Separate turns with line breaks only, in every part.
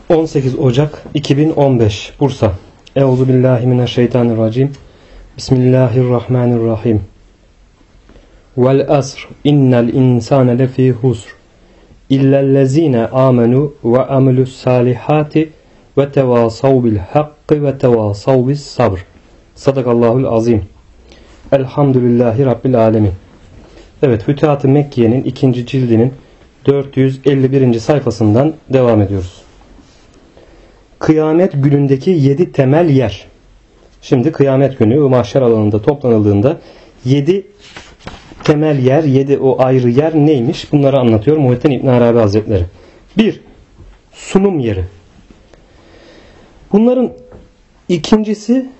18 Ocak 2015 Bursa. Euzubillahimineşşeytanirracim. Bismillahirrahmanirrahim. Vel asr innel insane lefî husr illellezîne âmenû ve amilussâlihâti ve tevâsav bil hakkı ve tevâsav bis sabr. Sadakallahul azim. Elhamdülillahi Rabbil alemin. Evet, Fütuhat-ı Mekke'nin 2. cildinin 451. sayfasından devam ediyoruz. Kıyamet günündeki 7 temel yer. Şimdi kıyamet günü mahşer alanında toplanıldığında 7 temel yer, 7 o ayrı yer neymiş? Bunları anlatıyor Muhittin İbn Arabi Hazretleri. 1. Sunum yeri. Bunların ikincisi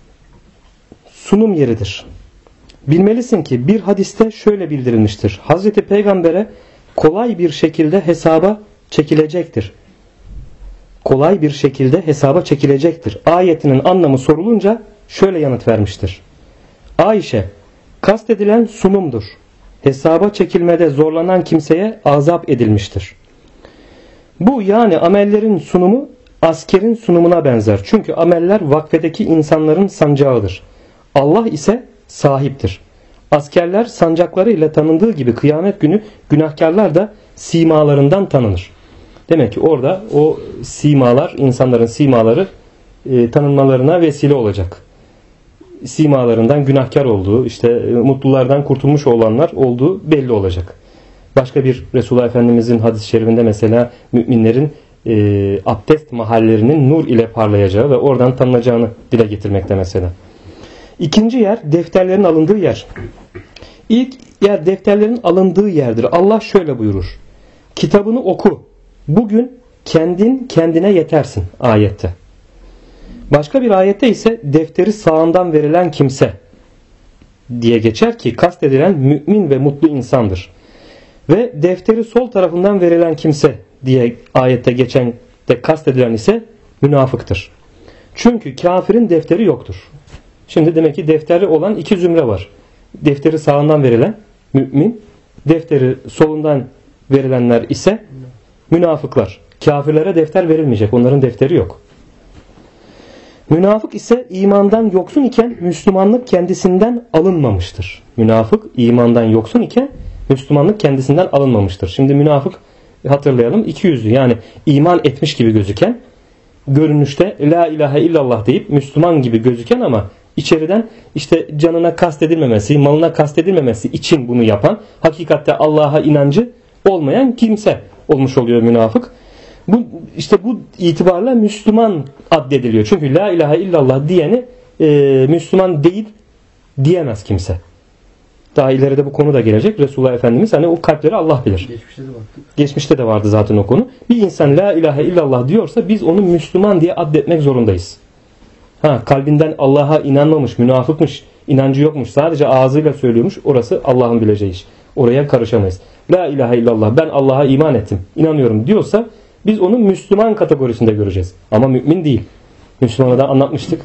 sunum yeridir. Bilmelisin ki bir hadiste şöyle bildirilmiştir. Hazreti Peygamber'e kolay bir şekilde hesaba çekilecektir. Kolay bir şekilde hesaba çekilecektir. Ayetinin anlamı sorulunca şöyle yanıt vermiştir. Ayşe, kastedilen sunumdur. Hesaba çekilmede zorlanan kimseye azap edilmiştir. Bu yani amellerin sunumu askerin sunumuna benzer. Çünkü ameller vakfedeki insanların sancağıdır. Allah ise sahiptir. Askerler sancakları ile tanındığı gibi kıyamet günü günahkarlar da simalarından tanınır. Demek ki orada o simalar, insanların simaları tanınmalarına vesile olacak. Simalarından günahkar olduğu, işte mutlulardan kurtulmuş olanlar olduğu belli olacak. Başka bir Resulullah Efendimizin hadis-i şerifinde mesela müminlerin abdest mahallerinin nur ile parlayacağı ve oradan tanınacağını dile getirmekte mesela. İkinci yer defterlerin alındığı yer. İlk yer defterlerin alındığı yerdir. Allah şöyle buyurur. Kitabını oku. Bugün kendin kendine yetersin ayette. Başka bir ayette ise defteri sağından verilen kimse diye geçer ki kastedilen mümin ve mutlu insandır. Ve defteri sol tarafından verilen kimse diye ayette geçen de kastedilen ise münafıktır. Çünkü kafirin defteri yoktur. Şimdi demek ki defteri olan iki zümre var. Defteri sağından verilen mümin, defteri solundan verilenler ise münafıklar. Kafirlere defter verilmeyecek. Onların defteri yok. Münafık ise imandan yoksun iken Müslümanlık kendisinden alınmamıştır. Münafık imandan yoksun iken Müslümanlık kendisinden alınmamıştır. Şimdi münafık hatırlayalım 200'lü yani iman etmiş gibi gözüken, görünüşte la ilahe illallah deyip Müslüman gibi gözüken ama içeriden işte canına kastedilmemesi, malına kastedilmemesi için bunu yapan, hakikatte Allah'a inancı olmayan kimse olmuş oluyor münafık. Bu itibarla Müslüman addediliyor. Çünkü la ilahe illallah diyeni Müslüman değil diyemez kimse. Daha ileride bu konu da gelecek. Resulullah Efendimiz hani o kalpleri Allah bilir. Geçmişte de vardı zaten o konu. Bir insan la ilahe illallah diyorsa biz onu Müslüman diye addetmek zorundayız. Kalbinden Allah'a inanmamış, münafıkmış, inancı yokmuş, sadece ağzıyla söylüyormuş, orası Allah'ın bileceği iş. Oraya karışamayız. La ilahe illallah ben Allah'a iman ettim, inanıyorum diyorsa biz onu Müslüman kategorisinde göreceğiz. Ama mümin değil. Müslümana da anlatmıştık.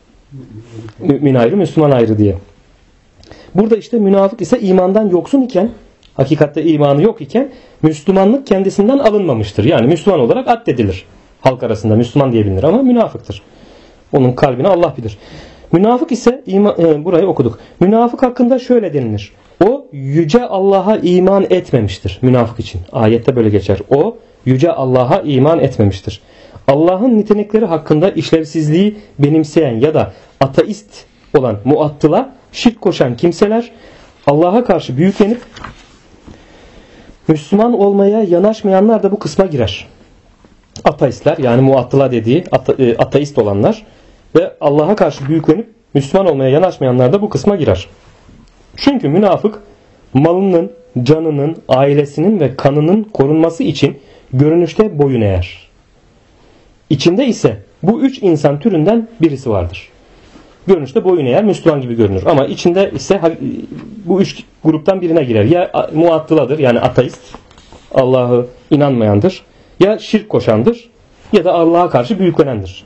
Mümin ayrı, Müslüman ayrı diye. Burada işte münafık ise imandan yoksun iken, hakikatte imanı yok iken Müslümanlık kendisinden alınmamıştır. Yani Müslüman olarak addedilir. Halk arasında Müslüman diye bilinir ama münafıktır. Onun kalbini Allah bilir. Münafık ise burayı okuduk. Münafık hakkında şöyle denilir. O yüce Allah'a iman etmemiştir. Münafık için. Ayette böyle geçer. O yüce Allah'a iman etmemiştir. Allah'ın nitelikleri hakkında işlevsizliği benimseyen ya da ateist olan muattıla şirk koşan kimseler Allah'a karşı büyüklenip Müslüman olmaya yanaşmayanlar da bu kısma girer. Ateistler yani muattıla dediği ateist olanlar ve Allah'a karşı büyüklenip Müslüman olmaya yanaşmayanlar da bu kısma girer. Çünkü münafık malının, canının, ailesinin ve kanının korunması için görünüşte boyun eğer. İçinde ise bu üç insan türünden birisi vardır. Görünüşte boyun eğer, Müslüman gibi görünür. Ama içinde ise bu üç gruptan birine girer. Ya muattıladır yani ateist, Allah'a inanmayandır. Ya şirk koşandır ya da Allah'a karşı büyüklenendir.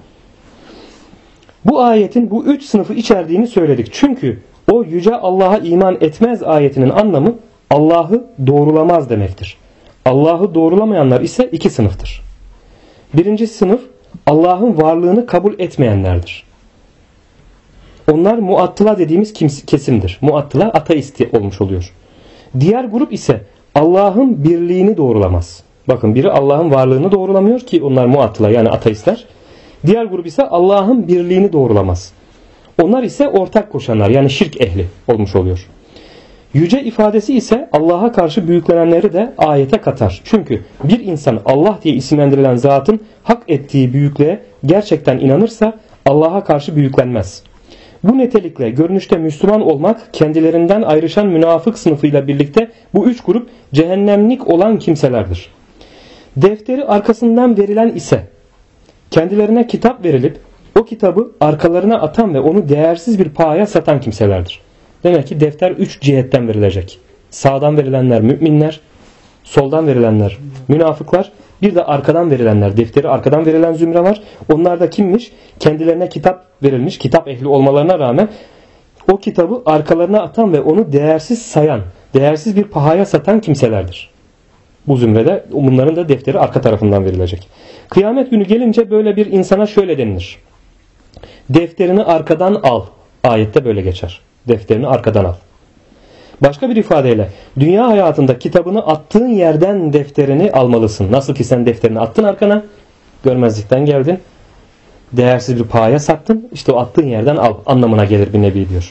Bu ayetin bu üç sınıfı içerdiğini söyledik. Çünkü o yüce Allah'a iman etmez ayetinin anlamı Allah'ı doğrulamaz demektir. Allah'ı doğrulamayanlar ise iki sınıftır. Birinci sınıf Allah'ın varlığını kabul etmeyenlerdir. Onlar muattıla dediğimiz kesimdir. Muattıla ateist olmuş oluyor. Diğer grup ise Allah'ın birliğini doğrulamaz. Bakın, biri Allah'ın varlığını doğrulamıyor ki onlar muattıla, yani ateistler. Diğer grup ise Allah'ın birliğini doğrulamaz. Onlar ise ortak koşanlar, yani şirk ehli olmuş oluyor. Yüce ifadesi ise Allah'a karşı büyüklenenleri de ayete katar. Çünkü bir insan Allah diye isimlendirilen zatın hak ettiği büyüklüğe gerçekten inanırsa Allah'a karşı büyüklenmez. Bu nitelikle görünüşte Müslüman olmak, kendilerinden ayrışan münafık sınıfıyla birlikte bu üç grup cehennemlik olan kimselerdir. Defteri arkasından verilen ise kendilerine kitap verilip o kitabı arkalarına atan ve onu değersiz bir pahaya satan kimselerdir. Demek ki defter üç cihetten verilecek. Sağdan verilenler müminler, soldan verilenler münafıklar, bir de arkadan verilenler, defteri arkadan verilen zümre var. Onlar da kimmiş? Kendilerine kitap verilmiş, kitap ehli olmalarına rağmen o kitabı arkalarına atan ve onu değersiz sayan, değersiz bir pahaya satan kimselerdir. Bu zümrede bunların da defteri arka tarafından verilecek. Kıyamet günü gelince böyle bir insana şöyle denilir: defterini arkadan al. Ayette böyle geçer. Defterini arkadan al. Başka bir ifadeyle dünya hayatında kitabını attığın yerden defterini almalısın. Nasıl ki sen defterini attın arkana, görmezlikten geldin, değersiz bir pahaya sattın, işte o attığın yerden al anlamına gelir bir nevi diyor.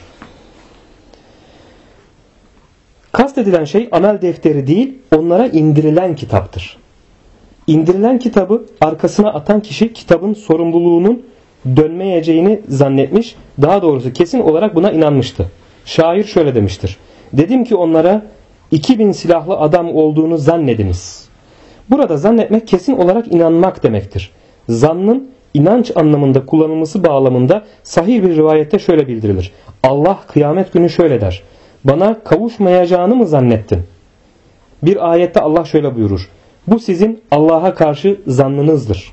Kastedilen şey amel defteri değil, onlara indirilen kitaptır. İndirilen kitabı arkasına atan kişi kitabın sorumluluğunun dönmeyeceğini zannetmiş, daha doğrusu kesin olarak buna inanmıştı. Şair şöyle demiştir: dedim ki onlara 2000 silahlı adam olduğunu zannediniz. Burada zannetmek kesin olarak inanmak demektir. Zannın inanç anlamında kullanılması bağlamında sahih bir rivayette şöyle bildirilir: Allah kıyamet günü şöyle der: bana kavuşmayacağını mı zannettin? Bir ayette Allah şöyle buyurur: bu sizin Allah'a karşı zannınızdır.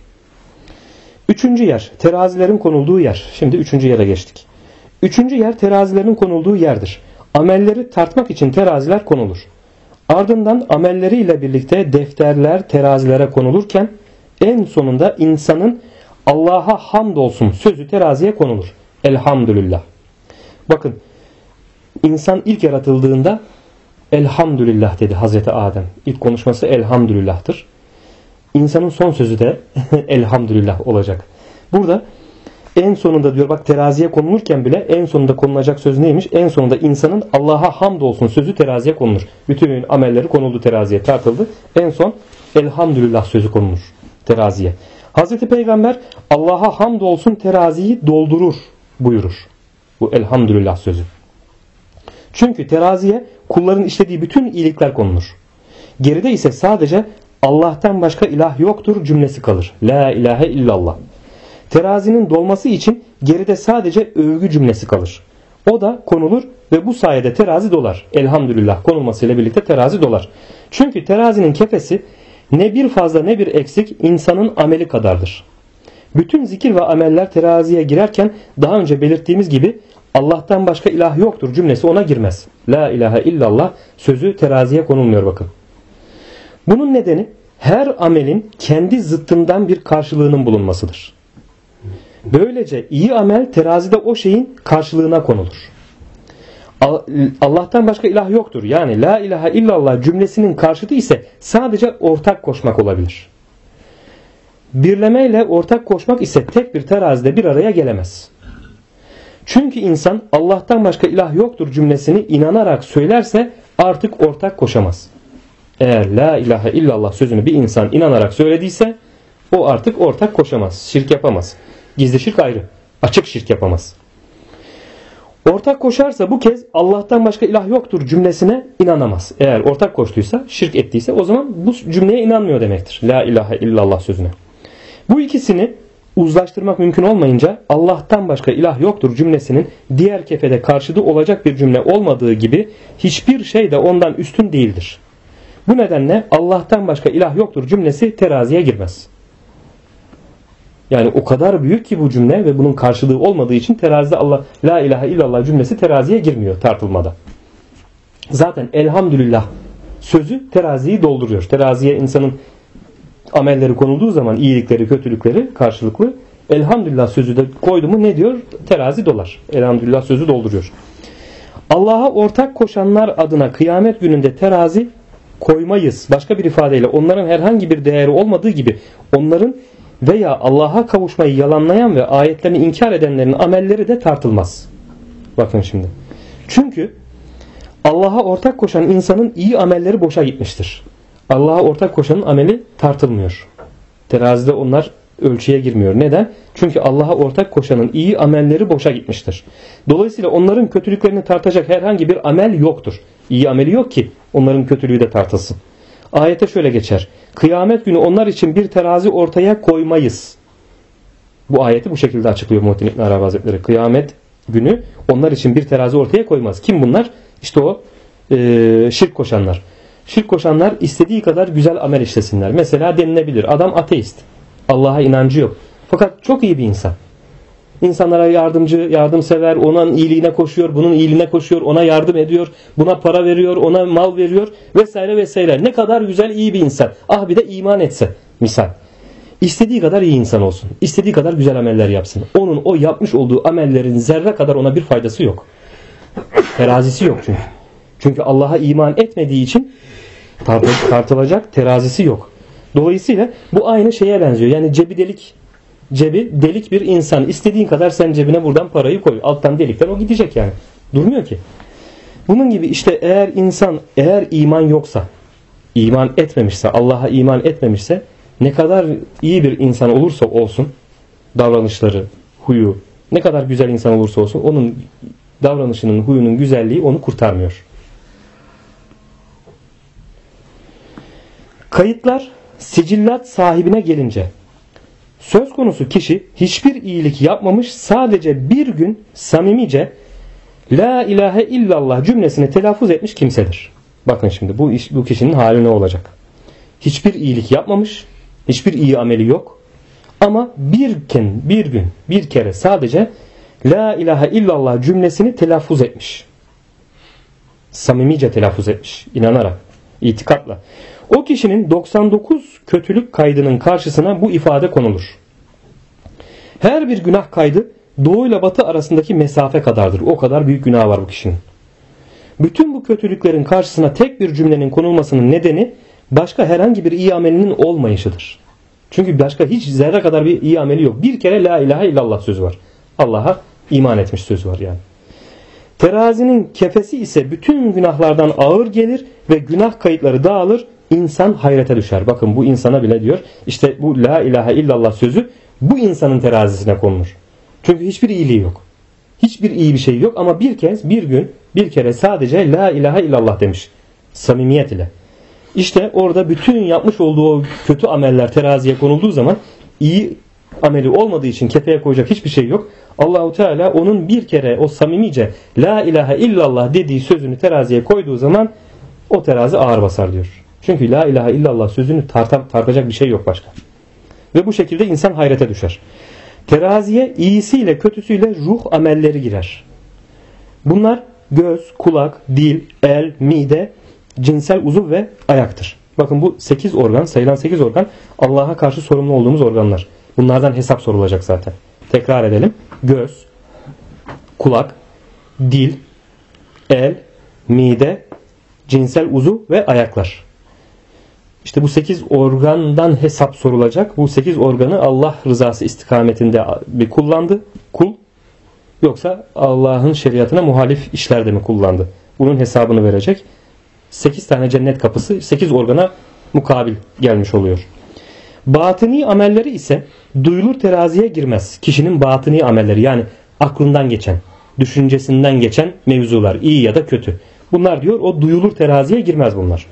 Üçüncü yer terazilerin konulduğu yer. Şimdi üçüncü yere geçtik. Üçüncü yer terazilerin konulduğu yerdir. Amelleri tartmak için teraziler konulur. Ardından amelleriyle birlikte defterler terazilere konulurken en sonunda insanın Allah'a hamdolsun sözü teraziye konulur. Elhamdülillah. Bakın, insan ilk yaratıldığında elhamdülillah dedi Hazreti Adem. İlk konuşması elhamdülillah'tır. İnsanın son sözü de elhamdülillah olacak. Burada en sonunda diyor, bak, teraziye konulurken bile en sonunda konulacak söz neymiş? En sonunda insanın Allah'a hamdolsun sözü teraziye konulur. Bütün amelleri konuldu, teraziye tartıldı. En son elhamdülillah sözü konulur teraziye. Hazreti Peygamber Allah'a hamdolsun teraziyi doldurur buyurur. Bu elhamdülillah sözü. Çünkü teraziye kulların işlediği bütün iyilikler konulur. Geride ise sadece Allah'tan başka ilah yoktur cümlesi kalır. La ilahe illallah. Terazinin dolması için geride sadece övgü cümlesi kalır. O da konulur ve bu sayede terazi dolar. Elhamdülillah konulmasıyla birlikte terazi dolar. Çünkü terazinin kefesi ne bir fazla ne bir eksik insanın ameli kadardır. Bütün zikir ve ameller teraziye girerken daha önce belirttiğimiz gibi Allah'tan başka ilah yoktur cümlesi ona girmez. La ilahe illallah sözü teraziye konulmuyor, bakın. Bunun nedeni her amelin kendi zıttından bir karşılığının bulunmasıdır. Böylece iyi amel terazide o şeyin karşılığına konulur. Allah'tan başka ilah yoktur. Yani la ilahe illallah cümlesinin karşıtı ise sadece ortak koşmak olabilir. Birlemeyle ortak koşmak ise tek bir terazide bir araya gelemez. Çünkü insan Allah'tan başka ilah yoktur cümlesini inanarak söylerse artık ortak koşamaz. Eğer la ilahe illallah sözünü bir insan inanarak söylediyse o artık ortak koşamaz, şirk yapamaz. Gizli şirk ayrı, açık şirk yapamaz. Ortak koşarsa bu kez Allah'tan başka ilah yoktur cümlesine inanamaz. Eğer ortak koştuysa, şirk ettiyse o zaman bu cümleye inanmıyor demektir. La ilahe illallah sözüne. Bu ikisini uzlaştırmak mümkün olmayınca Allah'tan başka ilah yoktur cümlesinin diğer kefede karşıtı olacak bir cümle olmadığı gibi hiçbir şey de ondan üstün değildir. Bu nedenle Allah'tan başka ilah yoktur cümlesi teraziye girmez. Yani o kadar büyük ki bu cümle ve bunun karşılığı olmadığı için terazide la ilahe illallah cümlesi teraziye girmiyor tartılmada. Zaten elhamdülillah sözü teraziyi dolduruyor. Teraziye insanın amelleri konulduğu zaman iyilikleri, kötülükleri karşılıklı elhamdülillah sözü de koydu mu ne diyor? Terazi dolar. Elhamdülillah sözü dolduruyor. Allah'a ortak koşanlar adına kıyamet gününde terazi koymayız. Başka bir ifadeyle onların herhangi bir değeri olmadığı gibi onların veya Allah'a kavuşmayı yalanlayan ve ayetlerini inkar edenlerin amelleri de tartılmaz. Bakın şimdi. Çünkü Allah'a ortak koşan insanın iyi amelleri boşa gitmiştir. Allah'a ortak koşanın ameli tartılmıyor. Terazide onlar ölçüye girmiyor. Neden? Çünkü Allah'a ortak koşanın iyi amelleri boşa gitmiştir. Dolayısıyla onların kötülüklerini tartacak herhangi bir amel yoktur. İyi ameli yok ki onların kötülüğü de tartılsın. Ayette şöyle geçer. Kıyamet günü onlar için bir terazi ortaya koymayız. Bu ayeti bu şekilde açıklıyor Muhittin İbn Arabi Hazretleri. Kıyamet günü onlar için bir terazi ortaya koymaz. Kim bunlar? İşte o şirk koşanlar. Şirk koşanlar istediği kadar güzel amel işlesinler. Mesela denilebilir. Adam ateist. Allah'a inancı yok. Fakat çok iyi bir insan. İnsanlara yardımcı, yardımsever, onun iyiliğine koşuyor, bunun iyiliğine koşuyor, ona yardım ediyor, buna para veriyor, ona mal veriyor vesaire vesaire. Ne kadar güzel, iyi bir insan. Ah bir de iman etse misal. İstediği kadar iyi insan olsun. İstediği kadar güzel ameller yapsın. Onun o yapmış olduğu amellerin zerre kadar ona bir faydası yok. Terazisi yok çünkü. Çünkü Allah'a iman etmediği için tartılacak terazisi yok. Dolayısıyla bu aynı şeye benziyor. Yani cebi delik bir insan. İstediğin kadar sen cebine buradan parayı koy. Alttan delikten o gidecek yani. Durmuyor ki. Bunun gibi işte eğer iman yoksa, iman etmemişse, Allah'a iman etmemişse ne kadar iyi bir insan olursa olsun davranışları, huyu, ne kadar güzel insan olursa olsun onun davranışının, huyunun güzelliği onu kurtarmıyor. Kayıtlar, sicillat sahibine gelince söz konusu kişi hiçbir iyilik yapmamış, sadece bir gün samimice La ilahe illallah cümlesini telaffuz etmiş kimsedir. Bakın şimdi bu kişinin hali ne olacak? Hiçbir iyilik yapmamış, hiçbir iyi ameli yok ama bir kere sadece La ilahe illallah cümlesini telaffuz etmiş. Samimice telaffuz etmiş, inanarak, itikatla. O kişinin 99 kötülük kaydının karşısına bu ifade konulur. Her bir günah kaydı doğu ile batı arasındaki mesafe kadardır. O kadar büyük günah var bu kişinin. Bütün bu kötülüklerin karşısına tek bir cümlenin konulmasının nedeni başka herhangi bir iyi amelinin olmayışıdır. Çünkü başka hiç zerre kadar bir iyi ameli yok. Bir kere la ilahe illallah sözü var. Allah'a iman etmiş sözü var yani. Terazinin kefesi ise bütün günahlardan ağır gelir ve günah kayıtları dağılır. İnsan hayrete düşer. Bakın bu insana bile diyor. İşte bu la ilahe illallah sözü bu insanın terazisine konulur. Çünkü hiçbir iyiliği yok. Hiçbir iyi bir şey yok ama bir kere sadece la ilahe illallah demiş. Samimiyet ile. İşte orada bütün yapmış olduğu o kötü ameller teraziye konulduğu zaman iyi ameli olmadığı için kefeye koyacak hiçbir şey yok. Allahu Teala onun bir kere o samimice la ilahe illallah dediği sözünü teraziye koyduğu zaman o terazi ağır basar diyor. Çünkü la ilahe illallah sözünü tartacak bir şey yok başka. Ve bu şekilde insan hayrete düşer. Teraziye iyisiyle kötüsüyle ruh amelleri girer. Bunlar göz, kulak, dil, el, mide, cinsel uzuv ve ayaktır. Bakın bu 8 organ, sayılan 8 organ Allah'a karşı sorumlu olduğumuz organlar. Bunlardan hesap sorulacak zaten. Tekrar edelim. Göz, kulak, dil, el, mide, cinsel uzuv ve ayaklar. İşte bu 8 organdan hesap sorulacak. Bu 8 organı Allah rızası istikametinde bir kullandı kul, yoksa Allah'ın şeriatına muhalif işlerde mi kullandı? Bunun hesabını verecek. 8 tane cennet kapısı 8 organa mukabil gelmiş oluyor. Batıni amelleri ise duyulur teraziye girmez. Kişinin batıni amelleri, yani aklından geçen, düşüncesinden geçen mevzular, iyi ya da kötü. Bunlar diyor o duyulur teraziye girmez bunlar.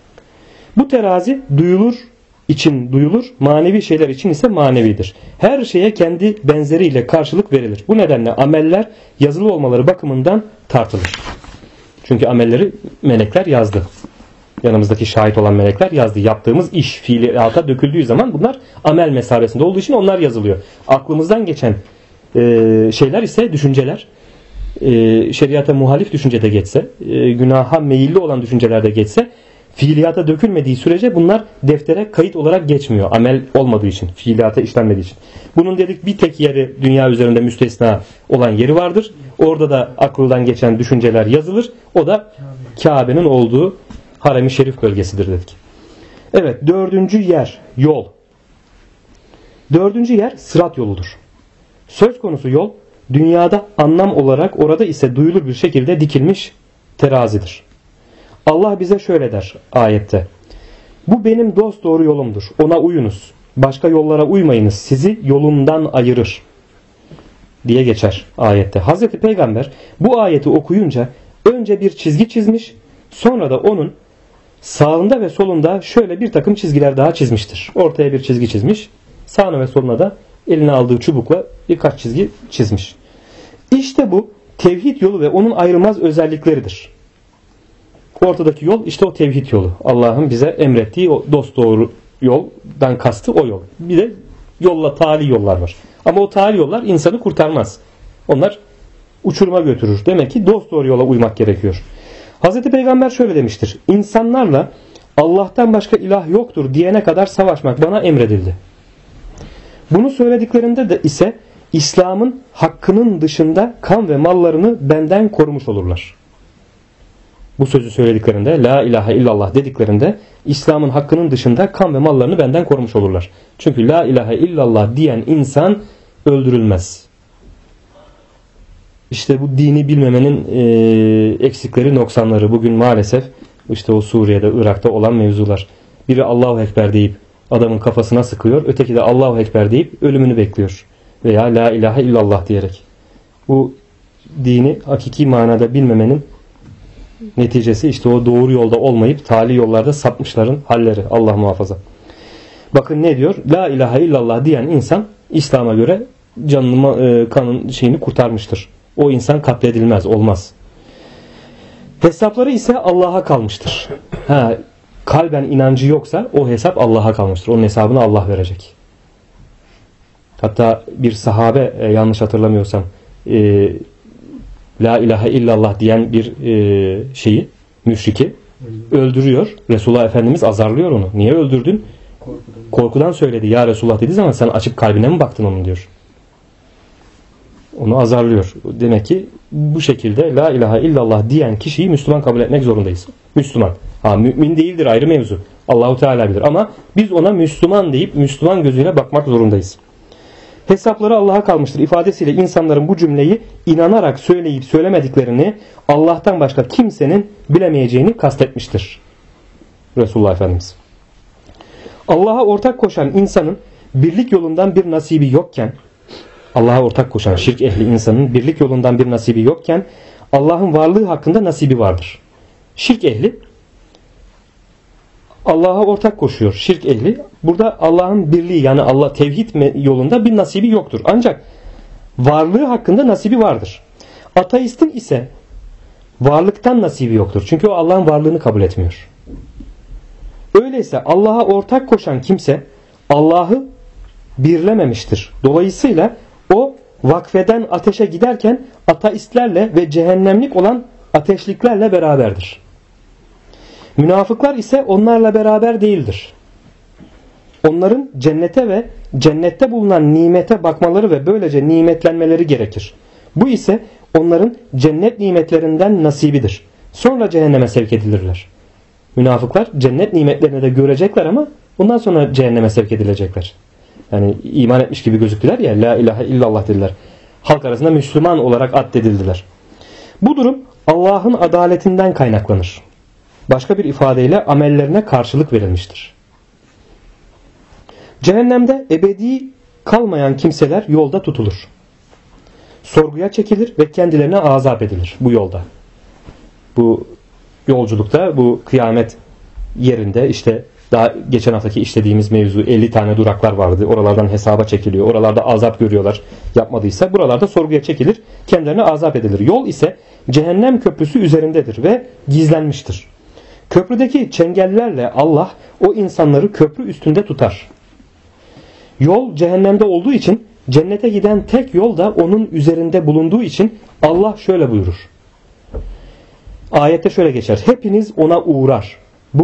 Bu terazi duyulur için duyulur, manevi şeyler için ise manevidir. Her şeye kendi benzeriyle karşılık verilir. Bu nedenle ameller yazılı olmaları bakımından tartılır. Çünkü amelleri melekler yazdı. Yanımızdaki şahit olan melekler yazdı. Yaptığımız iş fiiliyata döküldüğü zaman bunlar amel mesabesinde olduğu için onlar yazılıyor. Aklımızdan geçen şeyler ise düşünceler, şeriata muhalif düşüncede geçse, günaha meyilli olan düşüncelerde geçse, fiiliyata dökülmediği sürece bunlar deftere kayıt olarak geçmiyor. Amel olmadığı için, fiiliyata işlenmediği için. Bunun dedik bir tek yeri dünya üzerinde müstesna olan yeri vardır. Orada da akıldan geçen düşünceler yazılır. O da Kabe'nin olduğu Harem-i Şerif bölgesidir dedik. Evet, dördüncü yer yol. Dördüncü yer sırat yoludur. Söz konusu yol dünyada anlam olarak, orada ise duyulur bir şekilde dikilmiş terazidir. Allah bize şöyle der ayette: bu benim dosdoğru yolumdur. Ona uyunuz. Başka yollara uymayınız. Sizi yolundan ayırır diye geçer ayette. Hazreti Peygamber bu ayeti okuyunca önce bir çizgi çizmiş, sonra da onun sağında ve solunda şöyle bir takım çizgiler daha çizmiştir. Ortaya bir çizgi çizmiş, sağına ve soluna da eline aldığı çubukla birkaç çizgi çizmiş. İşte bu tevhid yolu ve onun ayrılmaz özellikleridir. Ortadaki yol işte o tevhid yolu. Allah'ın bize emrettiği o dosdoğru yoldan kastı o yol. Bir de yolla tali yollar var. Ama o tali yollar insanı kurtarmaz. Onlar uçuruma götürür. Demek ki dosdoğru yola uymak gerekiyor. Hazreti Peygamber şöyle demiştir: İnsanlarla Allah'tan başka ilah yoktur diyene kadar savaşmak bana emredildi. Bunu söylediklerinde de ise İslam'ın hakkının dışında kan ve mallarını benden korumuş olurlar. Bu sözü söylediklerinde, la ilahe illallah dediklerinde İslam'ın hakkının dışında kan ve mallarını benden korumuş olurlar. Çünkü la ilahe illallah diyen insan öldürülmez. İşte bu dini bilmemenin eksikleri, noksanları bugün maalesef işte o Suriye'de, Irak'ta olan mevzular. Biri Allahu Ekber deyip adamın kafasına sıkıyor, öteki de Allahu Ekber deyip ölümünü bekliyor. Veya la ilahe illallah diyerek. Bu dini hakiki manada bilmemenin neticesi işte o doğru yolda olmayıp tali yollarda sapmışların halleri. Allah muhafaza. Bakın ne diyor? La ilahe illallah diyen insan İslam'a göre canını, kanın şeyini kurtarmıştır. O insan katledilmez, olmaz. Hesapları ise Allah'a kalmıştır. Kalben inancı yoksa o hesap Allah'a kalmıştır. Onun hesabını Allah verecek. Hatta bir sahabe, yanlış hatırlamıyorsam, la ilahe illallah diyen bir müşriki öldürüyor. Resulullah Efendimiz azarlıyor onu. Niye öldürdün? Korkudan söyledi. Ya Resulullah dediği zaman sen açıp kalbine mi baktın onun diyor. Onu azarlıyor. Demek ki bu şekilde la ilahe illallah diyen kişiyi Müslüman kabul etmek zorundayız. Müslüman. Mümin değildir, ayrı mevzu. Allahu Teala bilir. Ama biz ona Müslüman deyip Müslüman gözüyle bakmak zorundayız. Hesapları Allah'a kalmıştır ifadesiyle insanların bu cümleyi inanarak söyleyip söylemediklerini Allah'tan başka kimsenin bilemeyeceğini kastetmiştir Resulullah Efendimiz. Allah'a ortak koşan insanın birlik yolundan bir nasibi yokken, Allah'a ortak koşan şirk ehli insanın birlik yolundan bir nasibi yokken Allah'ın varlığı hakkında nasibi vardır. Şirk ehli Allah'a ortak koşuyor. Şirk ehli burada Allah'ın birliği, yani Allah tevhid yolunda bir nasibi yoktur. Ancak varlığı hakkında nasibi vardır. Ateistin ise varlıktan nasibi yoktur. Çünkü o Allah'ın varlığını kabul etmiyor. Öyleyse Allah'a ortak koşan kimse Allah'ı birlememiştir. Dolayısıyla o vakfeden ateşe giderken ateistlerle ve cehennemlik olan ateşliklerle beraberdir. Münafıklar ise onlarla beraber değildir. Onların cennete ve cennette bulunan nimete bakmaları ve böylece nimetlenmeleri gerekir. Bu ise onların cennet nimetlerinden nasibidir. Sonra cehenneme sevk edilirler. Münafıklar cennet nimetlerini de görecekler ama bundan sonra cehenneme sevk edilecekler. Yani iman etmiş gibi gözüktüler ya, la ilahe illallah dediler. Halk arasında Müslüman olarak addedildiler. Bu durum Allah'ın adaletinden kaynaklanır. Başka bir ifadeyle amellerine karşılık verilmiştir. Cehennemde ebedi kalmayan kimseler yolda tutulur. Sorguya çekilir ve kendilerine azap edilir bu yolda. Bu yolculukta, bu kıyamet yerinde işte daha geçen haftaki işlediğimiz mevzu 50 tane duraklar vardı. Oralardan hesaba çekiliyor. Oralarda azap görüyorlar. Yapmadıysa buralarda sorguya çekilir. Kendilerine azap edilir. Yol ise cehennem köprüsü üzerindedir ve gizlenmiştir. Köprüdeki çengellerle Allah o insanları köprü üstünde tutar. Yol cehennemde olduğu için cennete giden tek yol da onun üzerinde bulunduğu için Allah şöyle buyurur. Ayette şöyle geçer. Hepiniz ona uğrar. Bu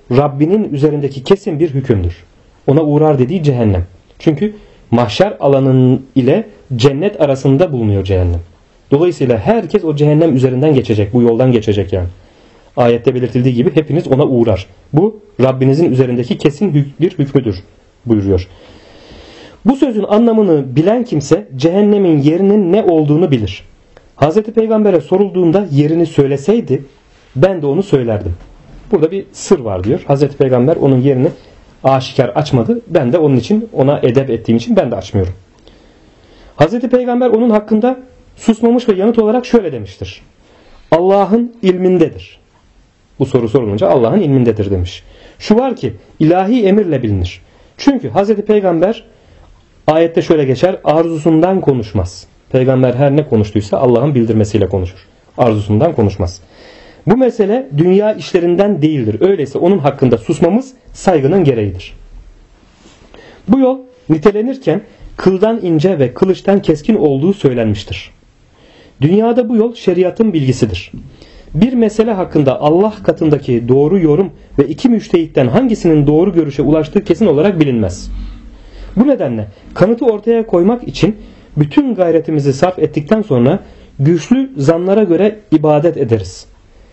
Rabbinin üzerindeki kesin bir hükümdür. Ona uğrar dediği cehennem. Çünkü mahşer alanın ile cennet arasında bulunuyor cehennem. Dolayısıyla herkes o cehennem üzerinden geçecek. Bu yoldan geçecek yani. Ayette belirtildiği gibi hepiniz ona uğrar. Bu Rabbinizin üzerindeki kesin bir hükmüdür buyuruyor. Bu sözün anlamını bilen kimse cehennemin yerinin ne olduğunu bilir. Hazreti Peygamber'e sorulduğunda yerini söyleseydi ben de onu söylerdim. Burada bir sır var diyor. Hazreti Peygamber onun yerini aşikar açmadı. Ben de onun için, ona edep ettiğim için ben de açmıyorum. Hazreti Peygamber onun hakkında susmamış ve yanıt olarak şöyle demiştir. Allah'ın ilmindedir. Bu soru sorulunca Allah'ın ilmindedir demiş. Şu var ki ilahi emirle bilinir. Çünkü Hazreti Peygamber ayette şöyle geçer, arzusundan konuşmaz. Peygamber her ne konuştuysa Allah'ın bildirmesiyle konuşur. Arzusundan konuşmaz. Bu mesele dünya işlerinden değildir. Öyleyse onun hakkında susmamız saygının gereğidir. Bu yol nitelenirken kıldan ince ve kılıçtan keskin olduğu söylenmiştir. Dünyada bu yol şeriatın bilgisidir. Bir mesele hakkında Allah katındaki doğru yorum ve iki müştehitten hangisinin doğru görüşe ulaştığı kesin olarak bilinmez. Bu nedenle kanıtı ortaya koymak için bütün gayretimizi sarf ettikten sonra güçlü zanlara göre ibadet ederiz.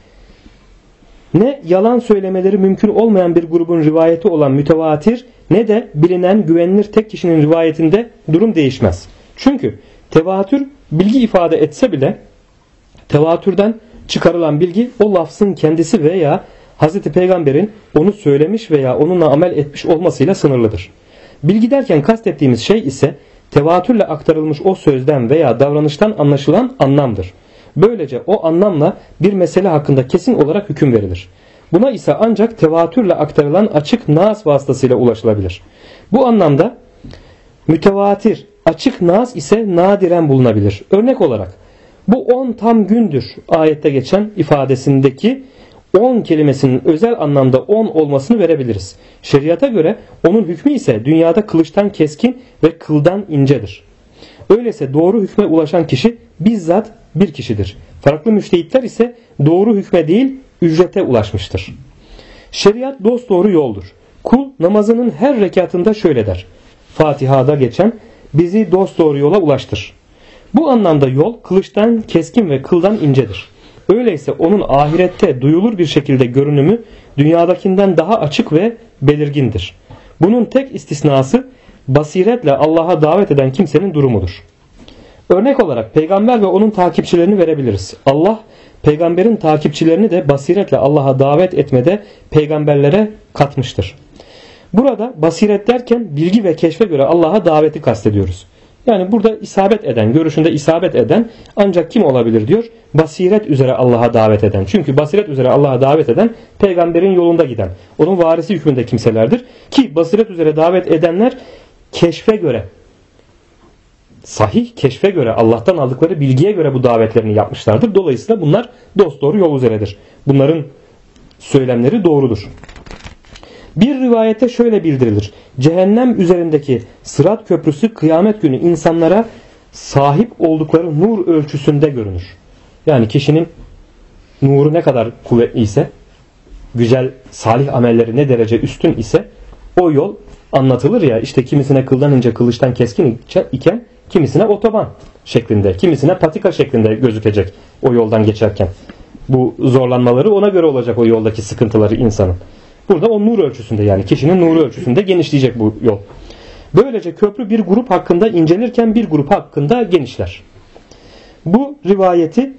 Ne yalan söylemeleri mümkün olmayan bir grubun rivayeti olan mütevatir ne de bilinen güvenilir tek kişinin rivayetinde durum değişmez. Çünkü tevatür bilgi ifade etse bile tevatürden çıkarılan bilgi o lafzın kendisi veya Hz. Peygamber'in onu söylemiş veya onunla amel etmiş olmasıyla sınırlıdır. Bilgi derken kastettiğimiz şey ise tevatürle aktarılmış o sözden veya davranıştan anlaşılan anlamdır. Böylece o anlamla bir mesele hakkında kesin olarak hüküm verilir. Buna ise ancak tevatürle aktarılan açık nas vasıtasıyla ulaşılabilir. Bu anlamda mütevatir, açık nas ise nadiren bulunabilir. Örnek olarak bu 10 tam gündür ayette geçen ifadesindeki 10 kelimesinin özel anlamda 10 olmasını verebiliriz. Şeriata göre onun hükmü ise dünyada kılıçtan keskin ve kıldan incedir. Öyleyse doğru hükme ulaşan kişi bizzat bir kişidir. Farklı müştehitler ise doğru hükme değil ücrete ulaşmıştır. Şeriat dosdoğru yoldur. Kul namazının her rekatında şöyle der. Fatiha'da geçen bizi dosdoğru yola ulaştır. Bu anlamda yol kılıçtan keskin ve kıldan incedir. Öyleyse onun ahirette duyulur bir şekilde görünümü dünyadakinden daha açık ve belirgindir. Bunun tek istisnası basiretle Allah'a davet eden kimsenin durumudur. Örnek olarak peygamber ve onun takipçilerini verebiliriz. Allah peygamberin takipçilerini de basiretle Allah'a davet etmede peygamberlere katmıştır. Burada basiret derken bilgi ve keşfe göre Allah'a daveti kastediyoruz. Yani burada isabet eden, görüşünde isabet eden ancak kim olabilir diyor? Basiret üzere Allah'a davet eden. Çünkü basiret üzere Allah'a davet eden peygamberin yolunda giden, onun varisi hükmünde kimselerdir. Ki basiret üzere davet edenler keşfe göre, sahih keşfe göre, Allah'tan aldıkları bilgiye göre bu davetlerini yapmışlardır. Dolayısıyla bunlar dosdoğru yol üzeredir. Bunların söylemleri doğrudur. Bir rivayette şöyle bildirilir. Cehennem üzerindeki Sırat Köprüsü kıyamet günü insanlara sahip oldukları nur ölçüsünde görünür. Yani kişinin nuru ne kadar kuvvetli ise, güzel salih amelleri ne derece üstün ise o yol anlatılır ya, işte kimisine kıldan ince kılıçtan keskin iken kimisine otoban şeklinde, kimisine patika şeklinde gözükecek o yoldan geçerken. Bu zorlanmaları ona göre olacak, o yoldaki sıkıntıları insanın. Burada o nur ölçüsünde, yani kişinin nuru ölçüsünde genişleyecek bu yol. Böylece köprü bir grup hakkında incelirken bir grup hakkında genişler. Bu rivayeti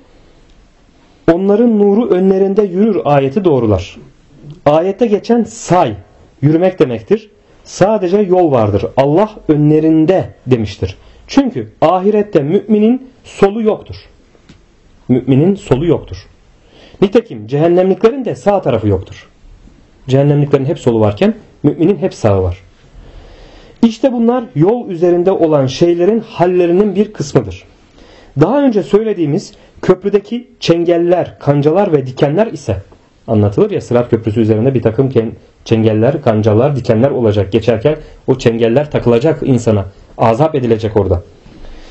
onların nuru önlerinde yürür ayeti doğrular. Ayette geçen say, yürümek demektir. Sadece yol vardır. Allah önlerinde demiştir. Çünkü ahirette müminin solu yoktur. Müminin solu yoktur. Nitekim cehennemliklerin de sağ tarafı yoktur. Cehennemliklerin hep solu varken müminin hep sağı var. İşte bunlar yol üzerinde olan şeylerin hallerinin bir kısmıdır. Daha önce söylediğimiz köprüdeki çengeller, kancalar ve dikenler ise anlatılır ya, Sırat Köprüsü üzerinde bir takım çengeller, kancalar, dikenler olacak. Geçerken o çengeller takılacak insana. Azap edilecek orada.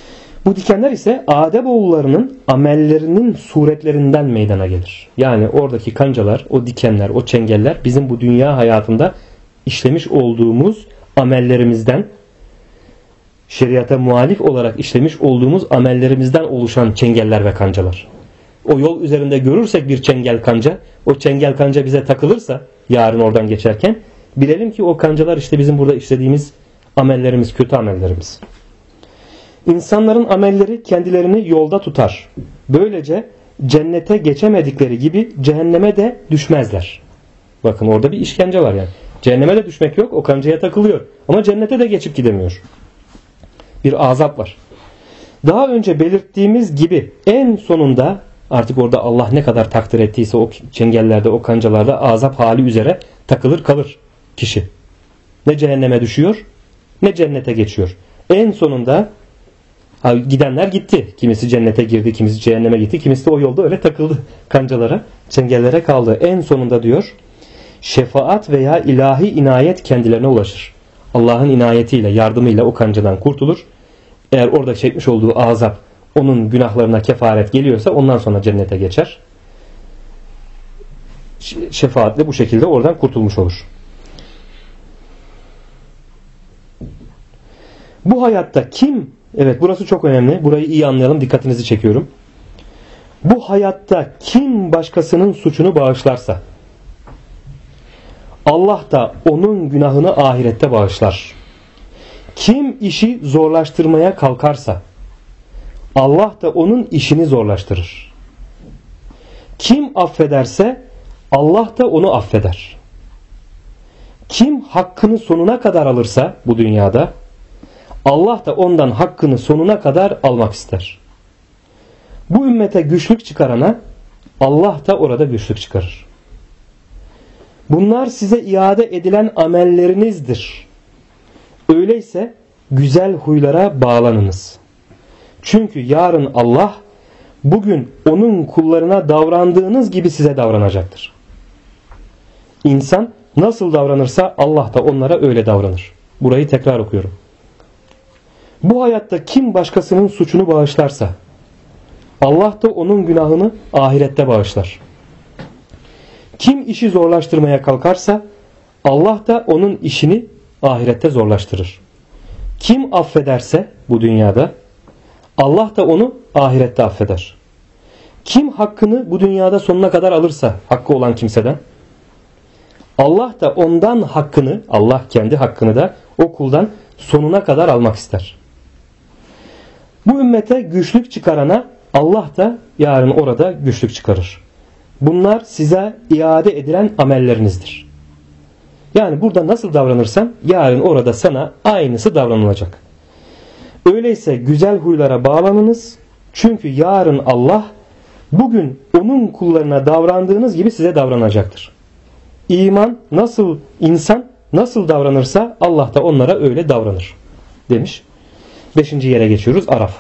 Bu dikenler ise Ademoğullarının amellerinin suretlerinden meydana gelir. Yani oradaki kancalar, o dikenler, o çengeller bizim bu dünya hayatında işlemiş olduğumuz amellerimizden, şeriata muhalif olarak işlemiş olduğumuz amellerimizden oluşan çengeller ve kancalar. O yol üzerinde görürsek bir çengel kanca, o çengel kanca bize takılırsa yarın oradan geçerken bilelim ki o kancalar işte bizim burada işlediğimiz amellerimiz, kötü amellerimiz. İnsanların amelleri kendilerini yolda tutar. Böylece cennete geçemedikleri gibi cehenneme de düşmezler. Bakın orada bir işkence var yani. Cehenneme de düşmek yok, o kancaya takılıyor. Ama cennete de geçip gidemiyor. Bir azap var. Daha önce belirttiğimiz gibi en sonunda artık orada Allah ne kadar takdir ettiyse o çengellerde, o kancalarda azap hali üzere takılır kalır kişi. Ne cehenneme düşüyor, ne cennete geçiyor. En sonunda gidenler gitti. Kimisi cennete girdi, kimisi cehenneme gitti, kimisi de o yolda öyle takıldı kancalara, çengellere kaldı. En sonunda diyor, şefaat veya ilahi inayet kendilerine ulaşır. Allah'ın inayetiyle, yardımıyla o kancadan kurtulur. Eğer orada çekmiş olduğu azap onun günahlarına kefaret geliyorsa ondan sonra cennete geçer. Şefaatle bu şekilde oradan kurtulmuş olur. Bu hayatta kim, evet burası çok önemli, burayı iyi anlayalım, dikkatinizi çekiyorum. Bu hayatta kim başkasının suçunu bağışlarsa Allah da onun günahını ahirette bağışlar. Kim işi zorlaştırmaya kalkarsa Allah da onun işini zorlaştırır. Kim affederse Allah da onu affeder. Kim hakkını sonuna kadar alırsa bu dünyada Allah da ondan hakkını sonuna kadar almak ister. Bu ümmete güçlük çıkarana Allah da orada güçlük çıkarır. Bunlar size iade edilen amellerinizdir. Öyleyse güzel huylara bağlanınız. Çünkü yarın Allah bugün onun kullarına davrandığınız gibi size davranacaktır. İnsan nasıl davranırsa Allah da onlara öyle davranır. Burayı tekrar okuyorum. Bu hayatta kim başkasının suçunu bağışlarsa Allah da onun günahını ahirette bağışlar. Kim işi zorlaştırmaya kalkarsa Allah da onun işini ahirette zorlaştırır. Kim affederse bu dünyada Allah da onu ahirette affeder. Kim hakkını bu dünyada sonuna kadar alırsa hakkı olan kimseden Allah da ondan hakkını, Allah kendi hakkını da o kuldan sonuna kadar almak ister. Bu ümmete güçlük çıkarana Allah da yarın orada güçlük çıkarır. Bunlar size iade edilen amellerinizdir. Yani burada nasıl davranırsan yarın orada sana aynısı davranılacak. Öyleyse güzel huylara bağlanınız. Çünkü yarın Allah bugün onun kullarına davrandığınız gibi size davranacaktır. İnsan nasıl davranırsa Allah da onlara öyle davranır demiş. 5. yere geçiyoruz. Araf.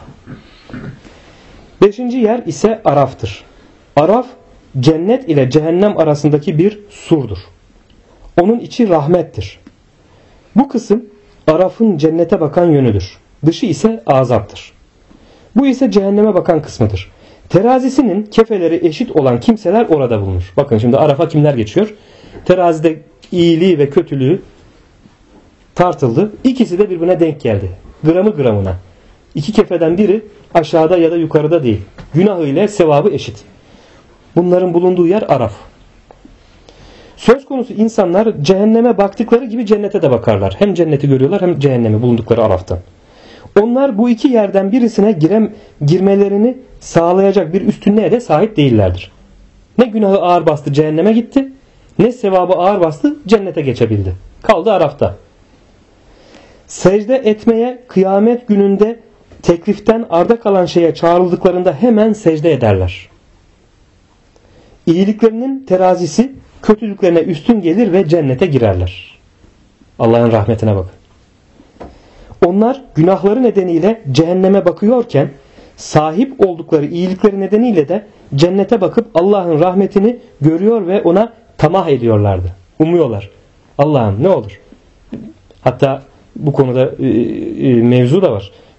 5. yer ise Araf'tır. Araf cennet ile cehennem arasındaki bir surdur. Onun içi rahmettir. Bu kısım Araf'ın cennete bakan yönüdür. Dışı ise azaptır. Bu ise cehenneme bakan kısmıdır. Terazisinin kefeleri eşit olan kimseler orada bulunur. Bakın şimdi Araf'a kimler geçiyor? Terazide iyiliği ve kötülüğü tartıldı. İkisi de birbirine denk geldi. Gramı gramına. İki kefeden biri aşağıda ya da yukarıda değil. Günahı ile sevabı eşit. Bunların bulunduğu yer Araf. Söz konusu insanlar cehenneme baktıkları gibi cennete de bakarlar. Hem cenneti görüyorlar hem cehennemi bulundukları Araf'tan. Onlar bu iki yerden birisine girmelerini sağlayacak bir üstünlüğe de sahip değillerdir. Ne günahı ağır bastı cehenneme gitti, ne sevabı ağır bastı cennete geçebildi. Kaldı Araf'ta. Secde etmeye kıyamet gününde tekliften arda kalan şeye çağrıldıklarında hemen secde ederler. İyiliklerinin terazisi kötülüklerine üstün gelir ve cennete girerler. Allah'ın rahmetine bakın. Onlar günahları nedeniyle cehenneme bakıyorken sahip oldukları iyilikleri nedeniyle de cennete bakıp Allah'ın rahmetini görüyor ve ona tamah ediyorlardı. Umuyorlar. Allah'ım ne olur. Hatta bu konuda mevzu da var.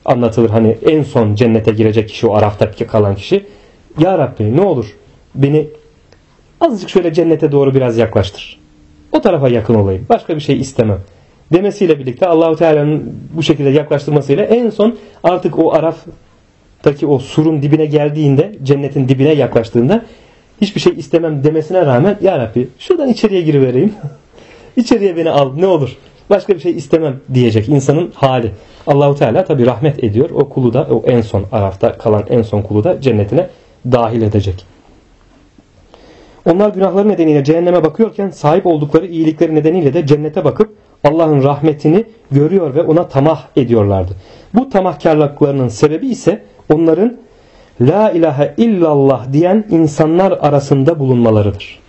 anlatılır. Hani en son cennete girecek kişi, o Araf'taki kalan kişi. Ya Rabbi ne olur beni azıcık şöyle cennete doğru biraz yaklaştır. O tarafa yakın olayım. Başka bir şey istemem demesiyle birlikte Allahu Teala'nın bu şekilde yaklaştırmasıyla en son artık o Araf'taki o surun dibine geldiğinde, cennetin dibine yaklaştığında hiçbir şey istemem demesine rağmen ya Rabbi şuradan içeriye girivereyim. İçeriye beni al ne olur. Başka bir şey istemem diyecek insanın hali. Allahu Teala tabi rahmet ediyor. O kulu da, o en son Araf'ta kalan en son kulu da cennetine dahil edecek. Onlar günahları nedeniyle cehenneme bakıyorken sahip oldukları iyilikleri nedeniyle de cennete bakıp Allah'ın rahmetini görüyor ve ona tamah ediyorlardı. Bu tamahkarlıklarının sebebi ise onların La ilahe illallah diyen insanlar arasında bulunmalarıdır.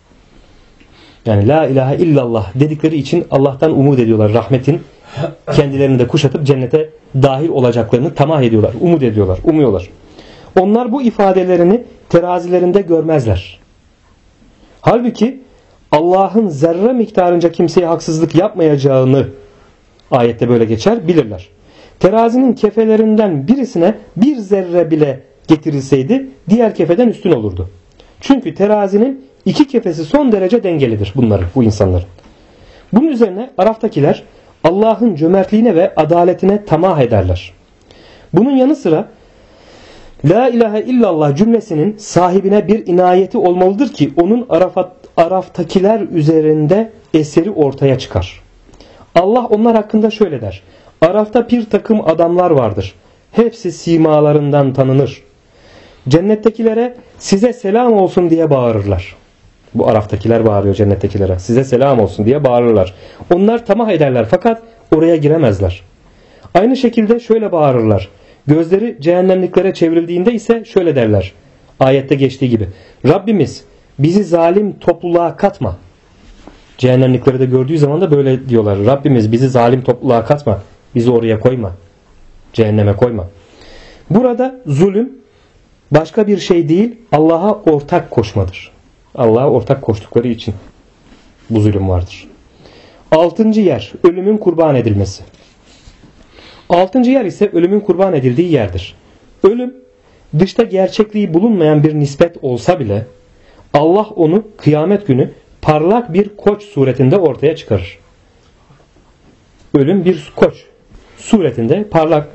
Yani La ilahe illallah dedikleri için Allah'tan umut ediyorlar. Rahmetin kendilerini de kuşatıp cennete dahil olacaklarını tamah ediyorlar. Umut ediyorlar, umuyorlar. Onlar bu ifadelerini terazilerinde görmezler. Halbuki Allah'ın zerre miktarınca kimseye haksızlık yapmayacağını ayette böyle geçer, bilirler. Terazinin kefelerinden birisine bir zerre bile getirilseydi diğer kefeden üstün olurdu. Çünkü terazinin iki kefesi son derece dengelidir bu insanların. Bunun üzerine Araf'takiler Allah'ın cömertliğine ve adaletine tamah ederler. Bunun yanı sıra La ilahe illallah cümlesinin sahibine bir inayeti olmalıdır ki onun Araf'takiler üzerinde eseri ortaya çıkar. Allah onlar hakkında şöyle der. Araf'ta bir takım adamlar vardır. Hepsi simalarından tanınır. Cennettekilere size selam olsun diye bağırırlar. Bu Araf'takiler bağırıyor cennettekilere. Size selam olsun diye bağırırlar. Onlar tamah ederler fakat oraya giremezler. Aynı şekilde şöyle bağırırlar. Gözleri cehennemliklere çevrildiğinde ise şöyle derler. Ayette geçtiği gibi. Rabbimiz bizi zalim topluluğa katma. Cehennemlikleri de gördüğü zaman da böyle diyorlar. Rabbimiz bizi zalim topluluğa katma. Bizi oraya koyma. Cehenneme koyma. Burada zulüm başka bir şey değil, Allah'a ortak koşmadır. Allah'a ortak koştukları için bu zulüm vardır. 6. yer ölümün kurban edilmesi. 6. yer ise ölümün kurban edildiği yerdir. Ölüm dışta gerçekliği bulunmayan bir nispet olsa bile Allah onu kıyamet günü parlak bir koç suretinde ortaya çıkarır. Ölüm bir koç suretinde parlak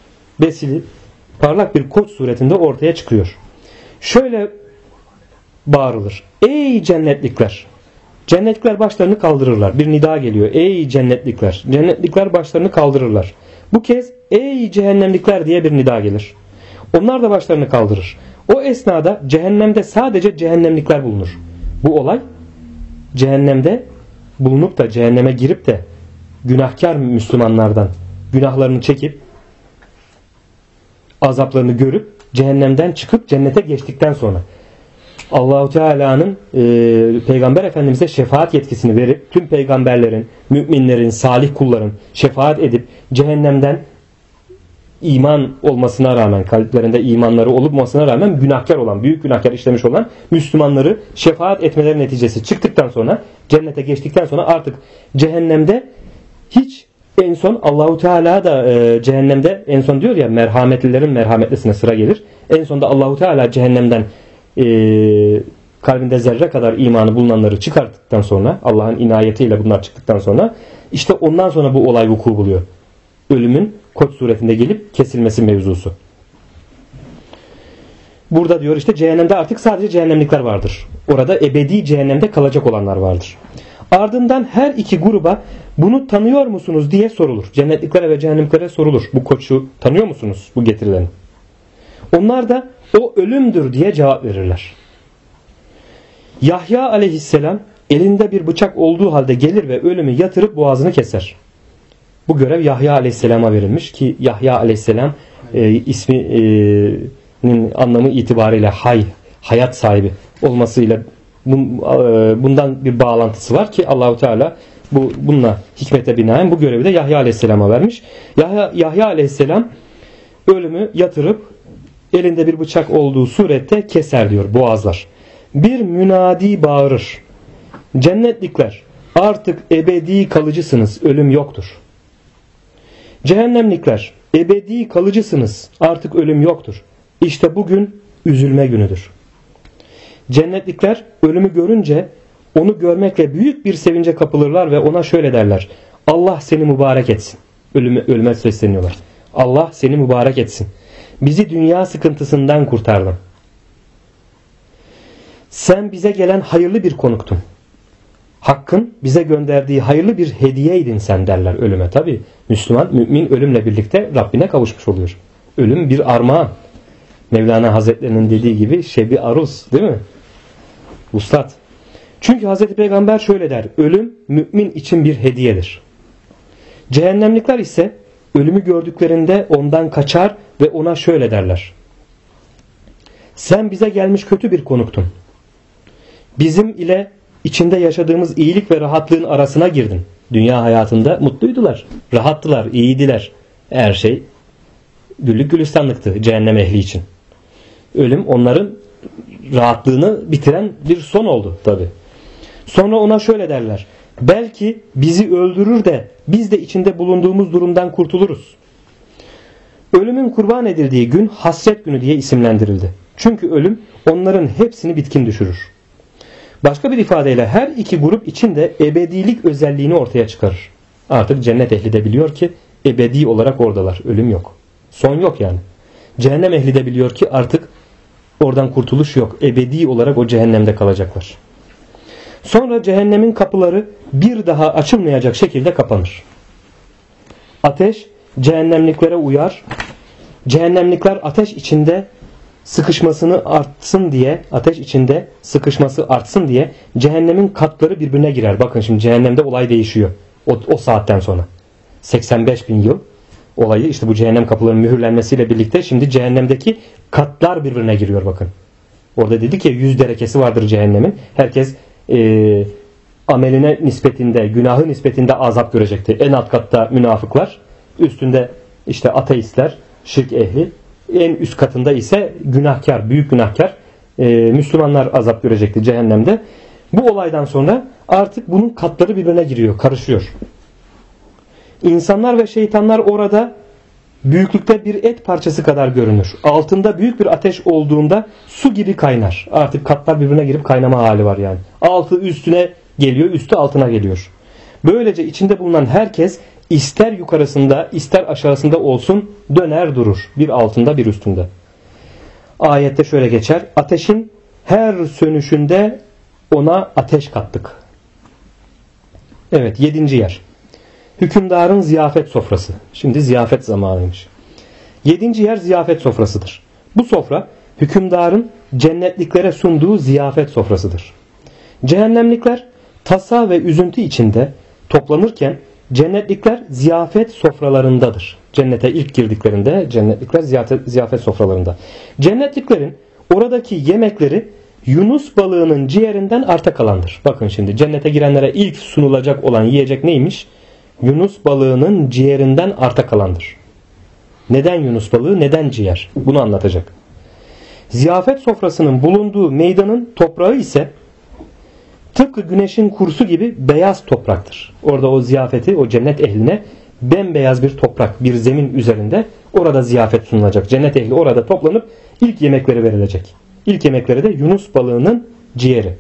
bir koç suretinde ortaya çıkıyor. Şöyle bağırılır. Ey cennetlikler! Cennetlikler başlarını kaldırırlar. Bir nida geliyor. Ey cennetlikler! Cennetlikler başlarını kaldırırlar. Bu kez ey cehennemlikler diye bir nida gelir. Onlar da başlarını kaldırır. O esnada cehennemde sadece cehennemlikler bulunur. Bu olay cehennemde bulunup da cehenneme girip de günahkar Müslümanlardan günahlarını çekip azaplarını görüp cehennemden çıkıp cennete geçtikten sonra Allahu Teala'nın Peygamber Efendimiz'e şefaat yetkisini verip tüm peygamberlerin, müminlerin, salih kulların şefaat edip cehennemden iman olmasına rağmen, kalplerinde imanları olmasına rağmen günahkar olan, büyük günahkar işlemiş olan Müslümanları şefaat etmeleri neticesi çıktıktan sonra, cennete geçtikten sonra artık cehennemde hiç en son Allahu Teala da cehennemde en son diyor ya merhametlilerin merhametlisine sıra gelir. En sonda Allahu Teala cehennemden kalbinde zerre kadar imanı bulunanları çıkarttıktan sonra Allah'ın inayetiyle bunlar çıktıktan sonra işte ondan sonra bu olay vuku buluyor. Ölümün koç suretinde gelip kesilmesi mevzusu. Burada diyor işte cehennemde artık sadece cehennemlikler vardır. Orada ebedi cehennemde kalacak olanlar vardır. Ardından her iki gruba bunu tanıyor musunuz diye sorulur. Cennetliklere ve cehennemliklere sorulur. Bu koçu tanıyor musunuz? Bu getirilen. Onlar da o ölümdür diye cevap verirler. Yahya aleyhisselam elinde bir bıçak olduğu halde gelir ve ölümü yatırıp boğazını keser. Bu görev Yahya aleyhisselama verilmiş ki Yahya aleyhisselam isminin anlamı itibariyle hayat sahibi olmasıyla bundan bir bağlantısı var ki Allahu Teala bununla hikmete binaen bu görevi de Yahya aleyhisselama vermiş. Yahya aleyhisselam ölümü yatırıp elinde bir bıçak olduğu surette keser diyor, boğazlar. Bir münadi bağırır. Cennetlikler artık ebedi kalıcısınız, ölüm yoktur. Cehennemlikler, ebedi kalıcısınız, artık ölüm yoktur. İşte bugün üzülme günüdür. Cennetlikler ölümü görünce onu görmekle büyük bir sevince kapılırlar ve ona şöyle derler: Allah seni mübarek etsin. Ölüme sesleniyorlar. Allah seni mübarek etsin. Bizi dünya sıkıntısından kurtardın. Sen bize gelen hayırlı bir konuktun. Hakkın bize gönderdiği hayırlı bir hediyeydin sen derler ölüme. Tabi Müslüman, mümin ölümle birlikte Rabbine kavuşmuş oluyor. Ölüm bir armağan. Mevlana Hazretlerinin dediği gibi şebi aruz, değil mi? Ustad. Çünkü Hazreti Peygamber şöyle der: ölüm mümin için bir hediyedir. Cehennemlikler ise ölümü gördüklerinde ondan kaçar ve ona şöyle derler: sen bize gelmiş kötü bir konuktun. Bizim ile içinde yaşadığımız iyilik ve rahatlığın arasına girdin. Dünya hayatında mutluydular, rahattılar, iyiydiler. Her şey güllük gülistanlıktı cehennem ehli için. Ölüm onların rahatlığını bitiren bir son oldu tabi. Sonra ona şöyle derler: belki bizi öldürür de biz de içinde bulunduğumuz durumdan kurtuluruz. Ölümün kurban edildiği gün hasret günü diye isimlendirildi. Çünkü ölüm onların hepsini bitkin düşürür. Başka bir ifadeyle her iki grup için de ebedilik özelliğini ortaya çıkarır. Artık cennet ehli de biliyor ki ebedi olarak oradalar. Ölüm yok. Son yok yani. Cehennem ehli de biliyor ki artık oradan kurtuluş yok. Ebedi olarak o cehennemde kalacaklar. Sonra cehennemin kapıları bir daha açılmayacak şekilde kapanır. Ateş cehennemliklere uyar. Cehennemlikler ateş içinde sıkışması artsın diye cehennemin katları birbirine girer. Bakın şimdi cehennemde olay değişiyor. O saatten sonra. 85 bin yıl olayı işte bu cehennem kapılarının mühürlenmesiyle birlikte şimdi cehennemdeki katlar birbirine giriyor bakın. Orada dedik ya 100 derekesi vardır cehennemin. Herkes ameline nispetinde, günahı nispetinde azap görecekti. En alt katta münafıklar, üstünde işte ateistler, şirk ehli, en üst katında ise günahkar, büyük günahkar Müslümanlar azap görecekti cehennemde. Bu olaydan sonra artık bunun katları birbirine giriyor, karışıyor. İnsanlar ve şeytanlar orada büyüklükte bir et parçası kadar görünür. Altında büyük bir ateş olduğunda su gibi kaynar. Artık katlar birbirine girip kaynama hali var yani. Altı üstüne geliyor, üstü altına geliyor. Böylece içinde bulunan herkes ister yukarısında ister aşağısında olsun döner durur. Bir altında bir üstünde. Ayette şöyle geçer: ateşin her sönüşünde ona ateş kattık. Evet, 7. yer. Hükümdarın ziyafet sofrası. Şimdi ziyafet zamanıymış. 7. yer ziyafet sofrasıdır. Bu sofra hükümdarın cennetliklere sunduğu ziyafet sofrasıdır. Cehennemlikler tasa ve üzüntü içinde toplanırken cennetlikler ziyafet sofralarındadır. Cennete ilk girdiklerinde cennetlikler ziyafet sofralarında. Cennetliklerin oradaki yemekleri Yunus balığının ciğerinden arta kalandır. Bakın şimdi cennete girenlere ilk sunulacak olan yiyecek neymiş? Yunus balığının ciğerinden arta kalandır. Neden Yunus balığı, neden ciğer? Bunu anlatacak. Ziyafet sofrasının bulunduğu meydanın toprağı ise tıpkı güneşin kursu gibi beyaz topraktır. Orada o ziyafeti, o cennet ehline bembeyaz bir toprak, bir zemin üzerinde orada ziyafet sunulacak. Cennet ehli orada toplanıp ilk yemekleri verilecek. İlk yemekleri de Yunus balığının ciğeri.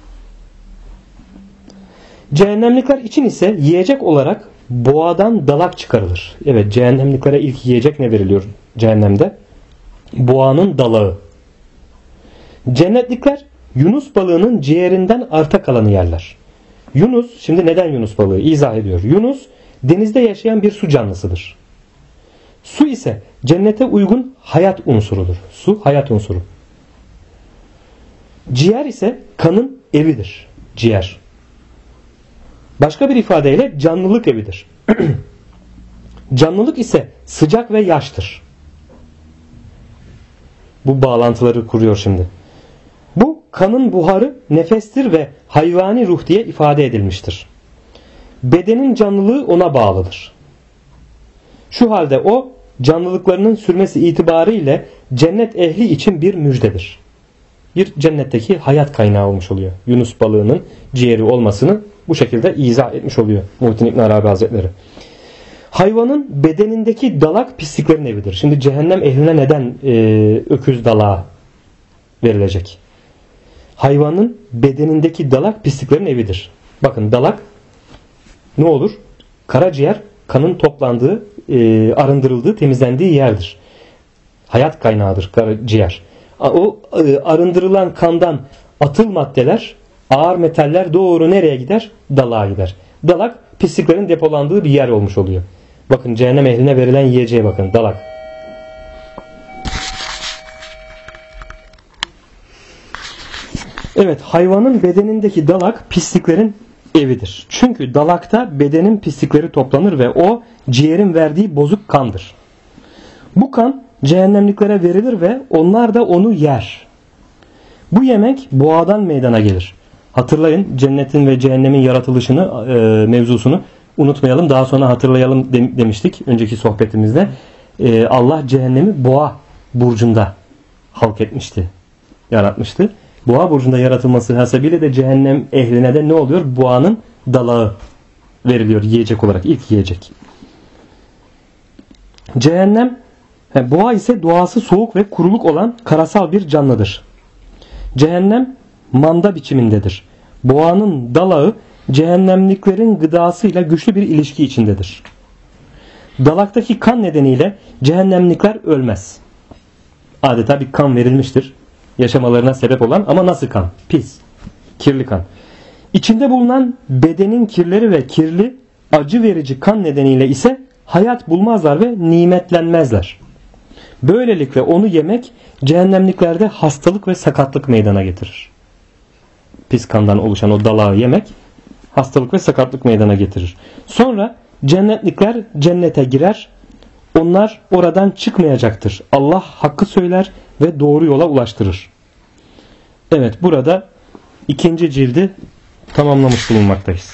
Cehennemlikler için ise yiyecek olarak boğadan dalak çıkarılır. Evet, cehennemliklere ilk yiyecek ne veriliyor cehennemde? Boğanın dalağı. Cennetlikler Yunus balığının ciğerinden arta kalanı yerler. Yunus, şimdi neden Yunus balığı? İzah ediyor. Yunus denizde yaşayan bir su canlısıdır. Su ise cennete uygun hayat unsurudur. Su hayat unsuru. Ciğer ise kanın evidir. Ciğer. Başka bir ifadeyle canlılık evidir. Canlılık ise sıcak ve yaştır. Bu bağlantıları kuruyor şimdi. Bu kanın buharı nefestir ve hayvani ruh diye ifade edilmiştir. Bedenin canlılığı ona bağlıdır. Şu halde o canlılıklarının sürmesi itibariyle cennet ehli için bir müjdedir. Bir cennetteki hayat kaynağı olmuş oluyor. Yunus balığının ciğeri olmasını bu şekilde izah etmiş oluyor Muhittin İbn Arabi Hazretleri. Hayvanın bedenindeki dalak pisliklerin evidir. Şimdi cehennem ehline neden öküz dalağı verilecek? Hayvanın bedenindeki dalak pisliklerin evidir. Bakın dalak ne olur? Karaciğer kanın toplandığı, arındırıldığı, temizlendiği yerdir. Hayat kaynağıdır karaciğer. O arındırılan kandan atıl maddeler, ağır metaller doğru nereye gider? Dalağa gider. Dalak pisliklerin depolandığı bir yer olmuş oluyor. Bakın cehennem ehline verilen yiyeceğe bakın, dalak. Evet, hayvanın bedenindeki dalak pisliklerin evidir. Çünkü dalakta bedenin pislikleri toplanır ve o ciğerin verdiği bozuk kandır. Bu kan cehennemliklere verilir ve onlar da onu yer. Bu yemek boğadan meydana gelir. Hatırlayın, cennetin ve cehennemin yaratılışını, mevzusunu unutmayalım. Daha sonra hatırlayalım demiştik önceki sohbetimizde. Allah cehennemi boğa burcunda halk etmişti, yaratmıştı. Boğa burcunda yaratılması hasebiyle de cehennem ehline de ne oluyor? Boğanın dalağı veriliyor yiyecek olarak, ilk yiyecek. Cehennem, boğa ise doğası soğuk ve kuruluk olan karasal bir canlıdır. Cehennem manda biçimindedir. Boğanın dalağı cehennemliklerin gıdasıyla güçlü bir ilişki içindedir. Dalaktaki kan nedeniyle cehennemlikler ölmez. Adeta bir kan verilmiştir. Yaşamalarına sebep olan, ama nasıl kan? Pis, kirli kan. İçinde bulunan bedenin kirleri ve kirli, acı verici kan nedeniyle ise hayat bulmazlar ve nimetlenmezler. Böylelikle onu yemek cehennemliklerde hastalık ve sakatlık meydana getirir. Pis kandan oluşan o dalağı yemek hastalık ve sakatlık meydana getirir. Sonra cennetlikler cennete girer. Onlar oradan çıkmayacaktır. Allah hakkı söyler ve doğru yola ulaştırır. Evet, burada 2. cildi tamamlamış bulunmaktayız.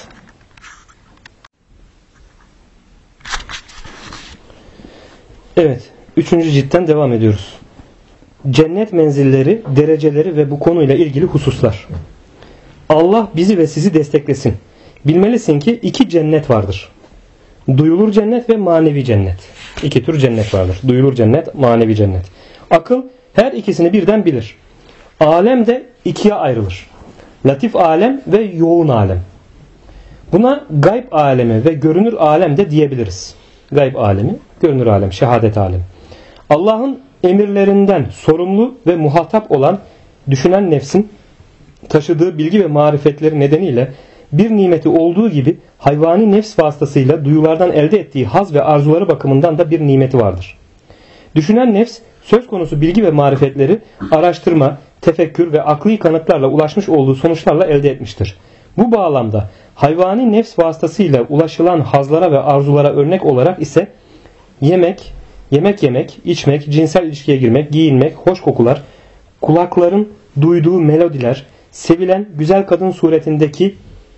Evet, 3. ciltten devam ediyoruz. Cennet menzilleri, dereceleri ve bu konuyla ilgili hususlar. Allah bizi ve sizi desteklesin. Bilmelisin ki 2 cennet vardır. Duyulur cennet ve manevi cennet. 2 tür cennet vardır. Duyulur cennet, manevi cennet. Akıl her ikisini birden bilir. Alem de 2'ye ayrılır. Latif alem ve yoğun alem. Buna gayb alemi ve görünür alem de diyebiliriz. Gayb alemi, görünür alem, şehadet alemi. Allah'ın emirlerinden sorumlu ve muhatap olan düşünen nefsin taşıdığı bilgi ve marifetleri nedeniyle bir nimeti olduğu gibi hayvani nefs vasıtasıyla duyulardan elde ettiği haz ve arzuları bakımından da bir nimeti vardır. Düşünen nefs söz konusu bilgi ve marifetleri araştırma, tefekkür ve akli kanıtlarla ulaşmış olduğu sonuçlarla elde etmiştir. Bu bağlamda hayvani nefs vasıtasıyla ulaşılan hazlara ve arzulara örnek olarak ise yemek yemek, içmek, cinsel ilişkiye girmek, giyinmek, hoş kokular, kulakların duyduğu melodiler, sevilen güzel kadın suretindeki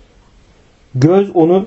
göz onu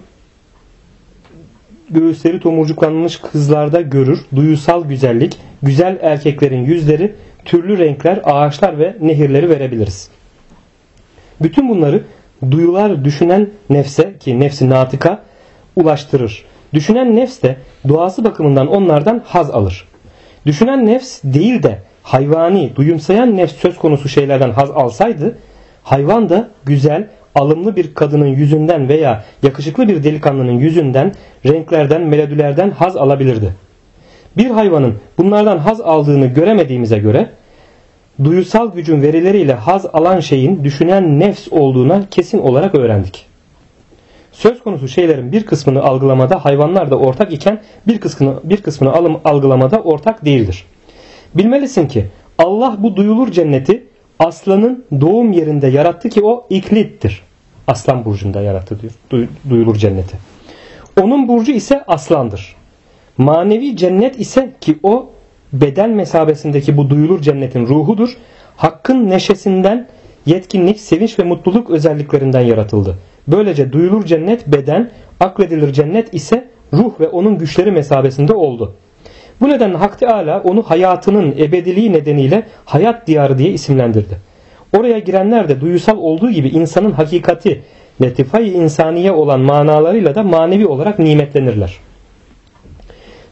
göğüsleri tomurcuklanmış kızlarda görür, duyusal güzellik, güzel erkeklerin yüzleri, türlü renkler, ağaçlar ve nehirleri verebiliriz. Bütün bunları duyular düşünen nefse, ki nefsi natıka, ulaştırır. Düşünen nefs de doğası bakımından onlardan haz alır. Düşünen nefs değil de hayvani, duyumsayan nefs söz konusu şeylerden haz alsaydı, hayvan da güzel, alımlı bir kadının yüzünden veya yakışıklı bir delikanlının yüzünden, renklerden, melodilerden haz alabilirdi. Bir hayvanın bunlardan haz aldığını göremediğimize göre, duyusal gücün verileriyle haz alan şeyin düşünen nefs olduğuna kesin olarak öğrendik. Söz konusu şeylerin bir kısmını algılamada hayvanlar da ortak iken bir kısmını algılamada ortak değildir. Bilmelisin ki Allah bu duyulur cenneti aslanın doğum yerinde yarattı ki o iklittir. Aslan burcunda yarattı diyor. Duyulur cenneti. Onun burcu ise aslandır. Manevi cennet ise ki o beden mesabesindeki bu duyulur cennetin ruhudur. Hakkın neşesinden, yetkinlik, sevinç ve mutluluk özelliklerinden yaratıldı. Böylece duyulur cennet beden, akledilir cennet ise ruh ve onun güçleri mesabesinde oldu. Bu nedenle Hak Teâlâ onu hayatının ebediliği nedeniyle hayat diyarı diye isimlendirdi. Oraya girenler de duyusal olduğu gibi insanın hakikati, letifay-i insaniye olan manalarıyla da manevi olarak nimetlenirler.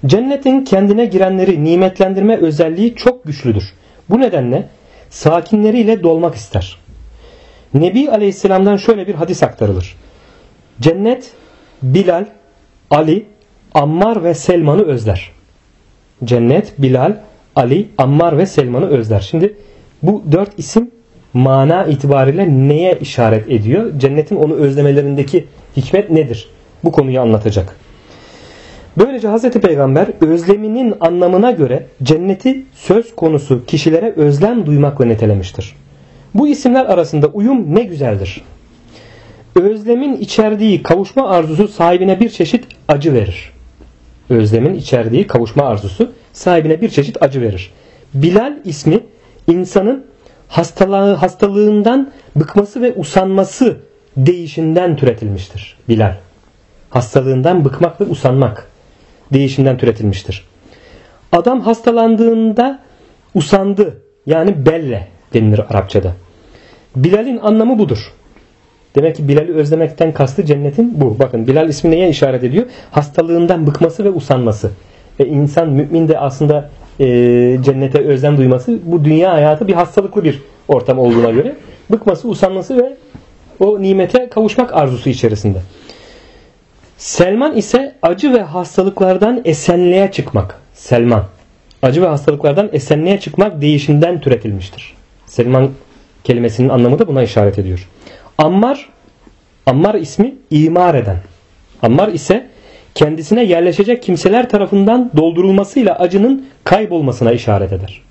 Cennetin kendine girenleri nimetlendirme özelliği çok güçlüdür. Bu nedenle sakinleriyle dolmak ister. Nebi Aleyhisselam'dan şöyle bir hadis aktarılır. Cennet Bilal, Ali, Ammar ve Selman'ı özler. Cennet Bilal, Ali, Ammar ve Selman'ı özler. Şimdi bu 4 isim mana itibariyle neye işaret ediyor? Cennetin onu özlemelerindeki hikmet nedir? Bu konuyu anlatacak. Böylece Hz. Peygamber özleminin anlamına göre cenneti söz konusu kişilere özlem duymakla nitelemiştir. Bu isimler arasında uyum ne güzeldir. Özlemin içerdiği kavuşma arzusu sahibine bir çeşit acı verir. Özlemin içerdiği kavuşma arzusu sahibine bir çeşit acı verir. Bilal ismi insanın hastalığından bıkması ve usanması değişinden türetilmiştir. Bilal. Hastalığından bıkmak ve usanmak değişinden türetilmiştir. Adam hastalandığında usandı. Yani belle denilir Arapçada. Bilal'in anlamı budur. Demek ki Bilal'i özlemekten kastı cennetin bu. Bakın Bilal ismi neye işaret ediyor? Hastalığından bıkması ve usanması. İnsan mümin de aslında cennete özlem duyması, bu dünya hayatı bir hastalıklı bir ortam olduğuna göre bıkması, usanması ve o nimete kavuşmak arzusu içerisinde. Selman ise acı ve hastalıklardan esenliğe çıkmak. Selman. Acı ve hastalıklardan esenliğe çıkmak değişinden türetilmiştir. Selman kelimesinin anlamı da buna işaret ediyor. Ammar ismi imar eden. Ammar ise kendisine yerleşecek kimseler tarafından doldurulmasıyla acının kaybolmasına işaret eder.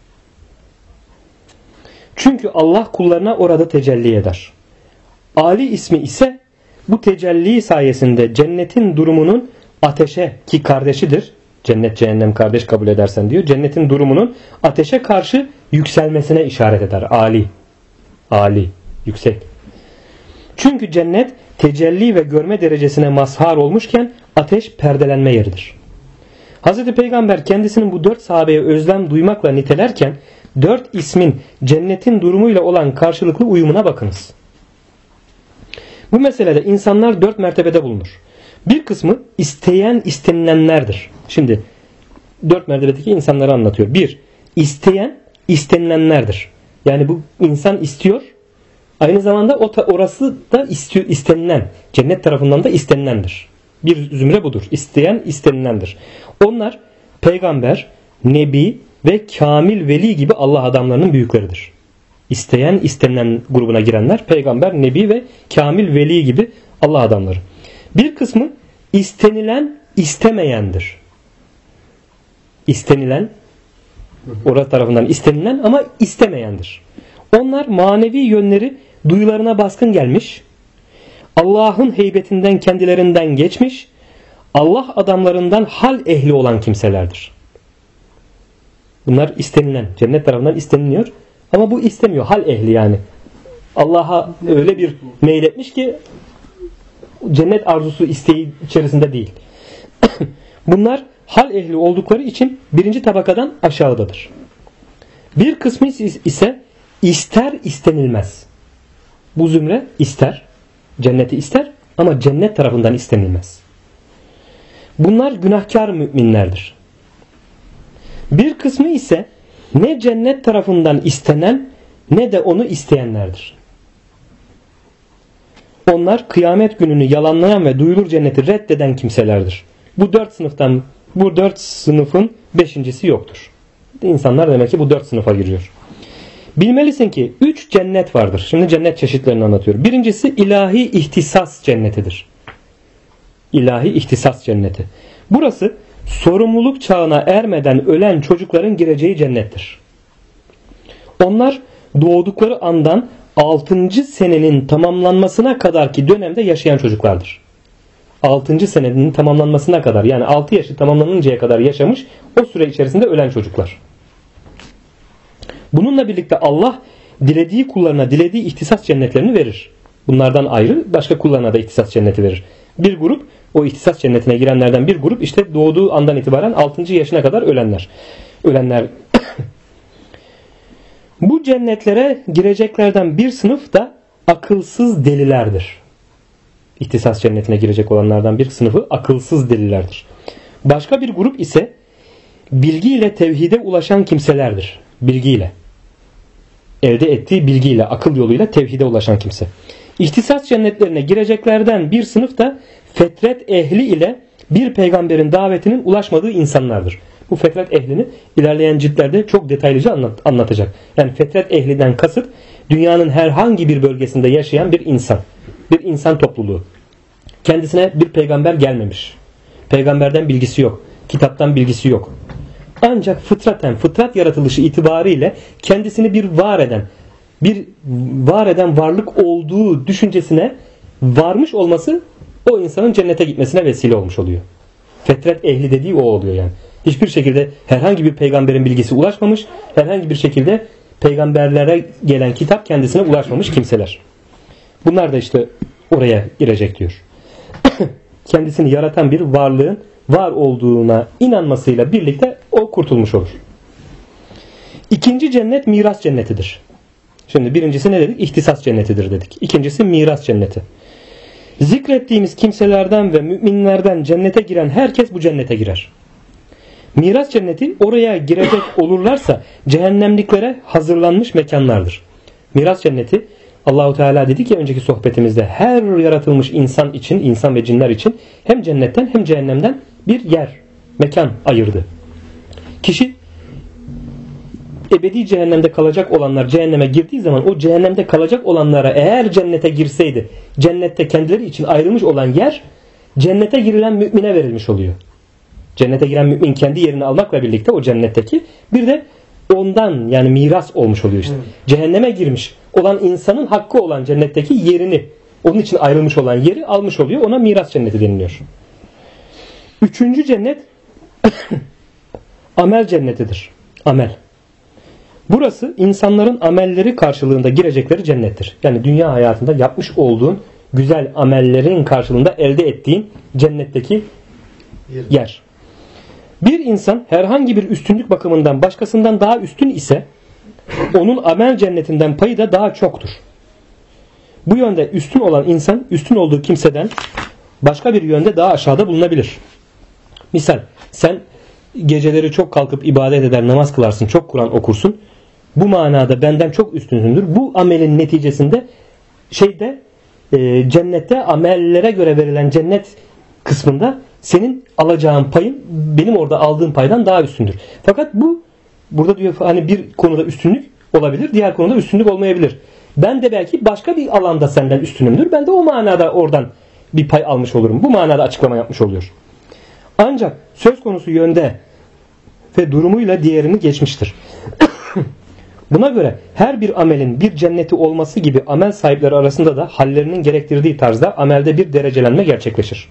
Çünkü Allah kullarına orada tecelli eder. Ali ismi ise bu tecelli sayesinde cennetin durumunun ateşe, ki kardeşidir, cennet cehennem kardeş kabul edersen diyor, cennetin durumunun ateşe karşı yükselmesine işaret eder. Ali, yüksek. Çünkü cennet tecelli ve görme derecesine mazhar olmuşken ateş perdelenme yeridir. Hz. Peygamber kendisinin bu 4 sahabeye özlem duymakla nitelerken 4 ismin cennetin durumuyla olan karşılıklı uyumuna bakınız. Bu meselede insanlar 4 mertebede bulunur. Bir kısmı isteyen istenilenlerdir. Şimdi 4 mertebedeki insanları anlatıyor. 1. İsteyen istenilenlerdir. Yani bu insan istiyor. Aynı zamanda orası da istenilen. Cennet tarafından da istenilendir. Bir zümre budur. İsteyen istenilendir. Onlar peygamber, nebi ve kamil veli gibi Allah adamlarının büyükleridir. İsteyen istenilen grubuna girenler peygamber, nebi ve kamil veli gibi Allah adamları. Bir kısmı istenilen istemeyendir. İstenilen, orası tarafından istenilen ama istemeyendir. Onlar manevi yönleri duyularına baskın gelmiş, Allah'ın heybetinden kendilerinden geçmiş, Allah adamlarından hal ehli olan kimselerdir. Bunlar istenilen, cennet tarafından isteniliyor ama bu istemiyor, hal ehli yani. Allah'a öyle bir meyletmiş ki cennet arzusu isteği içerisinde değil. Bunlar hal ehli oldukları için birinci tabakadan aşağıdadır. Bir kısmı ise ister istenilmez. Bu zümre ister, cenneti ister ama cennet tarafından istenilmez. Bunlar günahkar müminlerdir. Bir kısmı ise ne cennet tarafından istenen ne de onu isteyenlerdir. Onlar kıyamet gününü yalanlayan ve duyulur cenneti reddeden kimselerdir. Bu 4 sınıfın 5.'si yoktur. İnsanlar demek ki bu 4 sınıfa giriyor. Bilmelisin ki 3 cennet vardır. Şimdi cennet çeşitlerini anlatıyor. Birincisi ilahi ihtisas cennetidir. İlahi ihtisas cenneti. Burası sorumluluk çağına ermeden ölen çocukların gireceği cennettir. Onlar doğdukları andan 6. senenin tamamlanmasına kadarki dönemde yaşayan çocuklardır. 6. senenin tamamlanmasına kadar, yani 6 yaşı tamamlanıncaya kadar yaşamış, o süre içerisinde ölen çocuklar. Bununla birlikte Allah dilediği kullarına dilediği ihtisas cennetlerini verir. Bunlardan ayrı başka kullarına da ihtisas cenneti verir. Bir grup, o ihtisas cennetine girenlerden bir grup işte doğduğu andan itibaren 6. yaşına kadar ölenler. Bu cennetlere gireceklerden bir sınıf da akılsız delilerdir. İhtisas cennetine girecek olanlardan bir sınıfı akılsız delilerdir. Başka bir grup ise bilgiyle tevhide ulaşan kimselerdir. Bilgiyle. Elde ettiği bilgiyle, akıl yoluyla tevhide ulaşan kimse. İhtisas cennetlerine gireceklerden bir sınıf da fetret ehli ile bir peygamberin davetinin ulaşmadığı insanlardır. Bu fetret ehlini ilerleyen ciltlerde çok detaylıca anlatacak. Yani fetret ehlinden kasıt dünyanın herhangi bir bölgesinde yaşayan bir insan. Bir insan topluluğu. Kendisine bir peygamber gelmemiş. Peygamberden bilgisi yok. Kitaptan bilgisi yok. Ancak fıtrat yaratılışı itibariyle kendisini bir var eden varlık olduğu düşüncesine varmış olması o insanın cennete gitmesine vesile olmuş oluyor. Fetret ehli dediği o oluyor yani. Hiçbir şekilde herhangi bir peygamberin bilgisi ulaşmamış, herhangi bir şekilde peygamberlere gelen kitap kendisine ulaşmamış kimseler. Bunlar da işte oraya girecek diyor. Kendisini yaratan bir varlığın var olduğuna inanmasıyla birlikte o kurtulmuş olur. İkinci cennet miras cennetidir. Şimdi birincisi ne dedik? İhtisas cennetidir dedik. İkincisi miras cenneti. Zikrettiğimiz kimselerden ve müminlerden cennete giren herkes bu cennete girer. Miras cenneti oraya girecek olurlarsa cehennemliklere hazırlanmış mekanlardır. Miras cenneti Allahu Teala dedi ki önceki sohbetimizde her yaratılmış insan için, insan ve cinler için hem cennetten hem cehennemden bir yer, mekan ayırdı. Kişi ebedi cehennemde kalacak olanlar cehenneme girdiği zaman o cehennemde kalacak olanlara eğer cennete girseydi cennette kendileri için ayrılmış olan yer cennete girilen mümine verilmiş oluyor. Cennete giren mümin kendi yerini almakla birlikte o cennetteki bir de ondan yani miras olmuş oluyor işte. Cehenneme girmiş olan insanın hakkı olan cennetteki yerini onun için ayrılmış olan yeri almış oluyor. Ona miras cenneti deniliyor. Üçüncü cennet amel cennetidir. Amel. Burası insanların amelleri karşılığında girecekleri cennettir. Yani dünya hayatında yapmış olduğun güzel amellerin karşılığında elde ettiğin cennetteki yer. Bir insan herhangi bir üstünlük bakımından başkasından daha üstün ise onun amel cennetinden payı da daha çoktur. Bu yönde üstün olan insan üstün olduğu kimseden başka bir yönde daha aşağıda bulunabilir. Misal sen geceleri çok kalkıp ibadet eder, namaz kılarsın, çok Kur'an okursun. Bu manada benden çok üstünsündür. Bu amelin neticesinde cennette amellere göre verilen cennet kısmında senin alacağın payın benim orada aldığım paydan daha üstündür. Fakat burada diyor hani bir konuda üstünlük olabilir, diğer konuda üstünlük olmayabilir. Ben de belki başka bir alanda senden üstünümdür. Ben de o manada oradan bir pay almış olurum. Bu manada açıklama yapmış oluyor. Ancak söz konusu yönde ve durumuyla diğerini geçmiştir. Buna göre her bir amelin bir cenneti olması gibi amel sahipleri arasında da hallerinin gerektirdiği tarzda amelde bir derecelenme gerçekleşir.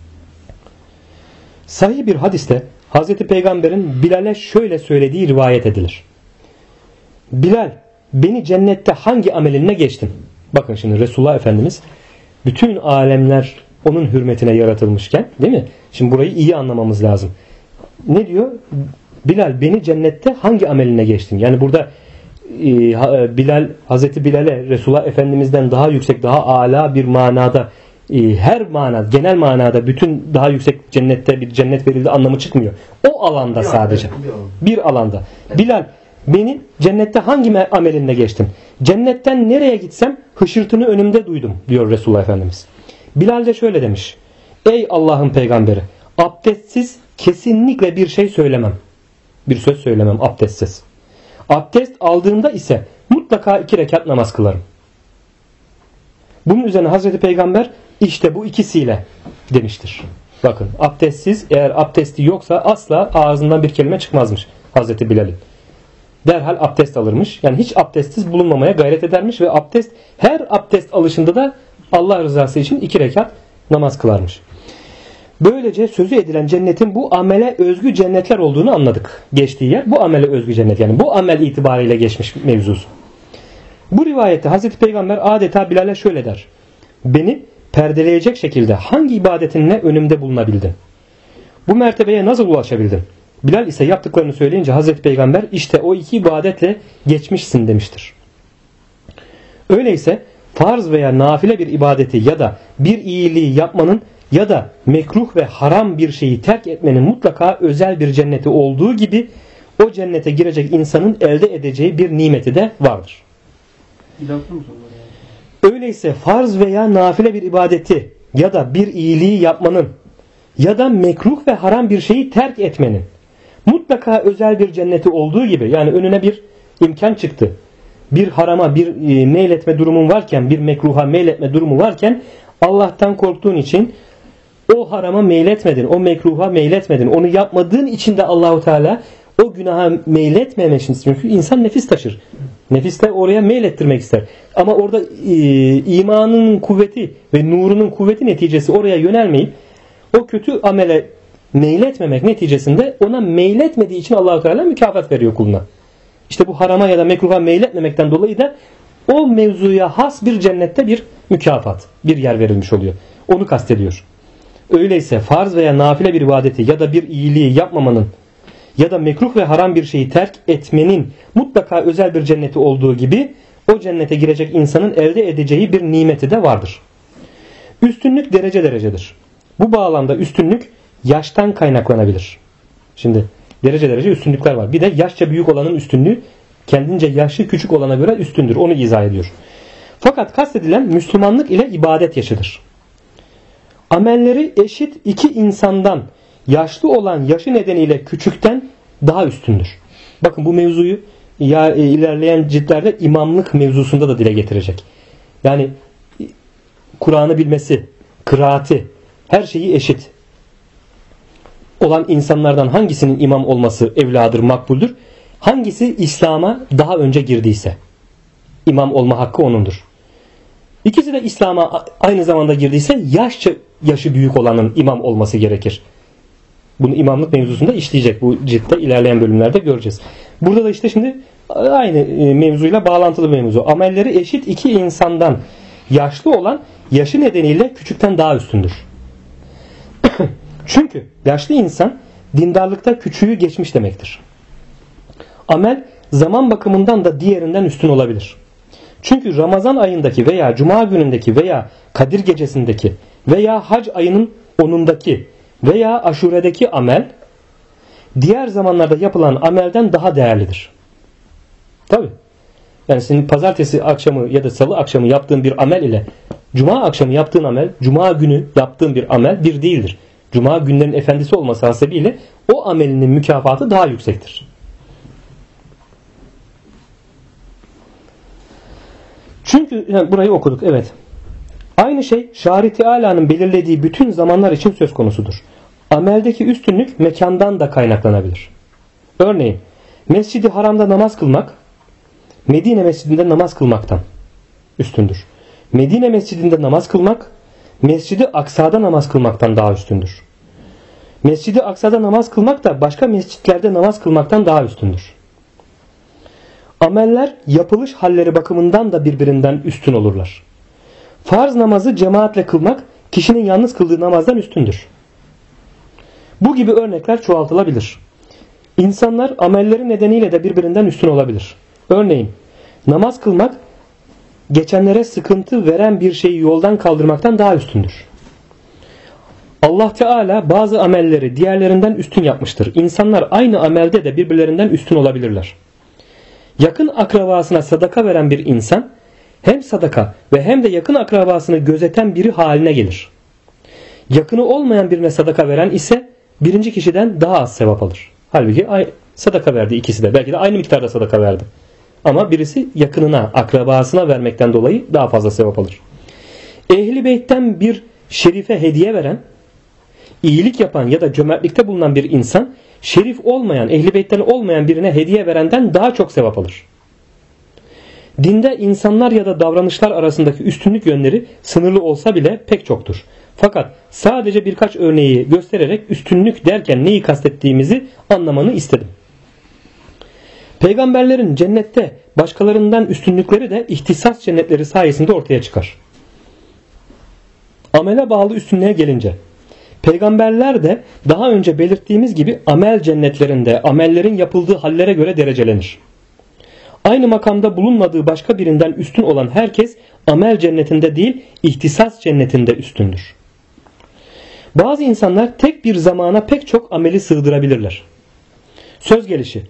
Sahih bir hadiste Hz. Peygamber'in Bilal'e şöyle söylediği rivayet edilir. Bilal, beni cennette hangi amelinle geçtin? Bakın şimdi Resulullah Efendimiz bütün alemler onun hürmetine yaratılmışken, değil mi? Şimdi burayı iyi anlamamız lazım. Ne diyor? Bilal, beni cennette hangi ameline geçtin? Yani burada Hazreti Bilal'e Resulullah Efendimiz'den daha yüksek, daha âlâ bir manada, her manada, genel manada bütün daha yüksek cennette bir cennet verildi anlamı çıkmıyor. O alanda sadece. Bir alanda. Bilal, beni cennette hangi amelinle geçtin? Cennetten nereye gitsem hışırtını önümde duydum diyor Resulullah Efendimiz. Bilal de şöyle demiş. Ey Allah'ın peygamberi, abdestsiz kesinlikle bir şey söylemem. Bir söz söylemem abdestsiz. Abdest aldığımda ise mutlaka 2 rekat namaz kılarım. Bunun üzerine Hazreti Peygamber işte bu ikisiyle demiştir. Bakın abdestsiz, eğer abdesti yoksa asla ağzından bir kelime çıkmazmış Hazreti Bilal'in. Derhal abdest alırmış. Yani hiç abdestsiz bulunmamaya gayret edermiş ve her abdest alışında da Allah rızası için 2 rekat namaz kılarmış. Böylece sözü edilen cennetin bu amele özgü cennetler olduğunu anladık. Geçtiği yer bu amele özgü cennet. Yani bu amel itibariyle geçmiş mevzusu. Bu rivayette Hazreti Peygamber adeta Bilal'e şöyle der. Beni perdeleyecek şekilde hangi ibadetinle önümde bulunabildin? Bu mertebeye nasıl ulaşabildin? Bilal ise yaptıklarını söyleyince Hazreti Peygamber işte o 2 ibadetle geçmişsin demiştir. Öyleyse farz veya nafile bir ibadeti ya da bir iyiliği yapmanın ya da mekruh ve haram bir şeyi terk etmenin mutlaka özel bir cenneti olduğu gibi o cennete girecek insanın elde edeceği bir nimeti de vardır. Öyleyse farz veya nafile bir ibadeti ya da bir iyiliği yapmanın ya da mekruh ve haram bir şeyi terk etmenin mutlaka özel bir cenneti olduğu gibi, yani önüne bir imkan çıktı. Bir harama bir meyletme durumun varken, bir mekruha meyletme durumu varken Allah'tan korktuğun için o harama meyletmedin, o mekruha meyletmedin. Onu yapmadığın için de Allahu Teala o günaha meyletmemesin. Çünkü insan nefis taşır. Nefis de oraya meylettirmek ister. Ama orada imanının kuvveti ve nurunun kuvveti neticesi oraya yönelmeyip o kötü amele meyletmemek neticesinde ona meyletmediği için Allahu Teala mükafat veriyor kuluna. İşte bu harama ya da mekruha meyletmemekten dolayı da o mevzuya has bir cennette bir mükafat, bir yer verilmiş oluyor. Onu kastediyor. Öyleyse farz veya nafile bir ibadeti ya da bir iyiliği yapmamanın ya da mekruh ve haram bir şeyi terk etmenin mutlaka özel bir cenneti olduğu gibi o cennete girecek insanın elde edeceği bir nimeti de vardır. Üstünlük derece derecedir. Bu bağlamda üstünlük yaştan kaynaklanabilir. Şimdi derece üstünlükler var. Bir de yaşça büyük olanın üstünlüğü kendince yaşı küçük olana göre üstündür. Onu izah ediyor. Fakat kastedilen Müslümanlık ile ibadet yaşıdır. Amelleri eşit iki insandan yaşlı olan yaşı nedeniyle küçükten daha üstündür. Bakın bu mevzuyu ilerleyen ciltlerde imamlık mevzusunda da dile getirecek. Yani Kur'an'ı bilmesi, kıraati, her şeyi eşit olan insanlardan hangisinin imam olması evladır, makbuldür? Hangisi İslam'a daha önce girdiyse imam olma hakkı onundur. İkisi de İslam'a aynı zamanda girdiyse yaşı büyük olanın imam olması gerekir. Bunu imamlık mevzusunda işleyecek. Bu ciltte ilerleyen bölümlerde göreceğiz. Burada da işte şimdi aynı mevzuyla bağlantılı mevzu. Amelleri eşit iki insandan yaşlı olan yaşı nedeniyle küçükten daha üstündür. Çünkü yaşlı insan dindarlıkta küçüğü geçmiş demektir. Amel zaman bakımından da diğerinden üstün olabilir. Çünkü Ramazan ayındaki veya Cuma günündeki veya Kadir gecesindeki veya Hac ayının 10'undaki veya Aşure'deki amel diğer zamanlarda yapılan amelden daha değerlidir. Tabi. Yani senin pazartesi akşamı ya da salı akşamı yaptığın bir amel ile Cuma akşamı yaptığın amel, Cuma günü yaptığın bir amel bir değildir. Cuma günlerin efendisi olması hasebiyle o amelinin mükafatı daha yüksektir. Çünkü yani burayı okuduk, evet. Aynı şey Şari Teala'nın belirlediği bütün zamanlar için söz konusudur. Ameldeki üstünlük mekandan da kaynaklanabilir. Örneğin Mescid-i Haram'da namaz kılmak Medine Mescidinde namaz kılmaktan üstündür. Medine Mescidinde namaz kılmak Mescid-i Aksa'da namaz kılmaktan daha üstündür. Mescid-i Aksa'da namaz kılmak da başka mescitlerde namaz kılmaktan daha üstündür. Ameller yapılış halleri bakımından da birbirinden üstün olurlar. Farz namazı cemaatle kılmak kişinin yalnız kıldığı namazdan üstündür. Bu gibi örnekler çoğaltılabilir. İnsanlar amelleri nedeniyle de birbirinden üstün olabilir. Örneğin namaz kılmak geçenlere sıkıntı veren bir şeyi yoldan kaldırmaktan daha üstündür. Allah Teala bazı amelleri diğerlerinden üstün yapmıştır. İnsanlar aynı amelde de birbirlerinden üstün olabilirler. Yakın akrabasına sadaka veren bir insan hem sadaka ve hem de yakın akrabasını gözeten biri haline gelir. Yakını olmayan birine sadaka veren ise birinci kişiden daha az sevap alır. Halbuki sadaka verdi ikisi de. Belki de aynı miktarda sadaka verdi. Ama birisi yakınına, akrabasına vermekten dolayı daha fazla sevap alır. Ehli beytten bir şerife hediye veren, iyilik yapan ya da cömertlikte bulunan bir insan şerif olmayan, ehli beytten olmayan birine hediye verenden daha çok sevap alır. Dinde insanlar ya da davranışlar arasındaki üstünlük yönleri sınırlı olsa bile pek çoktur. Fakat sadece birkaç örneği göstererek üstünlük derken neyi kastettiğimizi anlamanı istedim. Peygamberlerin cennette başkalarından üstünlükleri de ihtisas cennetleri sayesinde ortaya çıkar. Amele bağlı üstünlüğe gelince, peygamberler de daha önce belirttiğimiz gibi amel cennetlerinde amellerin yapıldığı hallere göre derecelenir. Aynı makamda bulunmadığı başka birinden üstün olan herkes amel cennetinde değil, ihtisas cennetinde üstündür. Bazı insanlar tek bir zamana pek çok ameli sığdırabilirler. Söz gelişi,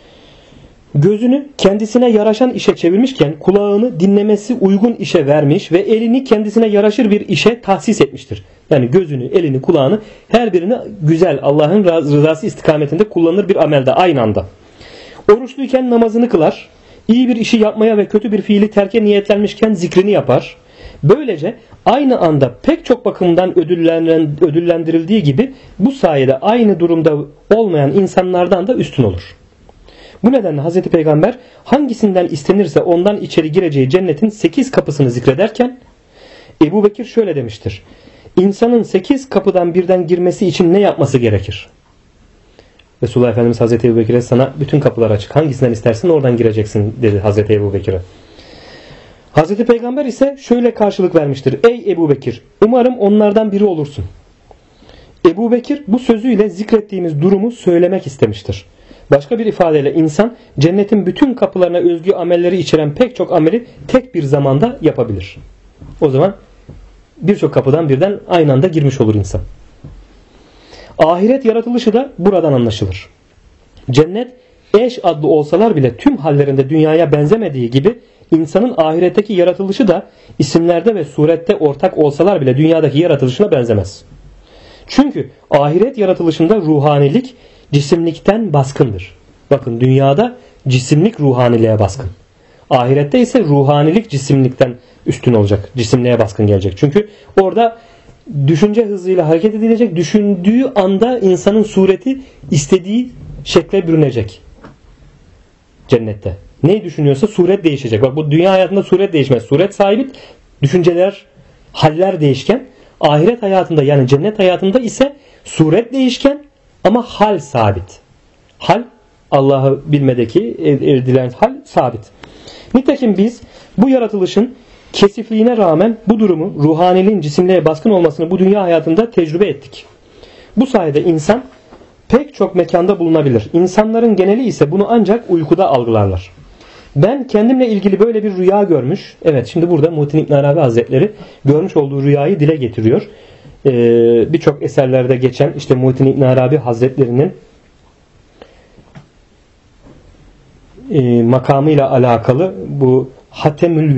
gözünü kendisine yaraşan işe çevirmişken kulağını dinlemesi uygun işe vermiş ve elini kendisine yaraşır bir işe tahsis etmiştir. Yani gözünü, elini, kulağını her birini güzel, Allah'ın rızası istikametinde kullanır bir amelde aynı anda. Oruçluyken namazını kılar, iyi bir işi yapmaya ve kötü bir fiili terke niyetlenmişken zikrini yapar. Böylece aynı anda pek çok bakımdan ödüllendirildiği gibi bu sayede aynı durumda olmayan insanlardan da üstün olur. Bu nedenle Hz. Peygamber hangisinden istenirse ondan içeri gireceği cennetin 8 kapısını zikrederken Ebu Bekir şöyle demiştir. İnsanın 8 kapıdan birden girmesi için ne yapması gerekir? Resulullah Efendimiz Hz. Ebu Bekir'e sana bütün kapılar açık. Hangisinden istersen oradan gireceksin dedi Hz. Ebu Bekir'e. Hz. Peygamber ise şöyle karşılık vermiştir. Ey Ebu Bekir, umarım onlardan biri olursun. Ebu Bekir bu sözüyle zikrettiğimiz durumu söylemek istemiştir. Başka bir ifadeyle insan cennetin bütün kapılarına özgü amelleri içeren pek çok ameli tek bir zamanda yapabilir. O zaman birçok kapıdan birden aynı anda girmiş olur insan. Ahiret yaratılışı da buradan anlaşılır. Cennet eş adlı olsalar bile tüm hallerinde dünyaya benzemediği gibi insanın ahiretteki yaratılışı da isimlerde ve surette ortak olsalar bile dünyadaki yaratılışına benzemez. Çünkü ahiret yaratılışında ruhanilik cisimlikten baskındır. Bakın dünyada cisimlik ruhaniliğe baskın. Ahirette ise ruhanilik cisimlikten üstün olacak. Cisimliğe baskın gelecek. Çünkü orada düşünce hızıyla hareket edilecek. Düşündüğü anda insanın sureti istediği şekle bürünecek. Cennette. Neyi düşünüyorsa suret değişecek. Bak bu dünya hayatında suret değişmez. Suret sabit, düşünceler, haller değişken. Ahiret hayatında yani cennet hayatında ise suret değişken ama hal sabit. Hal Allah'ı bilmedeki edilen hal sabit. Nitekim biz bu yaratılışın kesifliğine rağmen bu durumu ruhaniliğin cisimliğe baskın olmasını bu dünya hayatında tecrübe ettik. Bu sayede insan pek çok mekanda bulunabilir. İnsanların geneli ise bunu ancak uykuda algılarlar. Ben kendimle ilgili böyle bir rüya görmüş. Evet şimdi burada Muhittin İbn Arabi Hazretleri görmüş olduğu rüyayı dile getiriyor. Birçok eserlerde geçen işte Muhittin İbn Arabi Hazretleri'nin makamıyla alakalı bu Hatemül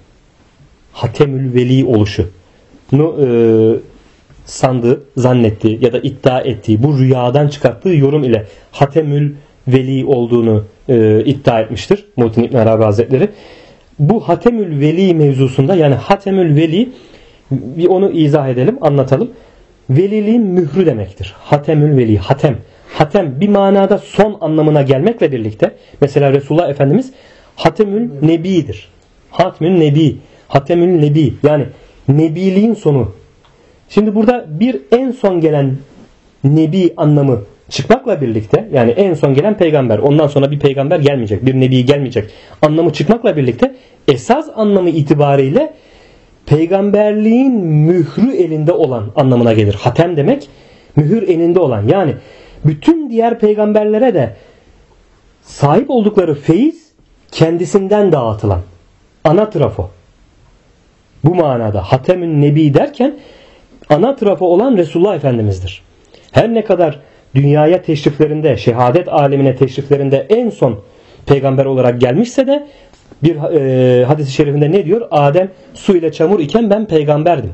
Veli oluşunu sandığı, zannettiği ya da iddia ettiği bu rüyadan çıkarttığı yorum ile Hatemül Veli olduğunu iddia etmiştir Muhittin İbn Arabi Hazretleri. Bu Hatemül Veli mevzusunda yani Hatemül Veli bir onu izah edelim, anlatalım. Veliliğin mührü demektir. Hatemül Veli, hatem. Hatem bir manada son anlamına gelmekle birlikte mesela Resulullah Efendimiz Hatemül Nebi'dir. Hatmül Nebi, Hatemül Nebi yani nebiliğin sonu. Şimdi burada bir en son gelen nebi anlamı çıkmakla birlikte yani en son gelen peygamber ondan sonra bir peygamber gelmeyecek, bir nebi gelmeyecek anlamı çıkmakla birlikte esas anlamı itibariyle peygamberliğin mührü elinde olan anlamına gelir. Hatem demek mühür elinde olan yani bütün diğer peygamberlere de sahip oldukları feyiz kendisinden dağıtılan ana trafo. Bu manada Hatemün Nebi derken ana trafo olan Resulullah Efendimiz'dir. Her ne kadar dünyaya teşriflerinde, şehadet alemine teşriflerinde en son peygamber olarak gelmişse de bir hadis-i şerifinde ne diyor? Adem su ile çamur iken ben peygamberdim.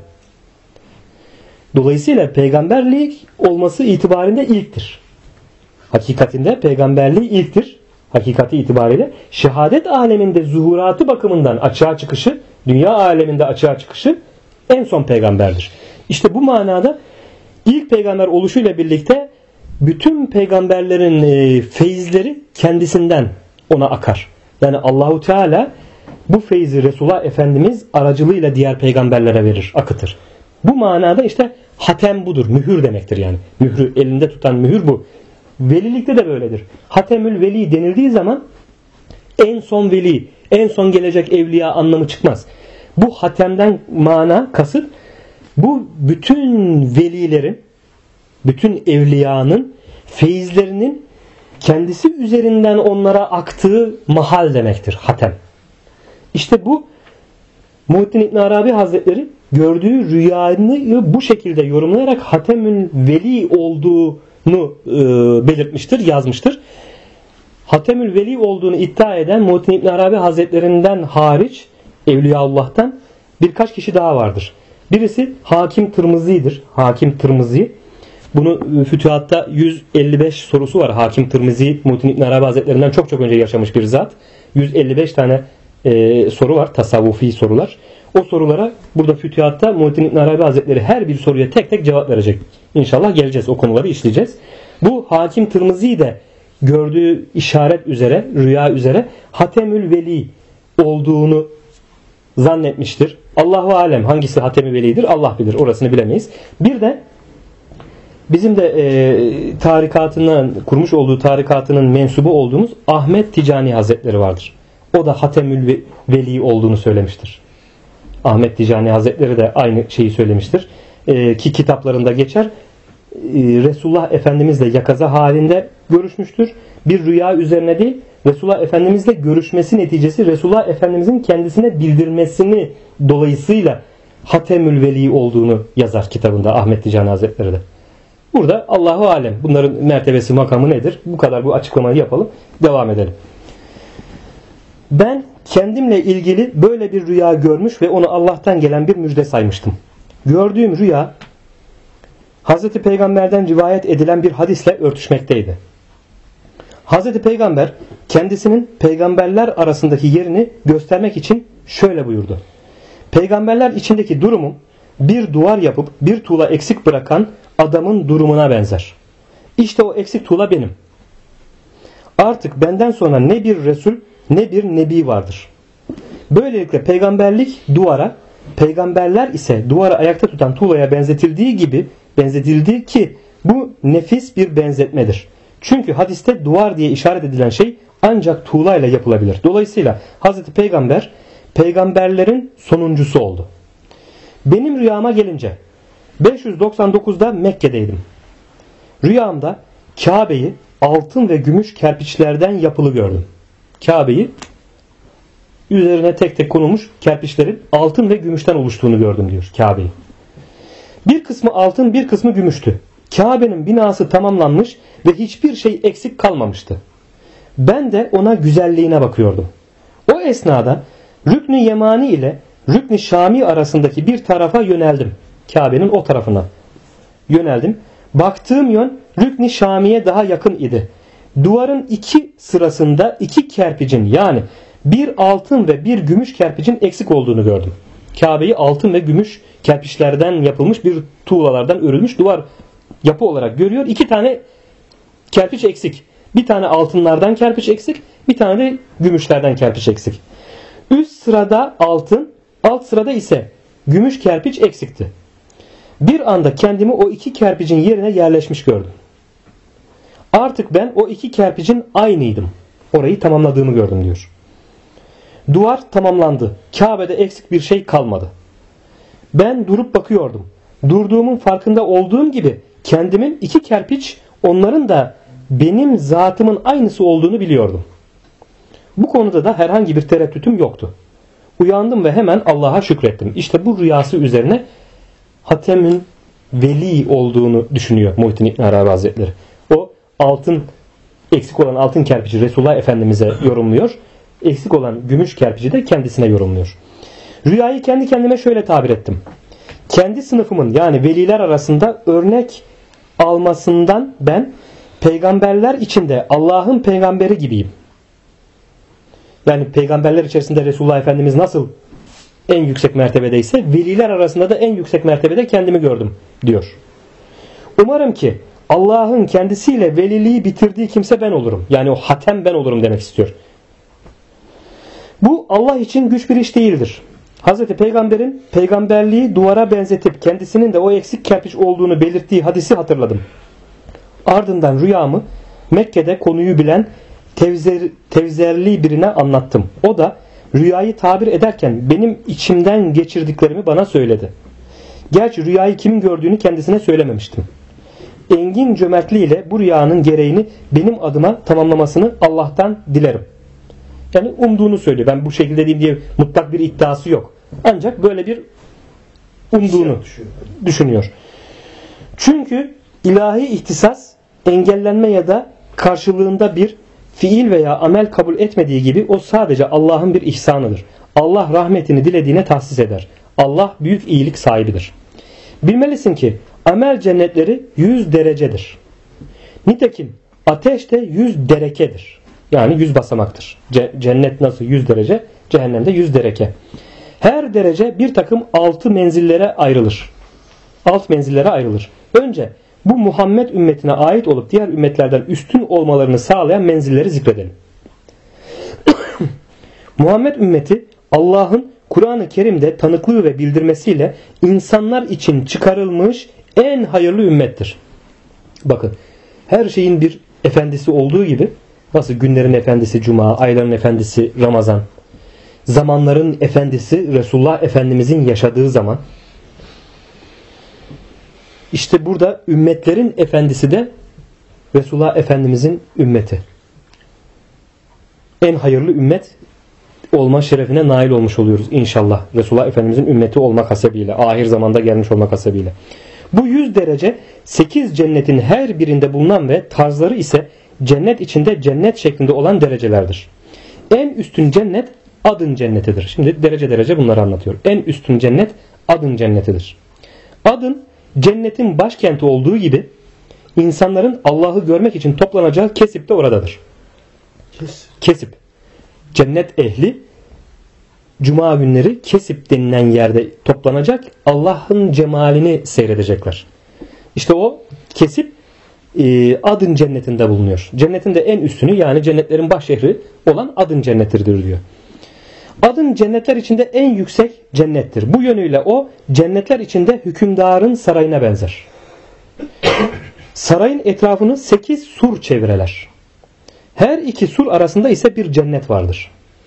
Dolayısıyla peygamberlik olması itibarinde ilktir. Hakikatinde peygamberliği ilktir. Hakikati itibariyle şehadet aleminde zuhuratı bakımından açığa çıkışı, dünya aleminde açığa çıkışı en son peygamberdir. İşte bu manada ilk peygamber oluşuyla birlikte bütün peygamberlerin feyizleri kendisinden ona akar. Yani Allahu Teala bu feyzi Resulullah Efendimiz aracılığıyla diğer peygamberlere verir, akıtır. Bu manada işte hatem budur, mühür demektir yani. Mührü elinde tutan mühür bu. Velilikte de böyledir. Hatemül Veli denildiği zaman en son veli, en son gelecek evliya anlamı çıkmaz. Bu hatemden mana kasıt bu bütün velilerin, bütün evliyanın feyizlerinin kendisi üzerinden onlara aktığı mahal demektir hatem. İşte bu Muhittin İbn Arabi Hazretleri gördüğü rüyanı bu şekilde yorumlayarak Hatemül Veli olduğunu belirtmiştir, yazmıştır. Hatemül Veli olduğunu iddia eden Muhittin İbn Arabi Hazretlerinden hariç Evliyaullah'tan birkaç kişi daha vardır. Birisi Hakim Tırmızı'dır. Hakim Tırmızı. Bunu Fütühat'ta 155 sorusu var. Hakim Tırmızı Muhittin İbn Arabi Hazretlerinden çok önce yaşamış bir zat. 155 tane soru var. Tasavvufi sorular. O sorulara burada Fütühat'ta Muhittin İbn Arabi Hazretleri her bir soruya tek tek cevap verecek. İnşallah geleceğiz. O konuları işleyeceğiz. Bu Hakim Tırmızı'yı da gördüğü işaret üzere, rüya üzere Hatemül Veli olduğunu zannetmiştir. Allahu alem hangisi Hatemül Veli'dir Allah bilir. Orasını bilemeyiz. Bir de bizim de tarikatından kurmuş olduğu tarikatının mensubu olduğumuz Ahmet Ticani Hazretleri vardır. O da Hatemül Veli olduğunu söylemiştir. Ahmet Ticani Hazretleri de aynı şeyi söylemiştir. Ki kitaplarında geçer. Resulullah Efendimizle yakaza halinde görüşmüştür. Bir rüya üzerine değil, Resulullah Efendimizle görüşmesi neticesi Resulullah Efendimizin kendisine bildirmesini dolayısıyla Hatemül Veli olduğunu yazar kitabında Ahmet Ticani Hazretleri de. Burada Allahu alem bunların mertebesi makamı nedir? Bu kadar bu açıklamayı yapalım. Devam edelim. Ben kendimle ilgili böyle bir rüya görmüş ve onu Allah'tan gelen bir müjde saymıştım. Gördüğüm rüya Hazreti Peygamber'den rivayet edilen bir hadisle örtüşmekteydi. Hazreti Peygamber kendisinin peygamberler arasındaki yerini göstermek için şöyle buyurdu. Peygamberler içindeki durumum bir duvar yapıp bir tuğla eksik bırakan adamın durumuna benzer. İşte o eksik tuğla benim. Artık benden sonra ne bir Resul ne bir Nebi vardır. Böylelikle peygamberlik duvara, peygamberler ise duvarı ayakta tutan tuğlaya benzetildiği ki bu nefis bir benzetmedir. Çünkü hadiste duvar diye işaret edilen şey ancak tuğlayla yapılabilir. Dolayısıyla Hazreti Peygamber peygamberlerin sonuncusu oldu. Benim rüyama gelince 599'da Mekke'deydim. Rüyamda Kabe'yi altın ve gümüş kerpiçlerden yapılı gördüm. Kabe'yi üzerine tek tek konulmuş kerpiçlerin altın ve gümüşten oluştuğunu gördüm diyor Kabe'yi. Bir kısmı altın bir kısmı gümüştü. Kabe'nin binası tamamlanmış ve hiçbir şey eksik kalmamıştı. Ben de ona güzelliğine bakıyordum. O esnada Rükn-i Yemani ile Rükn-i Şami arasındaki bir tarafa yöneldim. Kabe'nin o tarafına yöneldim. Baktığım yön Rükn-i Şami'ye daha yakın idi. Duvarın iki sırasında iki kerpicin yani bir altın ve bir gümüş kerpicin eksik olduğunu gördüm. Kabe'yi altın ve gümüş kerpiçlerden yapılmış bir tuğlalardan örülmüş duvar yapı olarak görüyor. İki tane kerpiç eksik. Bir tane altınlardan kerpiç eksik. Bir tane de gümüşlerden kerpiç eksik. Üst sırada altın, alt sırada ise gümüş kerpiç eksikti. Bir anda kendimi o iki kerpicin yerine yerleşmiş gördüm. Artık ben o iki kerpicin aynıydım. Orayı tamamladığımı gördüm diyor. Duvar tamamlandı. Kabe'de eksik bir şey kalmadı. Ben durup bakıyordum. Durduğumun farkında olduğum gibi kendimin iki kerpiç onların da benim zatımın aynısı olduğunu biliyordum. Bu konuda da herhangi bir tereddütüm yoktu. Uyandım ve hemen Allah'a şükrettim. İşte bu rüyası üzerine Hatem'in veli olduğunu düşünüyor Muhittin İbn Arabi Hazretleri. O altın eksik olan altın kerpici Resulullah Efendimiz'e yorumluyor. Eksik olan gümüş kerpici de kendisine yorumluyor. Rüyayı kendi kendime şöyle tabir ettim. Kendi sınıfımın yani veliler arasında örnek almasından ben peygamberler içinde Allah'ın peygamberi gibiyim. Yani peygamberler içerisinde Resulullah Efendimiz nasıl en yüksek mertebedeyse veliler arasında da en yüksek mertebede kendimi gördüm diyor. Umarım ki Allah'ın kendisiyle veliliği bitirdiği kimse ben olurum. Yani o hatem ben olurum demek istiyor. Bu Allah için güç bir iş değildir. Hazreti Peygamber'in peygamberliği duvara benzetip kendisinin de o eksik kerpiç olduğunu belirttiği hadisi hatırladım. Ardından rüyamı Mekke'de konuyu bilen tevzerli birine anlattım. O da rüyayı tabir ederken benim içimden geçirdiklerimi bana söyledi. Gerçi rüyayı kimin gördüğünü kendisine söylememiştim. Engin cömertliğiyle bu rüyanın gereğini benim adıma tamamlamasını Allah'tan dilerim. Yani umduğunu söylüyor. Ben bu şekilde diyeyim diye mutlak bir iddiası yok. Ancak böyle bir umduğunu düşünüyor. Çünkü ilahi ihtisas engellenme ya da karşılığında bir fiil veya amel kabul etmediği gibi o sadece Allah'ın bir ihsanıdır. Allah rahmetini dilediğine tahsis eder. Allah büyük iyilik sahibidir. Bilmelisin ki amel cennetleri 100 derecedir. Nitekim ateş de 100 derekedir. Yani 100 basamaktır. Cennet nasıl 100 derece? Cehennemde 100 dereke. Her derece bir takım alt menzillere ayrılır. Önce bu Muhammed ümmetine ait olup diğer ümmetlerden üstün olmalarını sağlayan menzilleri zikredelim. Muhammed ümmeti Allah'ın Kur'an-ı Kerim'de tanıklığı ve bildirmesiyle insanlar için çıkarılmış en hayırlı ümmettir. Bakın, her şeyin bir efendisi olduğu gibi, nasıl günlerin efendisi Cuma, ayların efendisi Ramazan, zamanların efendisi Resulullah Efendimizin yaşadığı zaman, İşte burada ümmetlerin efendisi de Resulullah Efendimizin ümmeti. En hayırlı ümmet olma şerefine nail olmuş oluyoruz inşallah. Resulullah Efendimizin ümmeti olmak hasebiyle, ahir zamanda gelmiş olmak hasebiyle. Bu 100 derece 8 cennetin her birinde bulunan ve tarzları ise cennet içinde cennet şeklinde olan derecelerdir. En üstün cennet Adın cennetidir. Şimdi derece derece bunları anlatıyor. En üstün cennet Adın cennetidir. Adın cennetin başkenti olduğu gibi insanların Allah'ı görmek için toplanacağı Kesip de oradadır. Kesip. Cennet ehli Cuma günleri Kesip denilen yerde toplanacak, Allah'ın cemalini seyredecekler. İşte o Kesip Adın cennetinde bulunuyor. Cennetin de en üstünü, yani cennetlerin baş şehri olan Adın cennetidir diyor. Adın cennetler içinde en yüksek cennettir. Bu yönüyle o cennetler içinde hükümdarın sarayına benzer. Sarayın etrafını 8 sur çevreler. Her iki sur arasında ise bir cennet vardır.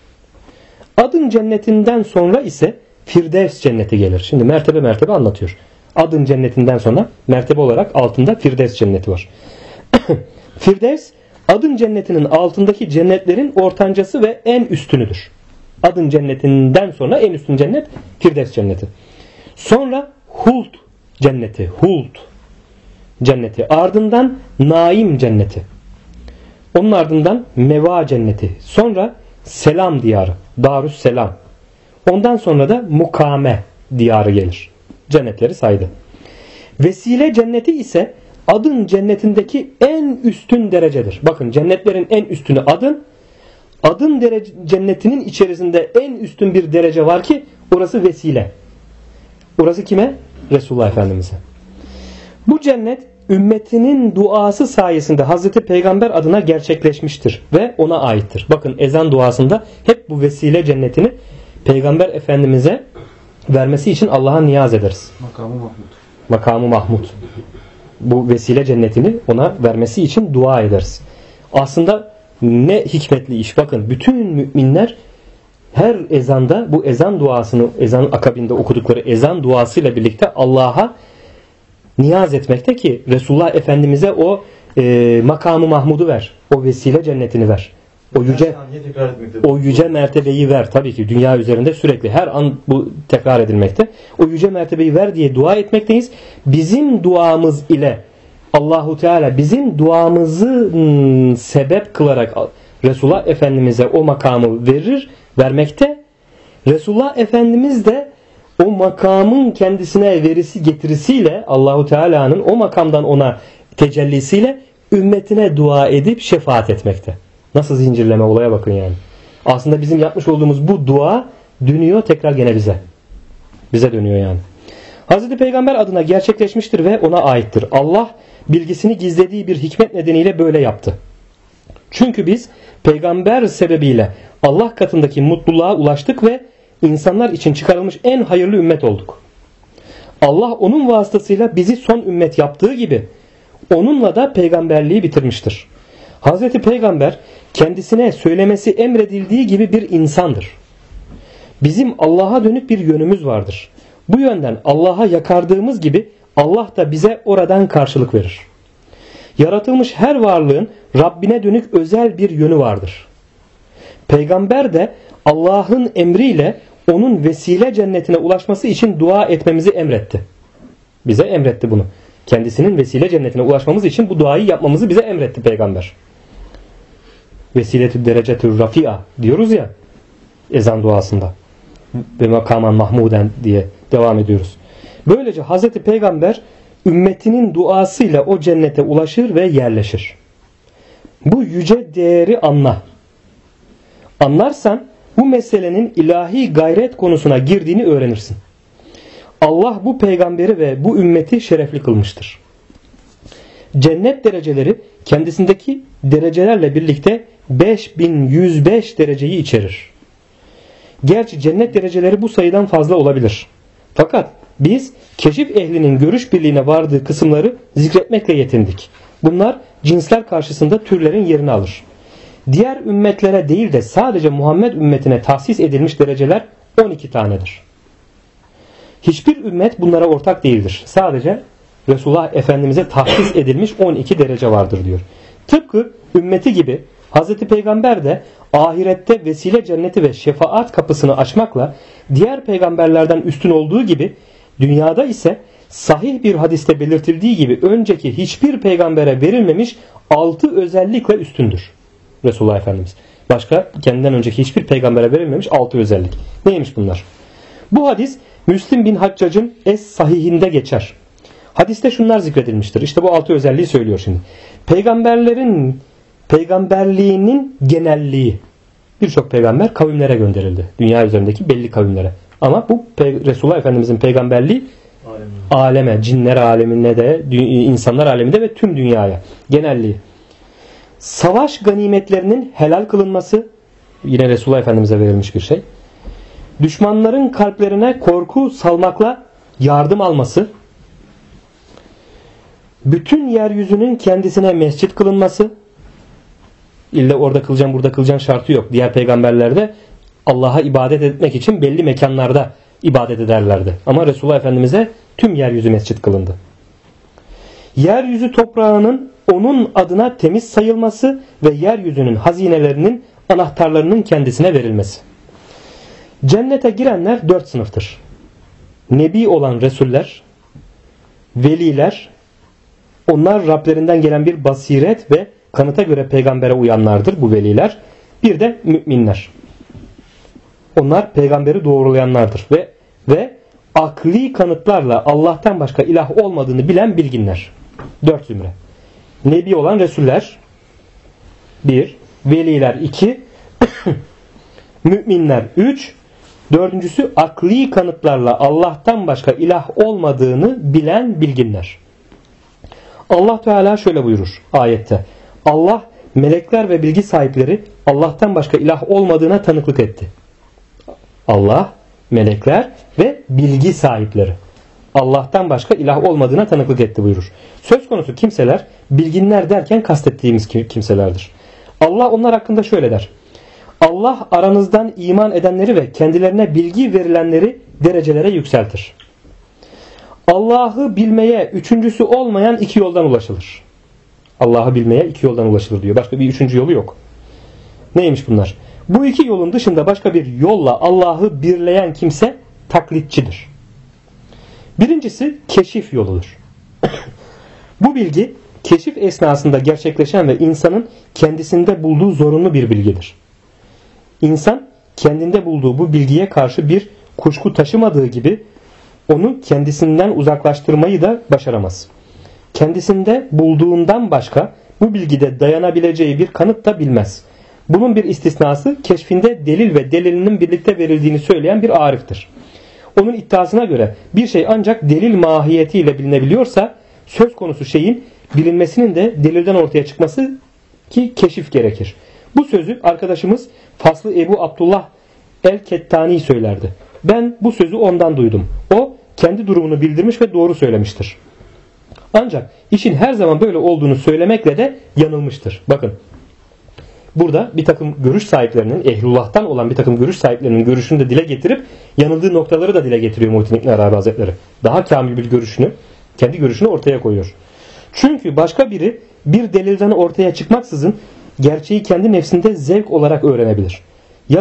Adın cennetinden sonra ise Firdevs cenneti gelir. Şimdi mertebe mertebe anlatıyor. Adın cennetinden sonra mertebe olarak altında Firdevs cenneti var. Firdevs Adın cennetinin altındaki cennetlerin ortancası ve en üstünüdür. Adın cennetinden sonra en üstün cennet Firdevs cenneti. Sonra Hult cenneti. Hult cenneti. Ardından Naim cenneti. Onun ardından Meva cenneti. Sonra Selam diyarı. Darüsselam. Ondan sonra da Mukame diyarı gelir. Cennetleri saydı. Vesile cenneti ise Adın cennetindeki en üstün derecedir. Bakın, cennetlerin en üstünü Adın. Adın cennetinin içerisinde en üstün bir derece var ki orası vesile. Orası kime? Resulullah Efendimiz'e. Bu cennet ümmetinin duası sayesinde Hazreti Peygamber adına gerçekleşmiştir ve ona aittir. Bakın, ezan duasında hep bu vesile cennetini Peygamber Efendimiz'e vermesi için Allah'a niyaz ederiz. Makamı Mahmud. Bu vesile cennetini ona vermesi için dua ederiz. Aslında ne hikmetli iş. Bakın, bütün müminler her ezanda bu ezan duasını, ezan akabinde okudukları ezan duasıyla birlikte Allah'a niyaz etmekte ki Resulullah Efendimiz'e o makamı Mahmud'u ver. O vesile cennetini ver. O yüce mertebeyi ver. Tabii ki dünya üzerinde sürekli her an bu tekrar edilmekte. O yüce mertebeyi ver diye dua etmekteyiz. Bizim duamız ile Allahu Teala bizim duamızı sebep kılarak Resulullah Efendimiz'e o makamı vermekte. Resulullah Efendimiz de o makamın kendisine verisi getirisiyle Allahu Teala'nın o makamdan ona tecellisiyle ümmetine dua edip şefaat etmekte. Nasıl zincirleme, olaya bakın yani. Aslında bizim yapmış olduğumuz bu dua dönüyor tekrar gene bize. Bize dönüyor yani. Hazreti Peygamber adına gerçekleşmiştir ve ona aittir. Allah bilgisini gizlediği bir hikmet nedeniyle böyle yaptı. Çünkü biz peygamber sebebiyle Allah katındaki mutluluğa ulaştık ve insanlar için çıkarılmış en hayırlı ümmet olduk. Allah onun vasıtasıyla bizi son ümmet yaptığı gibi onunla da peygamberliği bitirmiştir. Hazreti Peygamber kendisine söylemesi emredildiği gibi bir insandır. Bizim Allah'a dönük bir yönümüz vardır. Bu yönden Allah'a yakardığımız gibi Allah da bize oradan karşılık verir. Yaratılmış her varlığın Rabbine dönük özel bir yönü vardır. Peygamber de Allah'ın emriyle onun vesile cennetine ulaşması için dua etmemizi emretti. Bize emretti bunu. Kendisinin vesile cennetine ulaşmamız için bu duayı yapmamızı bize emretti Peygamber. Vesiletü derecetü rafi'a diyoruz ya ezan duasında. Ve makaman mahmuden diye devam ediyoruz. Böylece Hazreti Peygamber ümmetinin duasıyla o cennete ulaşır ve yerleşir. Bu yüce değeri anla. Anlarsan bu meselenin ilahi gayret konusuna girdiğini öğrenirsin. Allah bu peygamberi ve bu ümmeti şerefli kılmıştır. Cennet dereceleri kendisindeki derecelerle birlikte 5105 dereceyi içerir. Gerçi cennet dereceleri bu sayıdan fazla olabilir. Fakat biz keşif ehlinin görüş birliğine vardığı kısımları zikretmekle yetindik. Bunlar cinsler karşısında türlerin yerini alır. Diğer ümmetlere değil de sadece Muhammed ümmetine tahsis edilmiş dereceler 12 tanedir. Hiçbir ümmet bunlara ortak değildir. Sadece Resulullah Efendimiz'e tahsis edilmiş 12 derece vardır diyor. Tıpkı ümmeti gibi Hazreti Peygamber de ahirette vesile cenneti ve şefaat kapısını açmakla diğer peygamberlerden üstün olduğu gibi dünyada ise sahih bir hadiste belirtildiği gibi önceki hiçbir peygambere verilmemiş 6 özellikle üstündür. Resulullah Efendimiz. Başka kendinden önceki hiçbir peygambere verilmemiş 6 özellik. Neymiş bunlar? Bu hadis Müslim bin Haccac'ın Es-Sahihinde geçer. Hadiste şunlar zikredilmiştir. İşte bu 6 özelliği söylüyor şimdi. Peygamberliğinin genelliği. Birçok peygamber kavimlere gönderildi. Dünya üzerindeki belli kavimlere. Ama bu Resulullah Efendimizin peygamberliği aleme, cinler alemine de, insanlar aleminde ve tüm dünyaya genelliği. Savaş ganimetlerinin helal kılınması yine Resulullah Efendimiz'e verilmiş bir şey. Düşmanların kalplerine korku salmakla yardım alması. Bütün yeryüzünün kendisine mescit kılınması. İlle orada kılacaksın burada kılacaksın şartı yok. Diğer peygamberlerde Allah'a ibadet etmek için belli mekanlarda ibadet ederlerdi. Ama Resulullah Efendimiz'e tüm yeryüzü mescit kılındı. Yeryüzü toprağının onun adına temiz sayılması ve yeryüzünün hazinelerinin anahtarlarının kendisine verilmesi. Cennete girenler 4 sınıftır. Nebi olan Resuller, veliler, onlar Rablerinden gelen bir basiret ve kanıta göre peygambere uyanlardır bu veliler. Bir de müminler. Onlar peygamberi doğrulayanlardır ve akli kanıtlarla Allah'tan başka ilah olmadığını bilen bilginler. 4 zümre. Nebi olan Resuller 1, veliler 2, müminler 3, dördüncüsü akli kanıtlarla Allah'tan başka ilah olmadığını bilen bilginler. Allah Teala şöyle buyurur ayette. Allah melekler ve bilgi sahipleri Allah'tan başka ilah olmadığına tanıklık etti. Allah, melekler ve bilgi sahipleri Allah'tan başka ilah olmadığına tanıklık etti buyurur. Söz konusu kimseler bilginler derken kastettiğimiz kimselerdir. Allah onlar hakkında şöyle der. Allah aranızdan iman edenleri ve kendilerine bilgi verilenleri derecelere yükseltir. Allah'ı bilmeye üçüncüsü olmayan 2 yoldan ulaşılır. Allah'ı bilmeye 2 yoldan ulaşılır diyor. Başka bir 3. yolu yok. Neymiş bunlar? Bu 2 yolun dışında başka bir yolla Allah'ı birleyen kimse taklitçidir. Birincisi keşif yoludur. Bu bilgi keşif esnasında gerçekleşen ve insanın kendisinde bulduğu zorunlu bir bilgidir. İnsan kendinde bulduğu bu bilgiye karşı bir kuşku taşımadığı gibi onu kendisinden uzaklaştırmayı da başaramaz. Kendisinde bulduğundan başka bu bilgide dayanabileceği bir kanıt da bilmez. Bunun bir istisnası keşfinde delil ve delilinin birlikte verildiğini söyleyen bir ariftir. Onun iddiasına göre bir şey ancak delil mahiyetiyle bilinebiliyorsa söz konusu şeyin bilinmesinin de delilden ortaya çıkması ki keşif gerekir. Bu sözü arkadaşımız Faslı Ebu Abdullah el-Kettani söylerdi. Ben bu sözü ondan duydum. O kendi durumunu bildirmiş ve doğru söylemiştir. Ancak işin her zaman böyle olduğunu söylemekle de yanılmıştır. Bakın burada bir takım görüş sahiplerinin, ehlullah'tan olan bir takım görüş sahiplerinin görüşünü de dile getirip yanıldığı noktaları da dile getiriyor Muhittin İbn Arabi Hazretleri. Daha kamil bir görüşünü, kendi görüşünü ortaya koyuyor. Çünkü başka biri bir delilden ortaya çıkmaksızın gerçeği kendi nefsinde zevk olarak öğrenebilir. Ya da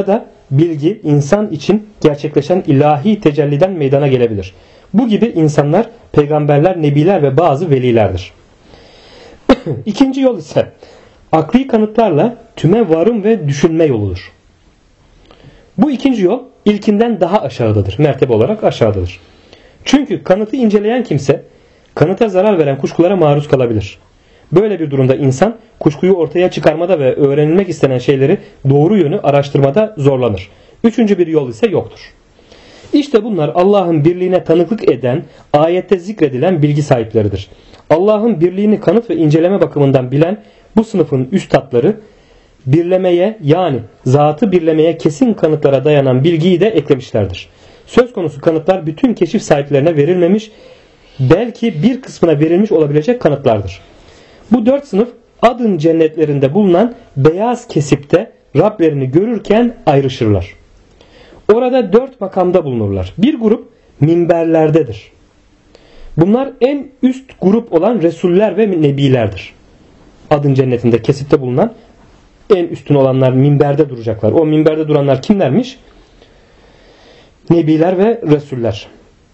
bilgi insan için gerçekleşen ilahi tecelliden meydana gelebilir. Bu gibi insanlar peygamberler, nebiler ve bazı velilerdir. İkinci yol ise akli kanıtlarla tüme varım ve düşünme yoludur. Bu ikinci yol ilkinden daha aşağıdadır. Mertebe olarak aşağıdadır. Çünkü kanıtı inceleyen kimse kanıta zarar veren kuşkulara maruz kalabilir. Böyle bir durumda insan kuşkuyu ortaya çıkarmada ve öğrenilmek istenen şeyleri doğru yönü araştırmada zorlanır. Üçüncü bir yol ise yoktur. İşte bunlar Allah'ın birliğine tanıklık eden, ayette zikredilen bilgi sahipleridir. Allah'ın birliğini kanıt ve inceleme bakımından bilen bu sınıfın üstadları birlemeye, yani zatı birlemeye kesin kanıtlara dayanan bilgiyi de eklemişlerdir. Söz konusu kanıtlar bütün keşif sahiplerine verilmemiş, belki bir kısmına verilmiş olabilecek kanıtlardır. Bu dört sınıf adın cennetlerinde bulunan beyaz kesipte Rablerini görürken ayrışırlar. Orada dört makamda bulunurlar. Bir grup minberlerdedir. Bunlar en üst grup olan Resuller ve Nebilerdir. Adın cennetinde kesipte bulunan en üstün olanlar minberde duracaklar. O minberde duranlar kimlermiş? Nebiler ve Resuller.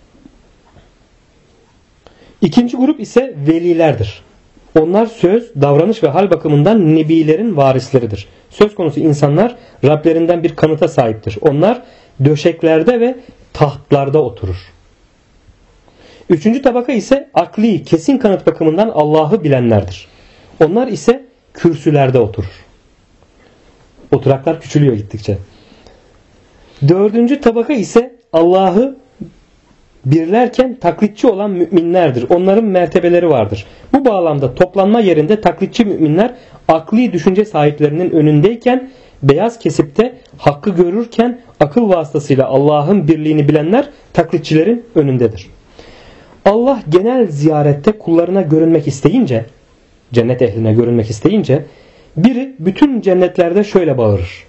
İkinci grup ise velilerdir. Onlar söz, davranış ve hal bakımından nebilerin varisleridir. Söz konusu insanlar Rablerinden bir kanıta sahiptir. Onlar döşeklerde ve tahtlarda oturur. Üçüncü tabaka ise akli, kesin kanıt bakımından Allah'ı bilenlerdir. Onlar ise kürsülerde oturur. Oturaklar küçülüyor gittikçe. Dördüncü tabaka ise Allah'ı birlerken taklitçi olan müminlerdir. Onların mertebeleri vardır. Bu bağlamda toplanma yerinde taklitçi müminler akli düşünce sahiplerinin önündeyken, beyaz kesipte hakkı görürken akıl vasıtasıyla Allah'ın birliğini bilenler taklitçilerin önündedir. Allah genel ziyarette kullarına görünmek isteyince, cennet ehline görünmek isteyince, biri bütün cennetlerde şöyle bağırır: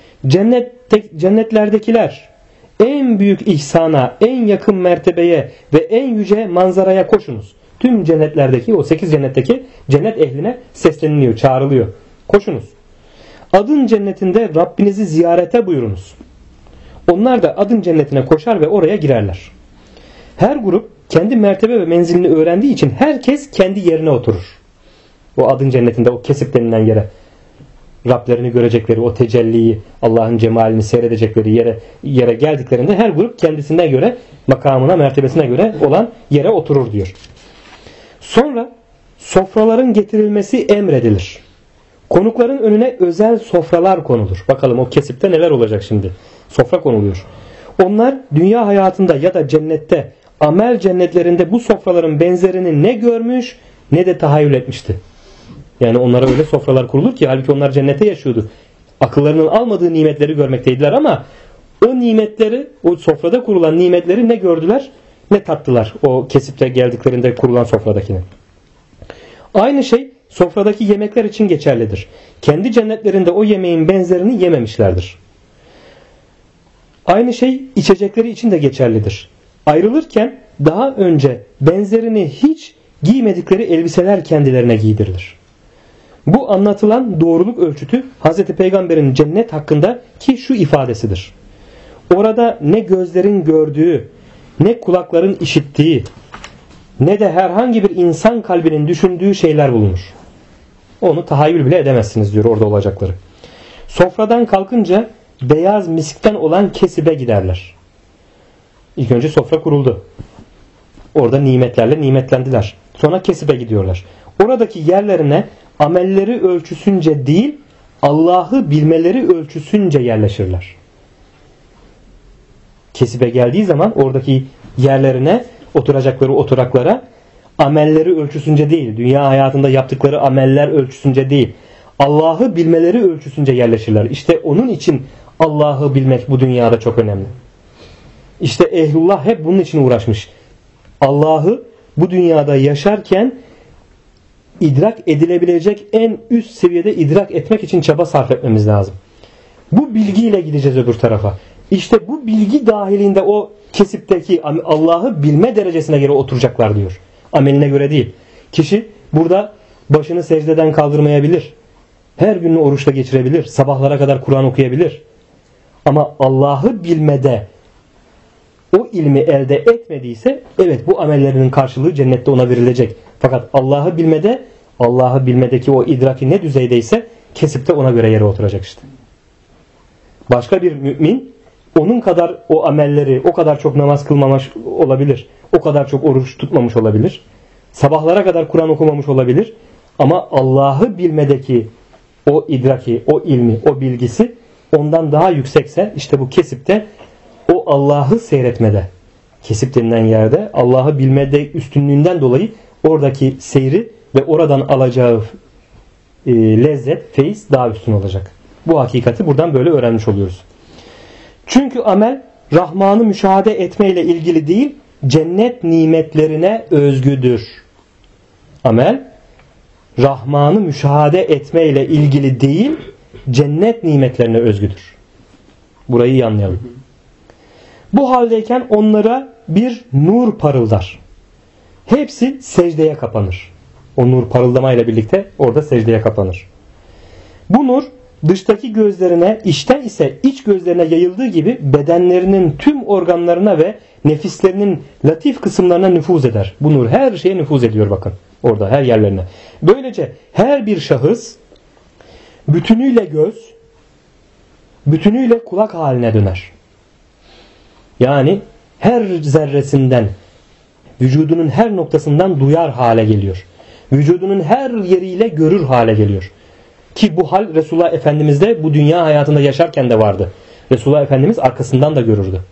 Cennetlerdekiler en büyük ihsana, en yakın mertebeye ve en yüce manzaraya koşunuz. Tüm cennetlerdeki, o 8 cennetteki cennet ehline sesleniliyor, çağrılıyor. Koşunuz. Adın cennetinde Rabbinizi ziyarete buyurunuz. Onlar da adın cennetine koşar ve oraya girerler. Her grup kendi mertebe ve menzilini öğrendiği için herkes kendi yerine oturur. O adın cennetinde, o kesip denilen yere. Rablerini görecekleri, o tecelliyi, Allah'ın cemalini seyredecekleri yere geldiklerinde her grup kendisine göre, makamına, mertebesine göre olan yere oturur diyor. Sonra sofraların getirilmesi emredilir. Konukların önüne özel sofralar konulur. Bakalım o kesipte neler olacak şimdi. Sofra konuluyor. Onlar dünya hayatında ya da cennette, amel cennetlerinde bu sofraların benzerini ne görmüş ne de tahayyül etmişti. Yani onlara öyle sofralar kurulur ki halbuki onlar cennete yaşıyordu. Akıllarının almadığı nimetleri görmekteydiler ama o nimetleri, o sofrada kurulan nimetleri ne gördüler ne tattılar o kesipte geldiklerinde kurulan sofradakini. Aynı şey sofradaki yemekler için geçerlidir. Kendi cennetlerinde o yemeğin benzerini yememişlerdir. Aynı şey içecekleri için de geçerlidir. Ayrılırken daha önce benzerini hiç giymedikleri elbiseler kendilerine giydirilir. Bu anlatılan doğruluk ölçütü Hz. Peygamber'in cennet hakkındaki şu ifadesidir: orada ne gözlerin gördüğü, ne kulakların işittiği, ne de herhangi bir insan kalbinin düşündüğü şeyler bulunur. Onu tahayyül bile edemezsiniz diyor orada olacakları. Sofradan kalkınca beyaz miskten olan kesibe giderler. İlk önce sofra kuruldu. Orada nimetlerle nimetlendiler. Sonra kesibe gidiyorlar. Oradaki yerlerine amelleri ölçüsünce değil, Allah'ı bilmeleri ölçüsünce yerleşirler. Kesibe geldiği zaman oradaki yerlerine, oturacakları oturaklara amelleri ölçüsünce değil, dünya hayatında yaptıkları ameller ölçüsünce değil, Allah'ı bilmeleri ölçüsünce yerleşirler. İşte onun için Allah'ı bilmek bu dünyada çok önemli. İşte ehlullah hep bunun için uğraşmış. Allah'ı bu dünyada yaşarken idrak edilebilecek en üst seviyede idrak etmek için çaba sarf etmemiz lazım. Bu bilgiyle gideceğiz öbür tarafa. İşte bu bilgi dahilinde o kesipteki Allah'ı bilme derecesine göre oturacaklar diyor. Ameline göre değil. Kişi burada başını secdeden kaldırmayabilir. Her gününü oruçla geçirebilir. Sabahlara kadar Kur'an okuyabilir. Ama Allah'ı bilmede o ilmi elde etmediyse evet bu amellerinin karşılığı cennette ona verilecek. Fakat Allah'ı bilmedeki o idraki ne düzeydeyse kesip de ona göre yere oturacak işte. Başka bir mümin onun kadar o amelleri, o kadar çok namaz kılmamış olabilir. O kadar çok oruç tutmamış olabilir. Sabahlara kadar Kur'an okumamış olabilir. Ama Allah'ı bilmedeki o idraki, o ilmi, o bilgisi ondan daha yüksekse işte bu kesipte o Allah'ı seyretmede, kesip denilen yerde Allah'ı bilmede üstünlüğünden dolayı oradaki seyri ve oradan alacağı lezzet, feyiz daha üstün olacak. Bu hakikati buradan böyle öğrenmiş oluyoruz. Çünkü amel Rahman'ı müşahede etmeyle ilgili değil, cennet nimetlerine özgüdür. Amel Rahman'ı müşahede etmeyle ilgili değil, cennet nimetlerine özgüdür. Burayı iyi anlayalım. Bu haldeyken onlara bir nur parıldar. Hepsi secdeye kapanır. O nur parıldamayla birlikte orada secdeye kapanır. Bu nur dıştaki gözlerine, içten ise iç gözlerine yayıldığı gibi bedenlerinin tüm organlarına ve nefislerinin latif kısımlarına nüfuz eder. Bu nur her şeye nüfuz ediyor bakın. Orada her yerlerine. Böylece her bir şahıs bütünüyle göz, bütünüyle kulak haline döner. Yani her zerresinden, vücudunun her noktasından duyar hale geliyor. Vücudunun her yeriyle görür hale geliyor. Ki bu hal Resulullah Efendimiz'de bu dünya hayatında yaşarken de vardı. Resulullah Efendimiz arkasından da görürdü.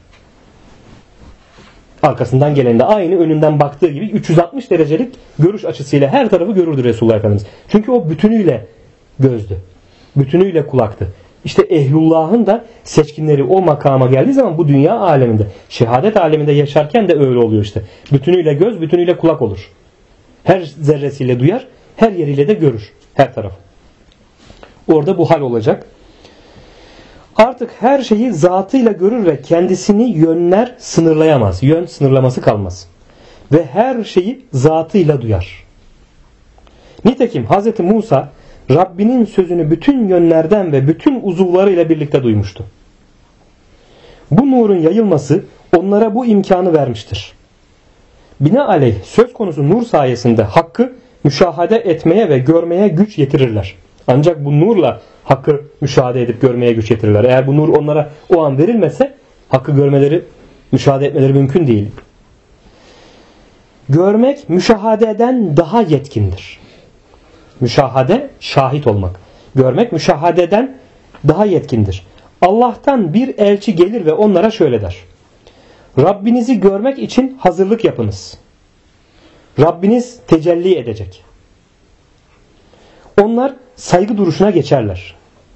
Arkasından gelende aynı önünden baktığı gibi 360 derecelik görüş açısıyla her tarafı görürdü Resulullah Efendimiz. Çünkü o bütünüyle gözdü. Bütünüyle kulaktı. İşte ehlullah'ın da seçkinleri o makama geldiği zaman bu dünya aleminde, şehadet aleminde yaşarken de öyle oluyor işte. Bütünüyle göz, bütünüyle kulak olur. Her zerresiyle duyar, her yeriyle de görür. Her tarafı. Orada bu hal olacak. Artık her şeyi zatıyla görür ve kendisini yönler sınırlayamaz. Yön sınırlaması kalmaz. Ve her şeyi zatıyla duyar. Nitekim Hz. Musa Rabbinin sözünü bütün yönlerden ve bütün uzuvlarıyla birlikte duymuştu. Bu nurun yayılması onlara bu imkanı vermiştir. Binaenaleyh söz konusu nur sayesinde hakkı müşahede etmeye ve görmeye güç yetirirler. Ancak bu nurla hakkı müşahede edip görmeye güç yetirirler. Eğer bu nur onlara o an verilmese hakkı görmeleri, müşahede etmeleri mümkün değil. Görmek müşahadeden daha yetkindir. Müşahade, şahit olmak. Görmek müşahadeden daha yetkindir. Allah'tan bir elçi gelir ve onlara şöyle der. Rabbinizi görmek için hazırlık yapınız. Rabbiniz tecelli edecek. Onlar saygı duruşuna geçerler.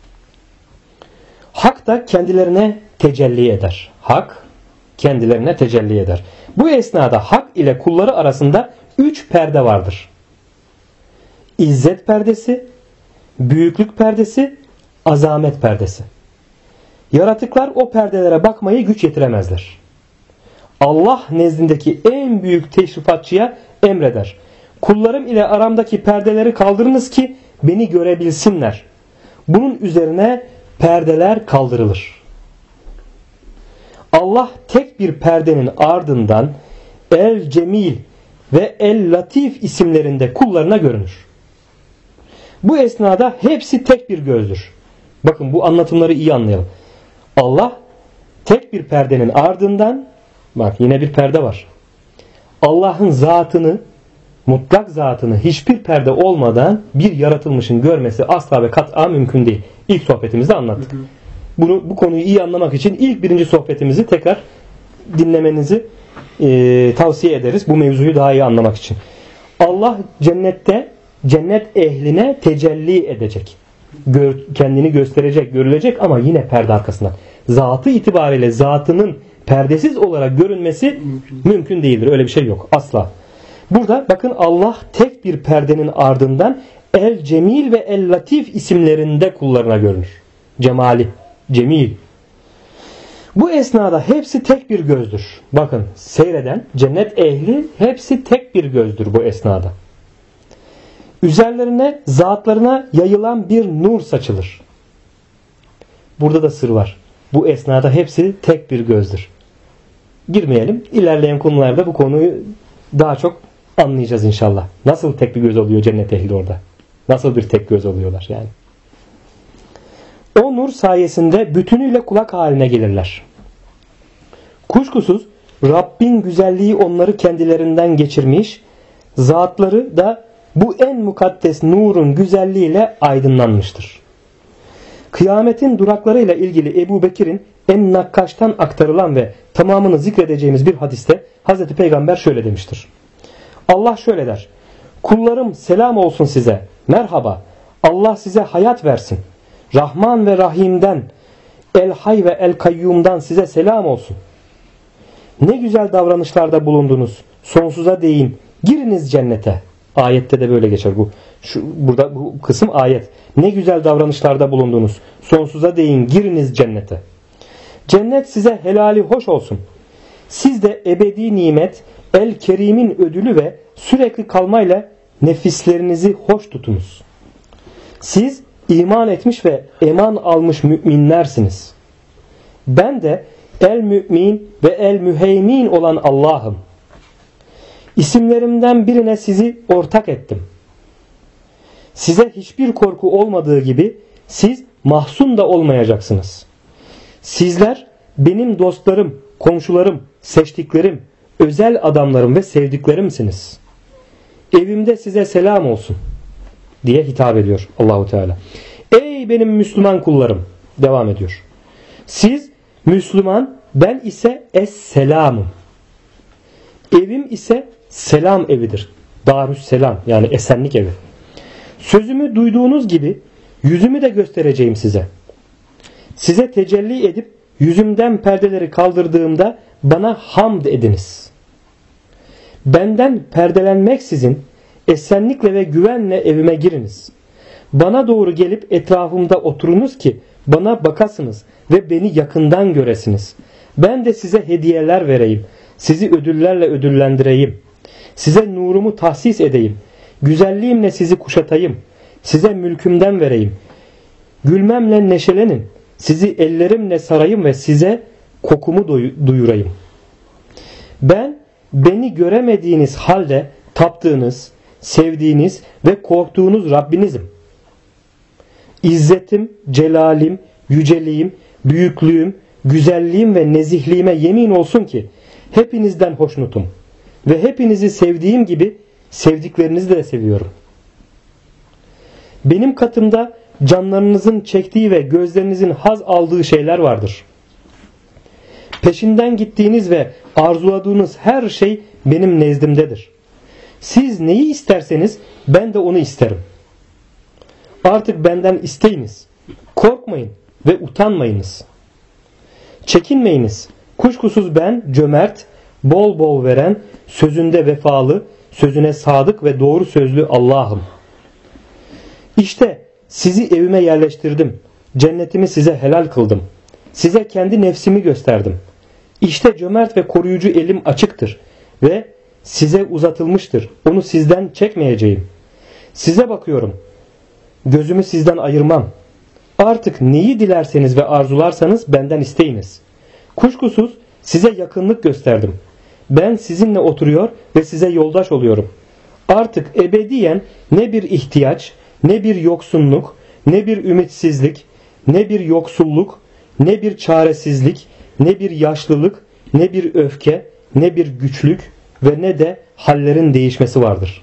Hak da kendilerine tecelli eder. Hak kendilerine tecelli eder. Bu esnada hak ile kulları arasında 3 perde vardır. İzzet perdesi, büyüklük perdesi, azamet perdesi. Yaratıklar o perdelere bakmayı güç yetiremezler. Allah nezdindeki en büyük teşrifatçıya emreder. Kullarım ile aramdaki perdeleri kaldırınız ki beni görebilsinler. Bunun üzerine perdeler kaldırılır. Allah tek bir perdenin ardından El Cemil ve El Latif isimlerinde kullarına görünür. Bu esnada hepsi tek bir gözdür. Bakın bu anlatımları iyi anlayalım. Allah tek bir perdenin ardından, bak yine bir perde var. Allah'ın zatını, mutlak zatını hiçbir perde olmadan bir yaratılmışın görmesi asla ve kat'a mümkün değil. İlk sohbetimizde anlattık. Bu konuyu iyi anlamak için ilk birinci sohbetimizi tekrar dinlemenizi tavsiye ederiz. Bu mevzuyu daha iyi anlamak için. Allah cennette cennet ehline tecelli edecek. Kendini gösterecek, görülecek ama yine perde arkasından. Zatı itibariyle zatının perdesiz olarak görünmesi mümkün değildir. Öyle bir şey yok. Asla. Burada bakın Allah tek bir perdenin ardından El Cemil ve El Latif isimlerinde kullarına görünür. Cemali, Cemil. Bu esnada hepsi tek bir gözdür. Bakın seyreden cennet ehli hepsi tek bir gözdür bu esnada. Üzerlerine zatlarına yayılan bir nur saçılır. Burada da sır var. bu esnada hepsi tek bir gözdür. Girmeyelim. İlerleyen konularda bu konuyu daha çok anlayacağız inşallah. Nasıl tek bir göz oluyor cennet ehli orada? Nasıl bir tek göz oluyorlar yani? O nur sayesinde bütünüyle kulak haline gelirler. Kuşkusuz Rabbin güzelliği onları kendilerinden geçirmiş, zatları da bu en mukaddes nurun güzelliğiyle aydınlanmıştır. Kıyametin duraklarıyla ilgili Ebu Bekir'in En-Nakkaş'tan aktarılan ve tamamını zikredeceğimiz bir hadiste Hz. Peygamber şöyle demiştir. Allah şöyle der: kullarım selam olsun size, merhaba, Allah size hayat versin. Rahman ve Rahim'den, El-Hay ve El-Kayyum'dan size selam olsun. Ne güzel davranışlarda bulundunuz, sonsuza değin, giriniz cennete. Ayette de böyle geçer bu. Burada bu kısım ayet. Ne güzel davranışlarda bulundunuz, sonsuza değin, giriniz cennete. Cennet size helali hoş olsun. Siz de ebedi nimet, El-Kerim'in ödülü ve sürekli kalmayla nefislerinizi hoş tutunuz. Siz iman etmiş ve eman almış müminlersiniz. Ben de El-Mümin ve El-Müheymin olan Allah'ım. İsimlerimden birine sizi ortak ettim. Size hiçbir korku olmadığı gibi siz mahzun da olmayacaksınız. Sizler benim dostlarım, komşularım, seçtiklerim, özel adamlarım ve sevdiklerimsiniz. Evimde size selam olsun diye hitap ediyor Allahu Teala. Ey benim Müslüman kullarım, devam ediyor. Siz Müslüman, ben ise Es-Selam'ım. Evim ise selam evidir. Darüsselam, yani esenlik evi. Sözümü duyduğunuz gibi yüzümü de göstereceğim size. Size tecelli edip yüzümden perdeleri kaldırdığımda bana hamd ediniz. Benden perdelenmeksizin esenlikle ve güvenle evime giriniz. Bana doğru gelip etrafımda oturunuz ki bana bakasınız ve beni yakından göresiniz. Ben de size hediyeler vereyim. Sizi ödüllerle ödüllendireyim. Size nurumu tahsis edeyim. Güzelliğimle sizi kuşatayım. Size mülkümden vereyim. Gülmemle neşelenin. Sizi ellerimle sarayım ve size kokumu duyurayım. Ben beni göremediğiniz halde taptığınız, sevdiğiniz ve korktuğunuz Rabbinizim. İzzetim, celalim, yüceliğim, büyüklüğüm, güzelliğim ve nezihliğime yemin olsun ki hepinizden hoşnutum ve hepinizi sevdiğim gibi sevdiklerinizi de seviyorum. Benim katımda canlarınızın çektiği ve gözlerinizin haz aldığı şeyler vardır. Peşinden gittiğiniz ve arzuladığınız her şey benim nezdimdedir. Siz neyi isterseniz ben de onu isterim. Artık benden isteyiniz. Korkmayın ve utanmayınız. Çekinmeyiniz. Kuşkusuz ben cömert, bol bol veren, sözünde vefalı, sözüne sadık ve doğru sözlü Allah'ım. İşte sizi evime yerleştirdim. Cennetimi size helal kıldım. Size kendi nefsimi gösterdim. İşte cömert ve koruyucu elim açıktır ve size uzatılmıştır. Onu sizden çekmeyeceğim. Size bakıyorum. Gözümü sizden ayırmam. Artık neyi dilerseniz ve arzularsanız benden isteyiniz. Kuşkusuz size yakınlık gösterdim. Ben sizinle oturuyor ve size yoldaş oluyorum. Artık ebediyen ne bir ihtiyaç, ne bir yoksunluk, ne bir ümitsizlik, ne bir yoksulluk, ne bir çaresizlik, ne bir yaşlılık, ne bir öfke, ne bir güçlük ve ne de hallerin değişmesi vardır.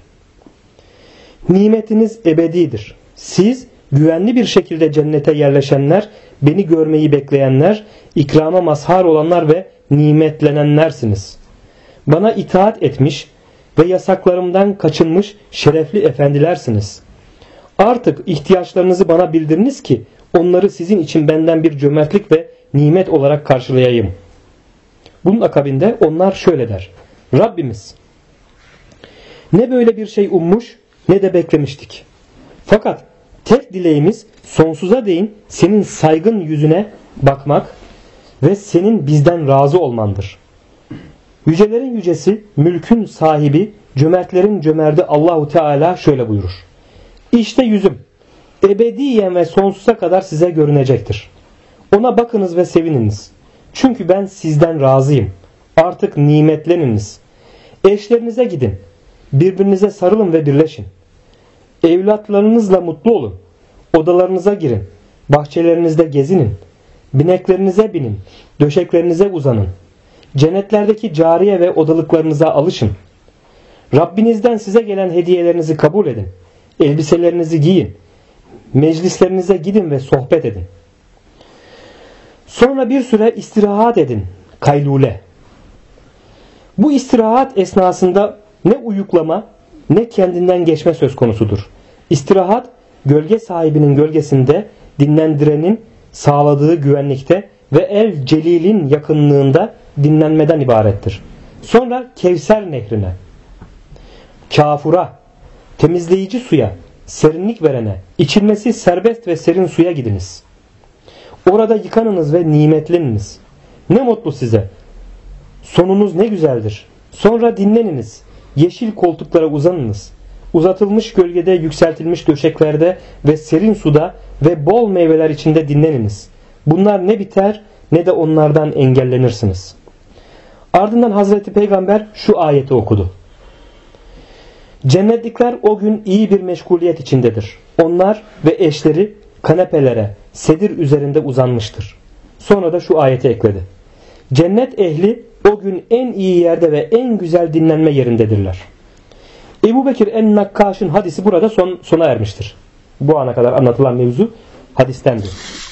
Nimetiniz ebedidir. Siz güvenli bir şekilde cennete yerleşenler, beni görmeyi bekleyenler, ikrama mazhar olanlar ve nimetlenenlersiniz. Bana itaat etmiş ve yasaklarımdan kaçınmış şerefli efendilersiniz. Artık ihtiyaçlarınızı bana bildiriniz ki onları sizin için benden bir cömertlik ve nimet olarak karşılayayım. Bunun akabinde onlar şöyle der. Rabbimiz, ne böyle bir şey ummuş ne de beklemiştik. Fakat tek dileğimiz sonsuza değin senin saygın yüzüne bakmak ve senin bizden razı olmandır. Yücelerin yücesi, mülkün sahibi, cömertlerin cömerti Allahu Teala şöyle buyurur. İşte yüzüm ebediyen ve sonsuza kadar size görünecektir. Ona bakınız ve sevininiz. Çünkü ben sizden razıyım. Artık nimetleniniz. Eşlerinize gidin. Birbirinize sarılın ve birleşin. Evlatlarınızla mutlu olun. Odalarınıza girin. Bahçelerinizde gezinin. Bineklerinize binin. Döşeklerinize uzanın. Cennetlerdeki cariye ve odalıklarınıza alışın. Rabbinizden size gelen hediyelerinizi kabul edin. Elbiselerinizi giyin. Meclislerinize gidin ve sohbet edin. Sonra bir süre istirahat edin. Kaylule. Bu istirahat esnasında ne uyuklama ne kendinden geçme söz konusudur. İstirahat, gölge sahibinin gölgesinde, dinlendirenin sağladığı güvenlikte ve El Celil'in yakınlığında dinlenmeden ibarettir. Sonra Kevser nehrine, kafura, temizleyici suya, serinlik verene, içilmesi serbest ve serin suya gidiniz. Orada yıkanınız ve nimetleniniz. Ne mutlu size. Sonunuz ne güzeldir. Sonra dinleniniz. Yeşil koltuklara uzanınız. Uzatılmış gölgede, yükseltilmiş döşeklerde ve serin suda ve bol meyveler içinde dinleniniz. Bunlar ne biter ne de onlardan engellenirsiniz. Ardından Hazreti Peygamber şu ayeti okudu. Cennetlikler o gün iyi bir meşguliyet içindedir. Onlar ve eşleri kanepelere, sedir üzerinde uzanmıştır. Sonra da şu ayeti ekledi. Cennet ehli o gün en iyi yerde ve en güzel dinlenme yerindedirler. Ebu Bekir en-Nakkaş'ın hadisi burada sona ermiştir. Bu ana kadar anlatılan mevzu hadistendi.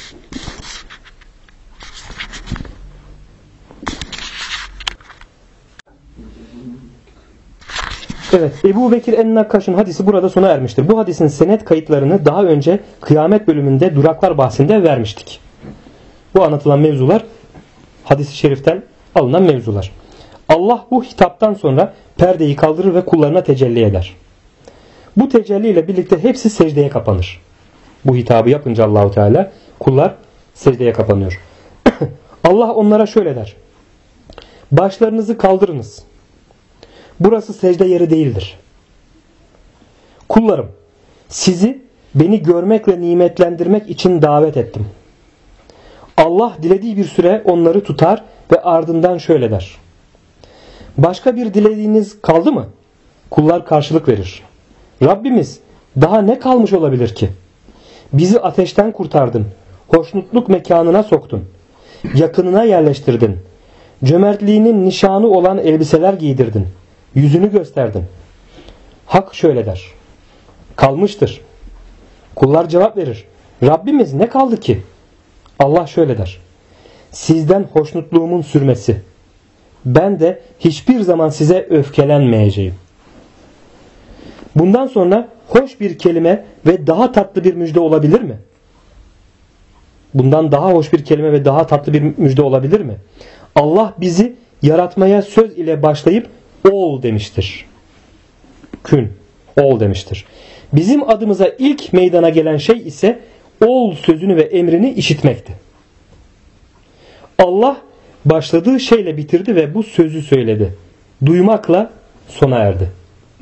Evet, Ebu Bekir en-Nakkaş'ın hadisi burada sona ermiştir. Bu hadisin senet kayıtlarını daha önce kıyamet bölümünde duraklar bahsinde vermiştik. Bu anlatılan mevzular hadis-i şeriften alınan mevzular. Allah bu hitaptan sonra perdeyi kaldırır ve kullarına tecelli eder. Bu tecelli ile birlikte hepsi secdeye kapanır. Bu hitabı yapınca Allahu Teala kullar secdeye kapanıyor. Allah onlara şöyle der. Başlarınızı kaldırınız. Burası secde yeri değildir. Kullarım, sizi beni görmek ve nimetlendirmek için davet ettim. Allah dilediği bir süre onları tutar ve ardından şöyle der. Başka bir dilediğiniz kaldı mı? Kullar karşılık verir. Rabbimiz daha ne kalmış olabilir ki? Bizi ateşten kurtardın. Hoşnutluk mekanına soktun. Yakınına yerleştirdin. Cömertliğinin nişanı olan elbiseler giydirdin. Yüzünü gösterdin. Hak şöyle der. Kalmıştır. Kullar cevap verir. Rabbimiz ne kaldı ki? Allah şöyle der. Sizden hoşnutluğumun sürmesi. Ben de hiçbir zaman size öfkelenmeyeceğim. Bundan sonra hoş bir kelime ve daha tatlı bir müjde olabilir mi? Bundan daha hoş bir kelime ve daha tatlı bir müjde olabilir mi? Allah bizi yaratmaya söz ile başlayıp ol demiştir. Kün, ol demiştir. Bizim adımıza ilk meydana gelen şey ise ol sözünü ve emrini işitmekti. Allah başladığı şeyle bitirdi ve bu sözü söyledi. Duymakla sona erdi.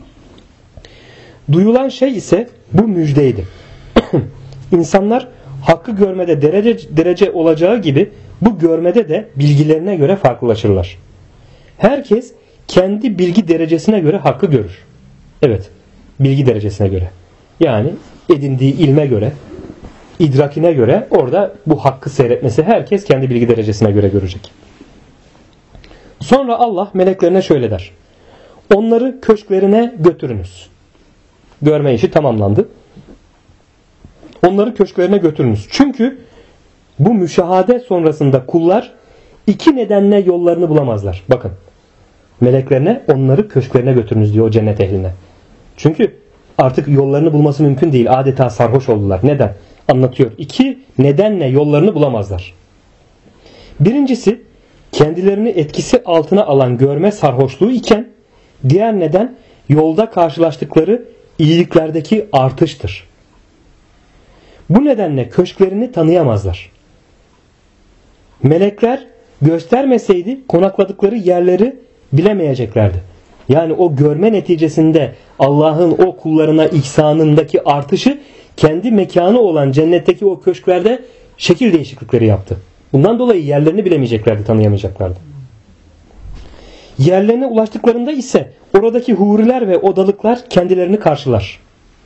Duyulan şey ise bu müjdeydi. İnsanlar hakkı görmede derece olacağı gibi bu görmede de bilgilerine göre farklılaşırlar. Herkes kendi bilgi derecesine göre hakkı görür. Evet, bilgi derecesine göre. Yani edindiği ilme göre, idrakine göre orada bu hakkı seyretmesi herkes kendi bilgi derecesine göre görecek. Sonra Allah meleklerine şöyle der. Onları köşklerine götürünüz. Görme işi tamamlandı. Onları köşklerine götürünüz. Çünkü bu müşahade sonrasında kullar iki nedenle yollarını bulamazlar. Bakın. Meleklerine onları köşklerine götürünüz diyor o cennet ehline. Çünkü artık yollarını bulması mümkün değil. Adeta sarhoş oldular. Neden? Anlatıyor. İki nedenle yollarını bulamazlar. Birincisi kendilerini etkisi altına alan görme sarhoşluğu iken diğer neden yolda karşılaştıkları iyiliklerdeki artıştır. Bu nedenle köşklerini tanıyamazlar. Melekler göstermeseydi konakladıkları yerleri bilemeyeceklerdi. Yani o görme neticesinde Allah'ın o kullarına ihsanındaki artışı kendi mekanı olan cennetteki o köşklerde şekil değişiklikleri yaptı. Bundan dolayı yerlerini bilemeyeceklerdi, tanıyamayacaklardı. Yerlerine ulaştıklarında ise oradaki huriler ve odalıklar kendilerini karşılar.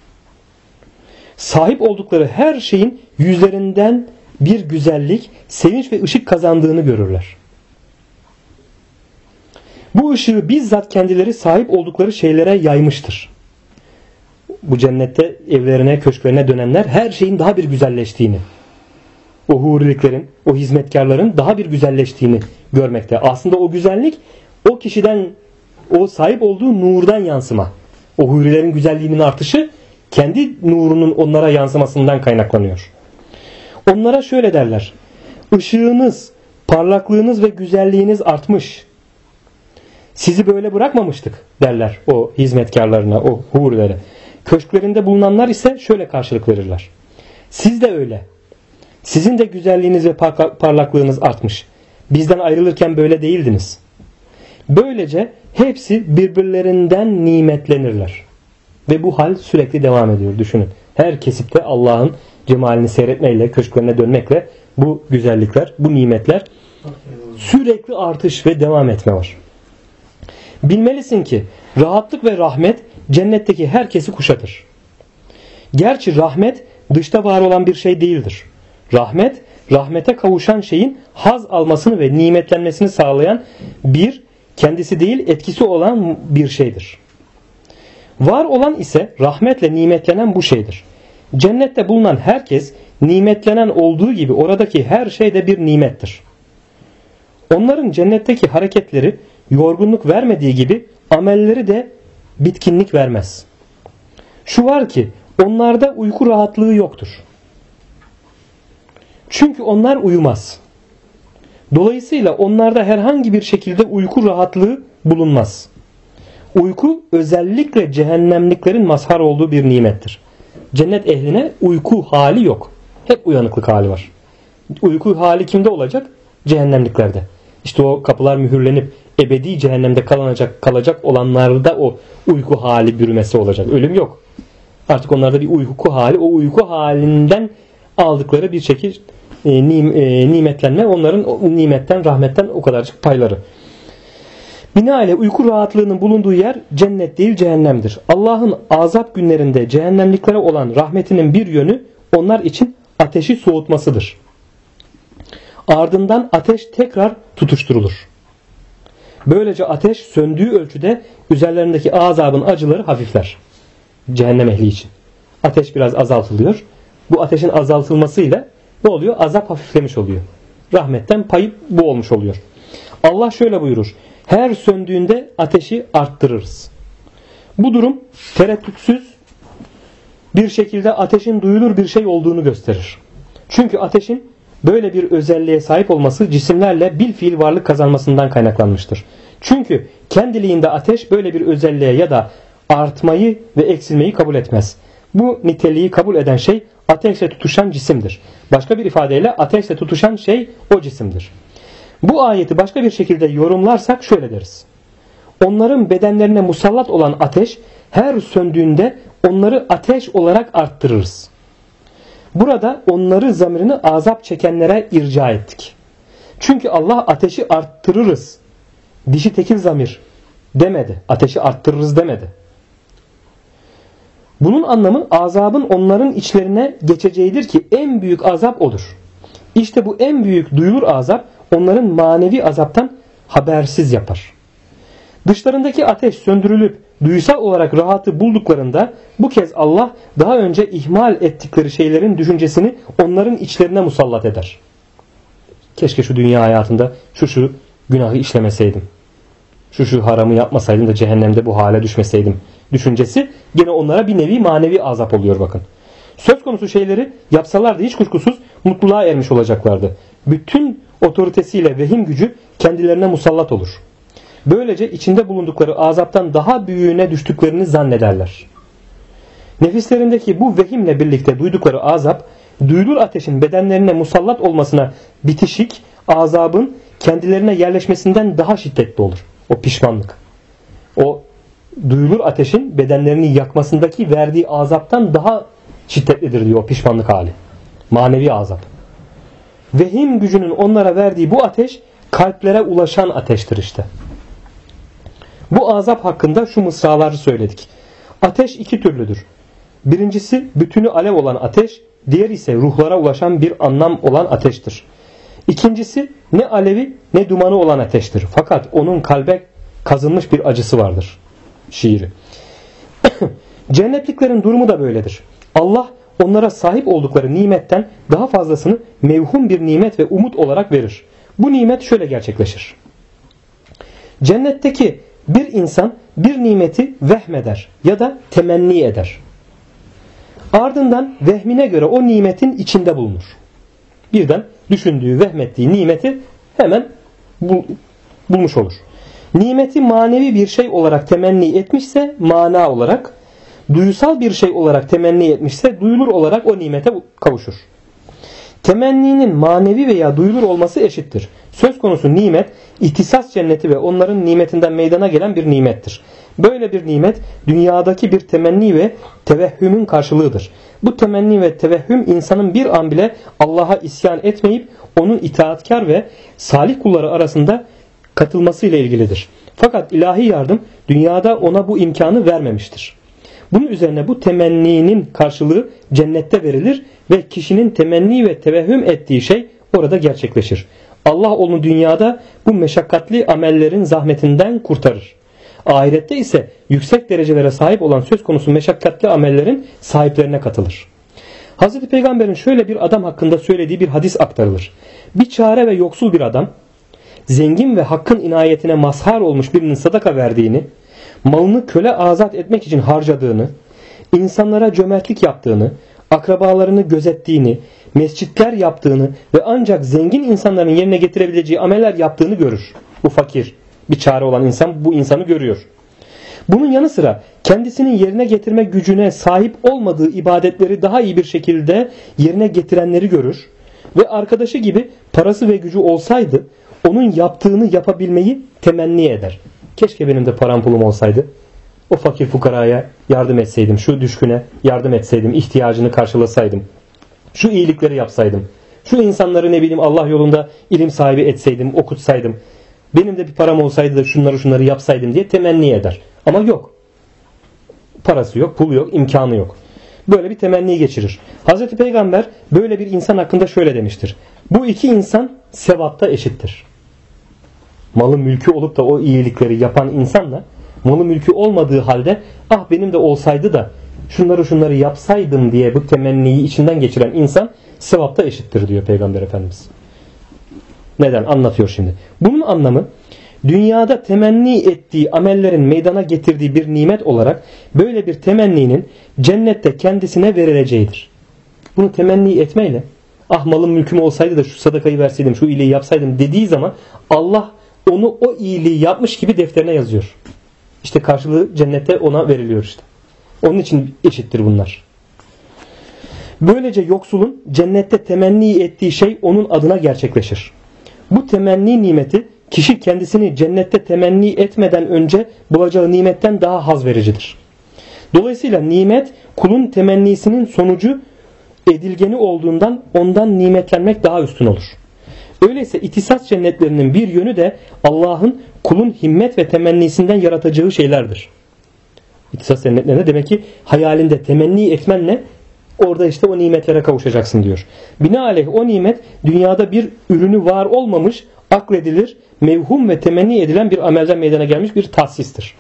Sahip oldukları her şeyin yüzlerinden bir güzellik, sevinç ve ışık kazandığını görürler. Bu ışığı bizzat kendileri sahip oldukları şeylere yaymıştır. Bu cennette evlerine, köşklerine dönenler her şeyin daha bir güzelleştiğini, o huriliklerin, o hizmetkarların daha bir güzelleştiğini görmekte. Aslında o güzellik o kişiden, o sahip olduğu nurdan yansıma. O hurilerin güzelliğinin artışı kendi nurunun onlara yansımasından kaynaklanıyor. Onlara şöyle derler: Işığınız, parlaklığınız ve güzelliğiniz artmış. Sizi böyle bırakmamıştık derler o hizmetkarlarına, o hurilere. Köşklerinde bulunanlar ise şöyle karşılık verirler: Siz de öyle. Sizin de güzelliğiniz ve parlaklığınız artmış. Bizden ayrılırken böyle değildiniz. Böylece hepsi birbirlerinden nimetlenirler. Ve bu hal sürekli devam ediyor. Düşünün. Her kesipte Allah'ın cemalini seyretmeyle, köşklerine dönmekle bu güzellikler, bu nimetler sürekli artış ve devam etme var. Bilmelisin ki rahatlık ve rahmet cennetteki herkesi kuşatır. Gerçi rahmet dışta var olan bir şey değildir. Rahmet, rahmete kavuşan şeyin haz almasını ve nimetlenmesini sağlayan bir, kendisi değil etkisi olan bir şeydir. Var olan ise rahmetle nimetlenen bu şeydir. Cennette bulunan herkes nimetlenen olduğu gibi oradaki her şey de bir nimettir. Onların cennetteki hareketleri yorgunluk vermediği gibi amelleri de bitkinlik vermez. Şu var ki onlarda uyku rahatlığı yoktur. Çünkü onlar uyumaz. Dolayısıyla onlarda herhangi bir şekilde uyku rahatlığı bulunmaz. Uyku özellikle cehennemliklerin mazhar olduğu bir nimettir. Cennet ehline uyku hali yok. Hep uyanıklık hali var. Uyku hali kimde olacak? Cehennemliklerde. İşte o kapılar mühürlenip ebedi cehennemde kalacak olanlarda o uyku hali bürümesi olacak. Ölüm yok. Artık onlarda bir uyku hali, o uyku halinden aldıkları bir şekil nimetlenme, onların o nimetten, rahmetten o kadarcık payları. Binaenaleyh uyku rahatlığının bulunduğu yer cennet değil cehennemdir. Allah'ın azap günlerinde cehennemliklere olan rahmetinin bir yönü onlar için ateşi soğutmasıdır. Ardından ateş tekrar tutuşturulur. Böylece ateş söndüğü ölçüde üzerlerindeki azabın acıları hafifler. Cehennem ehli için. Ateş biraz azaltılıyor. Bu ateşin azaltılmasıyla ne oluyor? Azap hafiflemiş oluyor. Rahmetten payı bu olmuş oluyor. Allah şöyle buyurur: Her söndüğünde ateşi arttırırız. Bu durum tereddütsüz bir şekilde ateşin duyulur bir şey olduğunu gösterir. Çünkü ateşin böyle bir özelliğe sahip olması cisimlerle bilfiil varlık kazanmasından kaynaklanmıştır. Çünkü kendiliğinde ateş böyle bir özelliğe ya da artmayı ve eksilmeyi kabul etmez. Bu niteliği kabul eden şey ateşle tutuşan cisimdir. Başka bir ifadeyle ateşle tutuşan şey o cisimdir. Bu ayeti başka bir şekilde yorumlarsak şöyle deriz: Onların bedenlerine musallat olan ateş her söndüğünde onları ateş olarak arttırırız. Burada onları zamirini azap çekenlere irca ettik. Çünkü Allah ateşi arttırırız, dişi tekil zamir demedi. Ateşi arttırırız demedi. Bunun anlamı azabın onların içlerine geçeceğidir ki en büyük azap odur. İşte bu en büyük duyulur azap onların manevi azaptan habersiz yapar. Dışlarındaki ateş söndürülüp duysal olarak rahatı bulduklarında bu kez Allah daha önce ihmal ettikleri şeylerin düşüncesini onların içlerine musallat eder. Keşke şu dünya hayatında şu günahı işlemeseydim. Şu haramı yapmasaydım da cehennemde bu hale düşmeseydim düşüncesi gene onlara bir nevi manevi azap oluyor bakın. Söz konusu şeyleri yapsalardı hiç kuşkusuz mutluluğa ermiş olacaklardı. Bütün otoritesiyle vehim gücü kendilerine musallat olur. Böylece içinde bulundukları azaptan daha büyüğüne düştüklerini zannederler. Nefislerindeki bu vehimle birlikte duydukları azap, duyulur ateşin bedenlerine musallat olmasına bitişik azabın kendilerine yerleşmesinden daha şiddetli olur. O pişmanlık. O duyulur ateşin bedenlerini yakmasındaki verdiği azaptan daha şiddetlidir diyor o pişmanlık hali. Manevi azap. Vehim gücünün onlara verdiği bu ateş kalplere ulaşan ateştir işte. Bu azap hakkında şu mısraları söyledik. Ateş iki türlüdür. Birincisi bütünü alev olan ateş, diğeri ise ruhlara ulaşan bir anlam olan ateştir. İkincisi ne alevi ne dumanı olan ateştir. Fakat onun kalbe kazınmış bir acısı vardır. Şiiri. Cennetliklerin durumu da böyledir. Allah onlara sahip oldukları nimetten daha fazlasını mevhum bir nimet ve umut olarak verir. Bu nimet şöyle gerçekleşir. Cennetteki bir insan bir nimeti vehmeder ya da temenni eder. Ardından vehmine göre o nimetin içinde bulunur. Birden düşündüğü, vehmettiği nimeti hemen bulmuş olur. Nimeti manevi bir şey olarak temenni etmişse mana olarak, duyusal bir şey olarak temenni etmişse duyulur olarak o nimete kavuşur. Temenninin manevi veya duyulur olması eşittir. Söz konusu nimet, ihtisas cenneti ve onların nimetinden meydana gelen bir nimettir. Böyle bir nimet dünyadaki bir temenni ve tevehhümün karşılığıdır. Bu temenni ve tevehhüm insanın bir an bile Allah'a isyan etmeyip onun itaatkar ve salih kulları arasında katılmasıyla ilgilidir. Fakat ilahi yardım dünyada ona bu imkanı vermemiştir. Bunun üzerine bu temenninin karşılığı cennette verilir ve kişinin temenni ve tevehhüm ettiği şey orada gerçekleşir. Allah onu dünyada bu meşakkatli amellerin zahmetinden kurtarır. Ahirette ise yüksek derecelere sahip olan söz konusu meşakkatli amellerin sahiplerine katılır. Hz. Peygamber'in şöyle bir adam hakkında söylediği bir hadis aktarılır. Bir çare ve yoksul bir adam, zengin ve hakkın inayetine mazhar olmuş birinin sadaka verdiğini, malını köle azat etmek için harcadığını, insanlara cömertlik yaptığını, akrabalarını gözettiğini, mescitler yaptığını ve ancak zengin insanların yerine getirebileceği ameller yaptığını görür. Bu fakir, bir çare olan insan bu insanı görüyor. Bunun yanı sıra kendisinin yerine getirme gücüne sahip olmadığı ibadetleri daha iyi bir şekilde yerine getirenleri görür ve arkadaşı gibi parası ve gücü olsaydı onun yaptığını yapabilmeyi temenni eder. Keşke benim de param pulum olsaydı. O fakir fukaraya yardım etseydim, şu düşküne yardım etseydim, ihtiyacını karşılasaydım. Şu iyilikleri yapsaydım. Şu insanları ne bileyim Allah yolunda ilim sahibi etseydim, okutsaydım. Benim de bir param olsaydı da şunları yapsaydım diye temenni eder. Ama yok. Parası yok, pulu yok, imkanı yok. Böyle bir temenni geçirir. Hazreti Peygamber böyle bir insan hakkında şöyle demiştir. Bu iki insan sevapta eşittir. Malı mülkü olup da o iyilikleri yapan insanla malı mülkü olmadığı halde ah benim de olsaydı da şunları yapsaydım diye bu temenniyi içinden geçiren insan sevapta eşittir diyor Peygamber Efendimiz. Neden? Anlatıyor şimdi. Bunun anlamı dünyada temenni ettiği amellerin meydana getirdiği bir nimet olarak böyle bir temenninin cennette kendisine verileceğidir. Bunu temenni etmeyle ah malım mülküm olsaydı da şu sadakayı verseydim, şu iyiliği yapsaydım dediği zaman Allah onu o iyiliği yapmış gibi defterine yazıyor. İşte karşılığı cennette ona veriliyor işte. Onun için eşittir bunlar. Böylece yoksulun cennette temenni ettiği şey onun adına gerçekleşir. Bu temenni nimeti kişi kendisini cennette temenni etmeden önce bulacağı nimetten daha haz vericidir. Dolayısıyla nimet kulun temennisinin sonucu edilgeni olduğundan ondan nimetlenmek daha üstün olur. Öyleyse ihtisas cennetlerinin bir yönü de Allah'ın kulun himmet ve temennisinden yaratacağı şeylerdir. İhtisas cennetlerine demek ki hayalinde temenni etmenle orada işte o nimetlere kavuşacaksın diyor. Binaenaleyh o nimet dünyada bir ürünü var olmamış, akledilir, mevhum ve temenni edilen bir amelden meydana gelmiş bir tahsistir.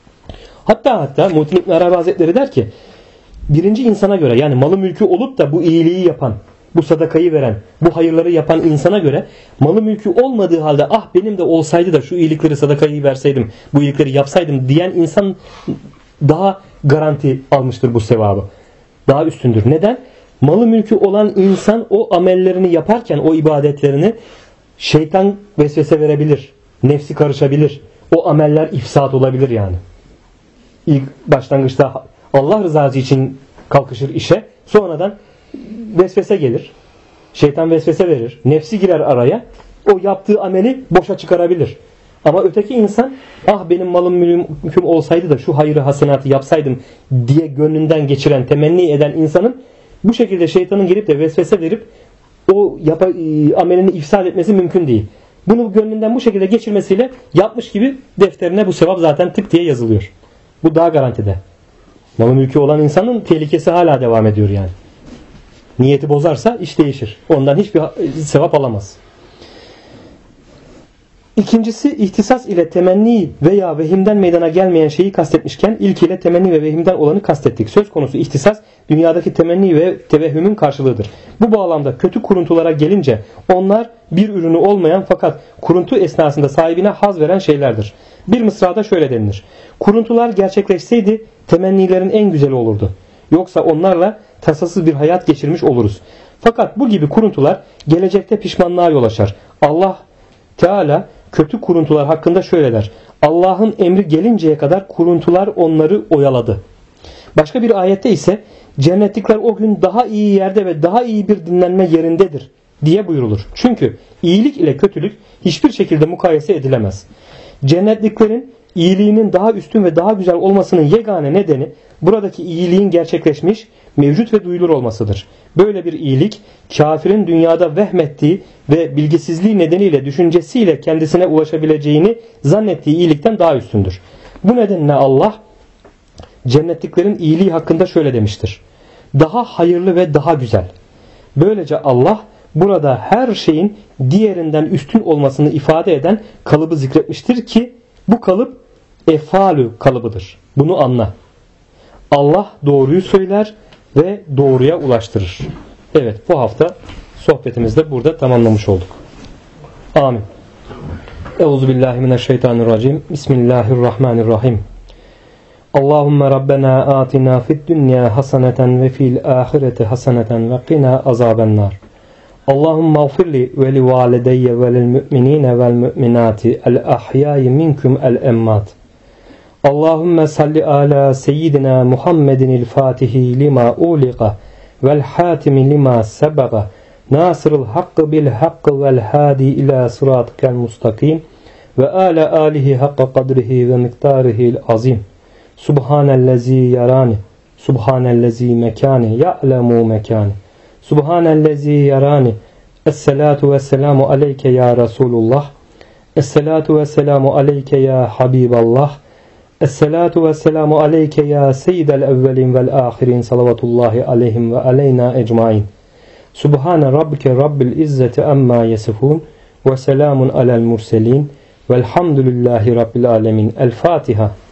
Hatta Muhittin İbn Arabi Hazretleri der ki birinci insana göre yani malı mülkü olup da bu iyiliği yapan, bu sadakayı veren, bu hayırları yapan insana göre malı mülkü olmadığı halde ah benim de olsaydı da şu iyilikleri sadakayı verseydim, bu iyilikleri yapsaydım diyen insan daha garanti almıştır bu sevabı. Daha üstündür. Neden? Malı mülkü olan insan o amellerini yaparken o ibadetlerini şeytan vesvese verebilir. Nefsi karışabilir. O ameller ifsat olabilir yani. İlk başlangıçta Allah rızası için kalkışır işe. Sonradan vesvese gelir. Şeytan vesvese verir. Nefsi girer araya. O yaptığı ameli boşa çıkarabilir. Ama öteki insan ah benim malım mülküm olsaydı da şu hayırı hasenatı yapsaydım diye gönlünden geçiren, temenni eden insanın bu şekilde şeytanın gelip de vesvese verip amelini ifsad etmesi mümkün değil. Bunu gönlünden bu şekilde geçirmesiyle yapmış gibi defterine bu sevap zaten tık diye yazılıyor. Bu daha garantide. Malı mülkü olan insanın tehlikesi hala devam ediyor yani. Niyeti bozarsa iş değişir. Ondan hiçbir sevap alamaz. İkincisi, ihtisas ile temenni veya vehimden meydana gelmeyen şeyi kastetmişken ilkiyle temenni ve vehimden olanı kastettik. Söz konusu ihtisas dünyadaki temenni ve tevehhümün karşılığıdır. Bu bağlamda kötü kuruntulara gelince onlar bir ürünü olmayan fakat kuruntu esnasında sahibine haz veren şeylerdir. Bir mısrada şöyle denilir: kuruntular gerçekleşseydi temennilerin en güzeli olurdu. Yoksa onlarla tasasız bir hayat geçirmiş oluruz. Fakat bu gibi kuruntular gelecekte pişmanlığa yol açar. Allah Teala kötü kuruntular hakkında şöyle der: Allah'ın emri gelinceye kadar kuruntular onları oyaladı. Başka bir ayette ise cennetlikler o gün daha iyi yerde ve daha iyi bir dinlenme yerindedir diye buyurulur. Çünkü iyilik ile kötülük hiçbir şekilde mukayese edilemez. Cennetliklerin iyiliğinin daha üstün ve daha güzel olmasının yegane nedeni buradaki iyiliğin gerçekleşmiş, mevcut ve duyulur olmasıdır. Böyle bir iyilik kafirin dünyada vehmettiği ve bilgisizliği nedeniyle düşüncesiyle kendisine ulaşabileceğini zannettiği iyilikten daha üstündür. Bu nedenle Allah cennetliklerin iyiliği hakkında şöyle demiştir: daha hayırlı ve daha güzel. Böylece Allah burada her şeyin diğerinden üstün olmasını ifade eden kalıbı zikretmiştir ki bu kalıp efalü kalıbıdır. Bunu anla. Allah doğruyu söyler ve doğruya ulaştırır. Evet, bu hafta sohbetimizi de burada tamamlamış olduk. Amin. Euzubillahimineşşeytanirracim. Bismillahirrahmanirrahim. Allahümme Rabbena atina fid dünya haseneten ve fil ahireti haseneten ve qina azabennar. Allahümme gfirli ve li valideyye ve lil müminine vel müminati el ahyai minkum el emmat. Allahümme salli ala seyyidina Muhammedinil fatihi lima uliqa vel hatimi lima sebaga nasırıl hakkı bil hakkı vel hadi ila sıratkel mustakim ve ala alihi hakka kadrihi ve miktarihil azim. Subhanellezi yarani, subhanellezi mekani, ya'lemu mekani. Subhanellezi yarani. Esselatu vesselamu aleyke ya Resulullah. Esselatu vesselamu aleyke ya Habiballah. Esselatu vesselamu aleyke ya seyyidel evvelin vel ahirin salavatullahi aleyhim ve aleyna ecmain. Subhane rabbike rabbil izzeti amma yesifun ve selamun alel murselin velhamdülillahi rabbil alemin. El Fatiha.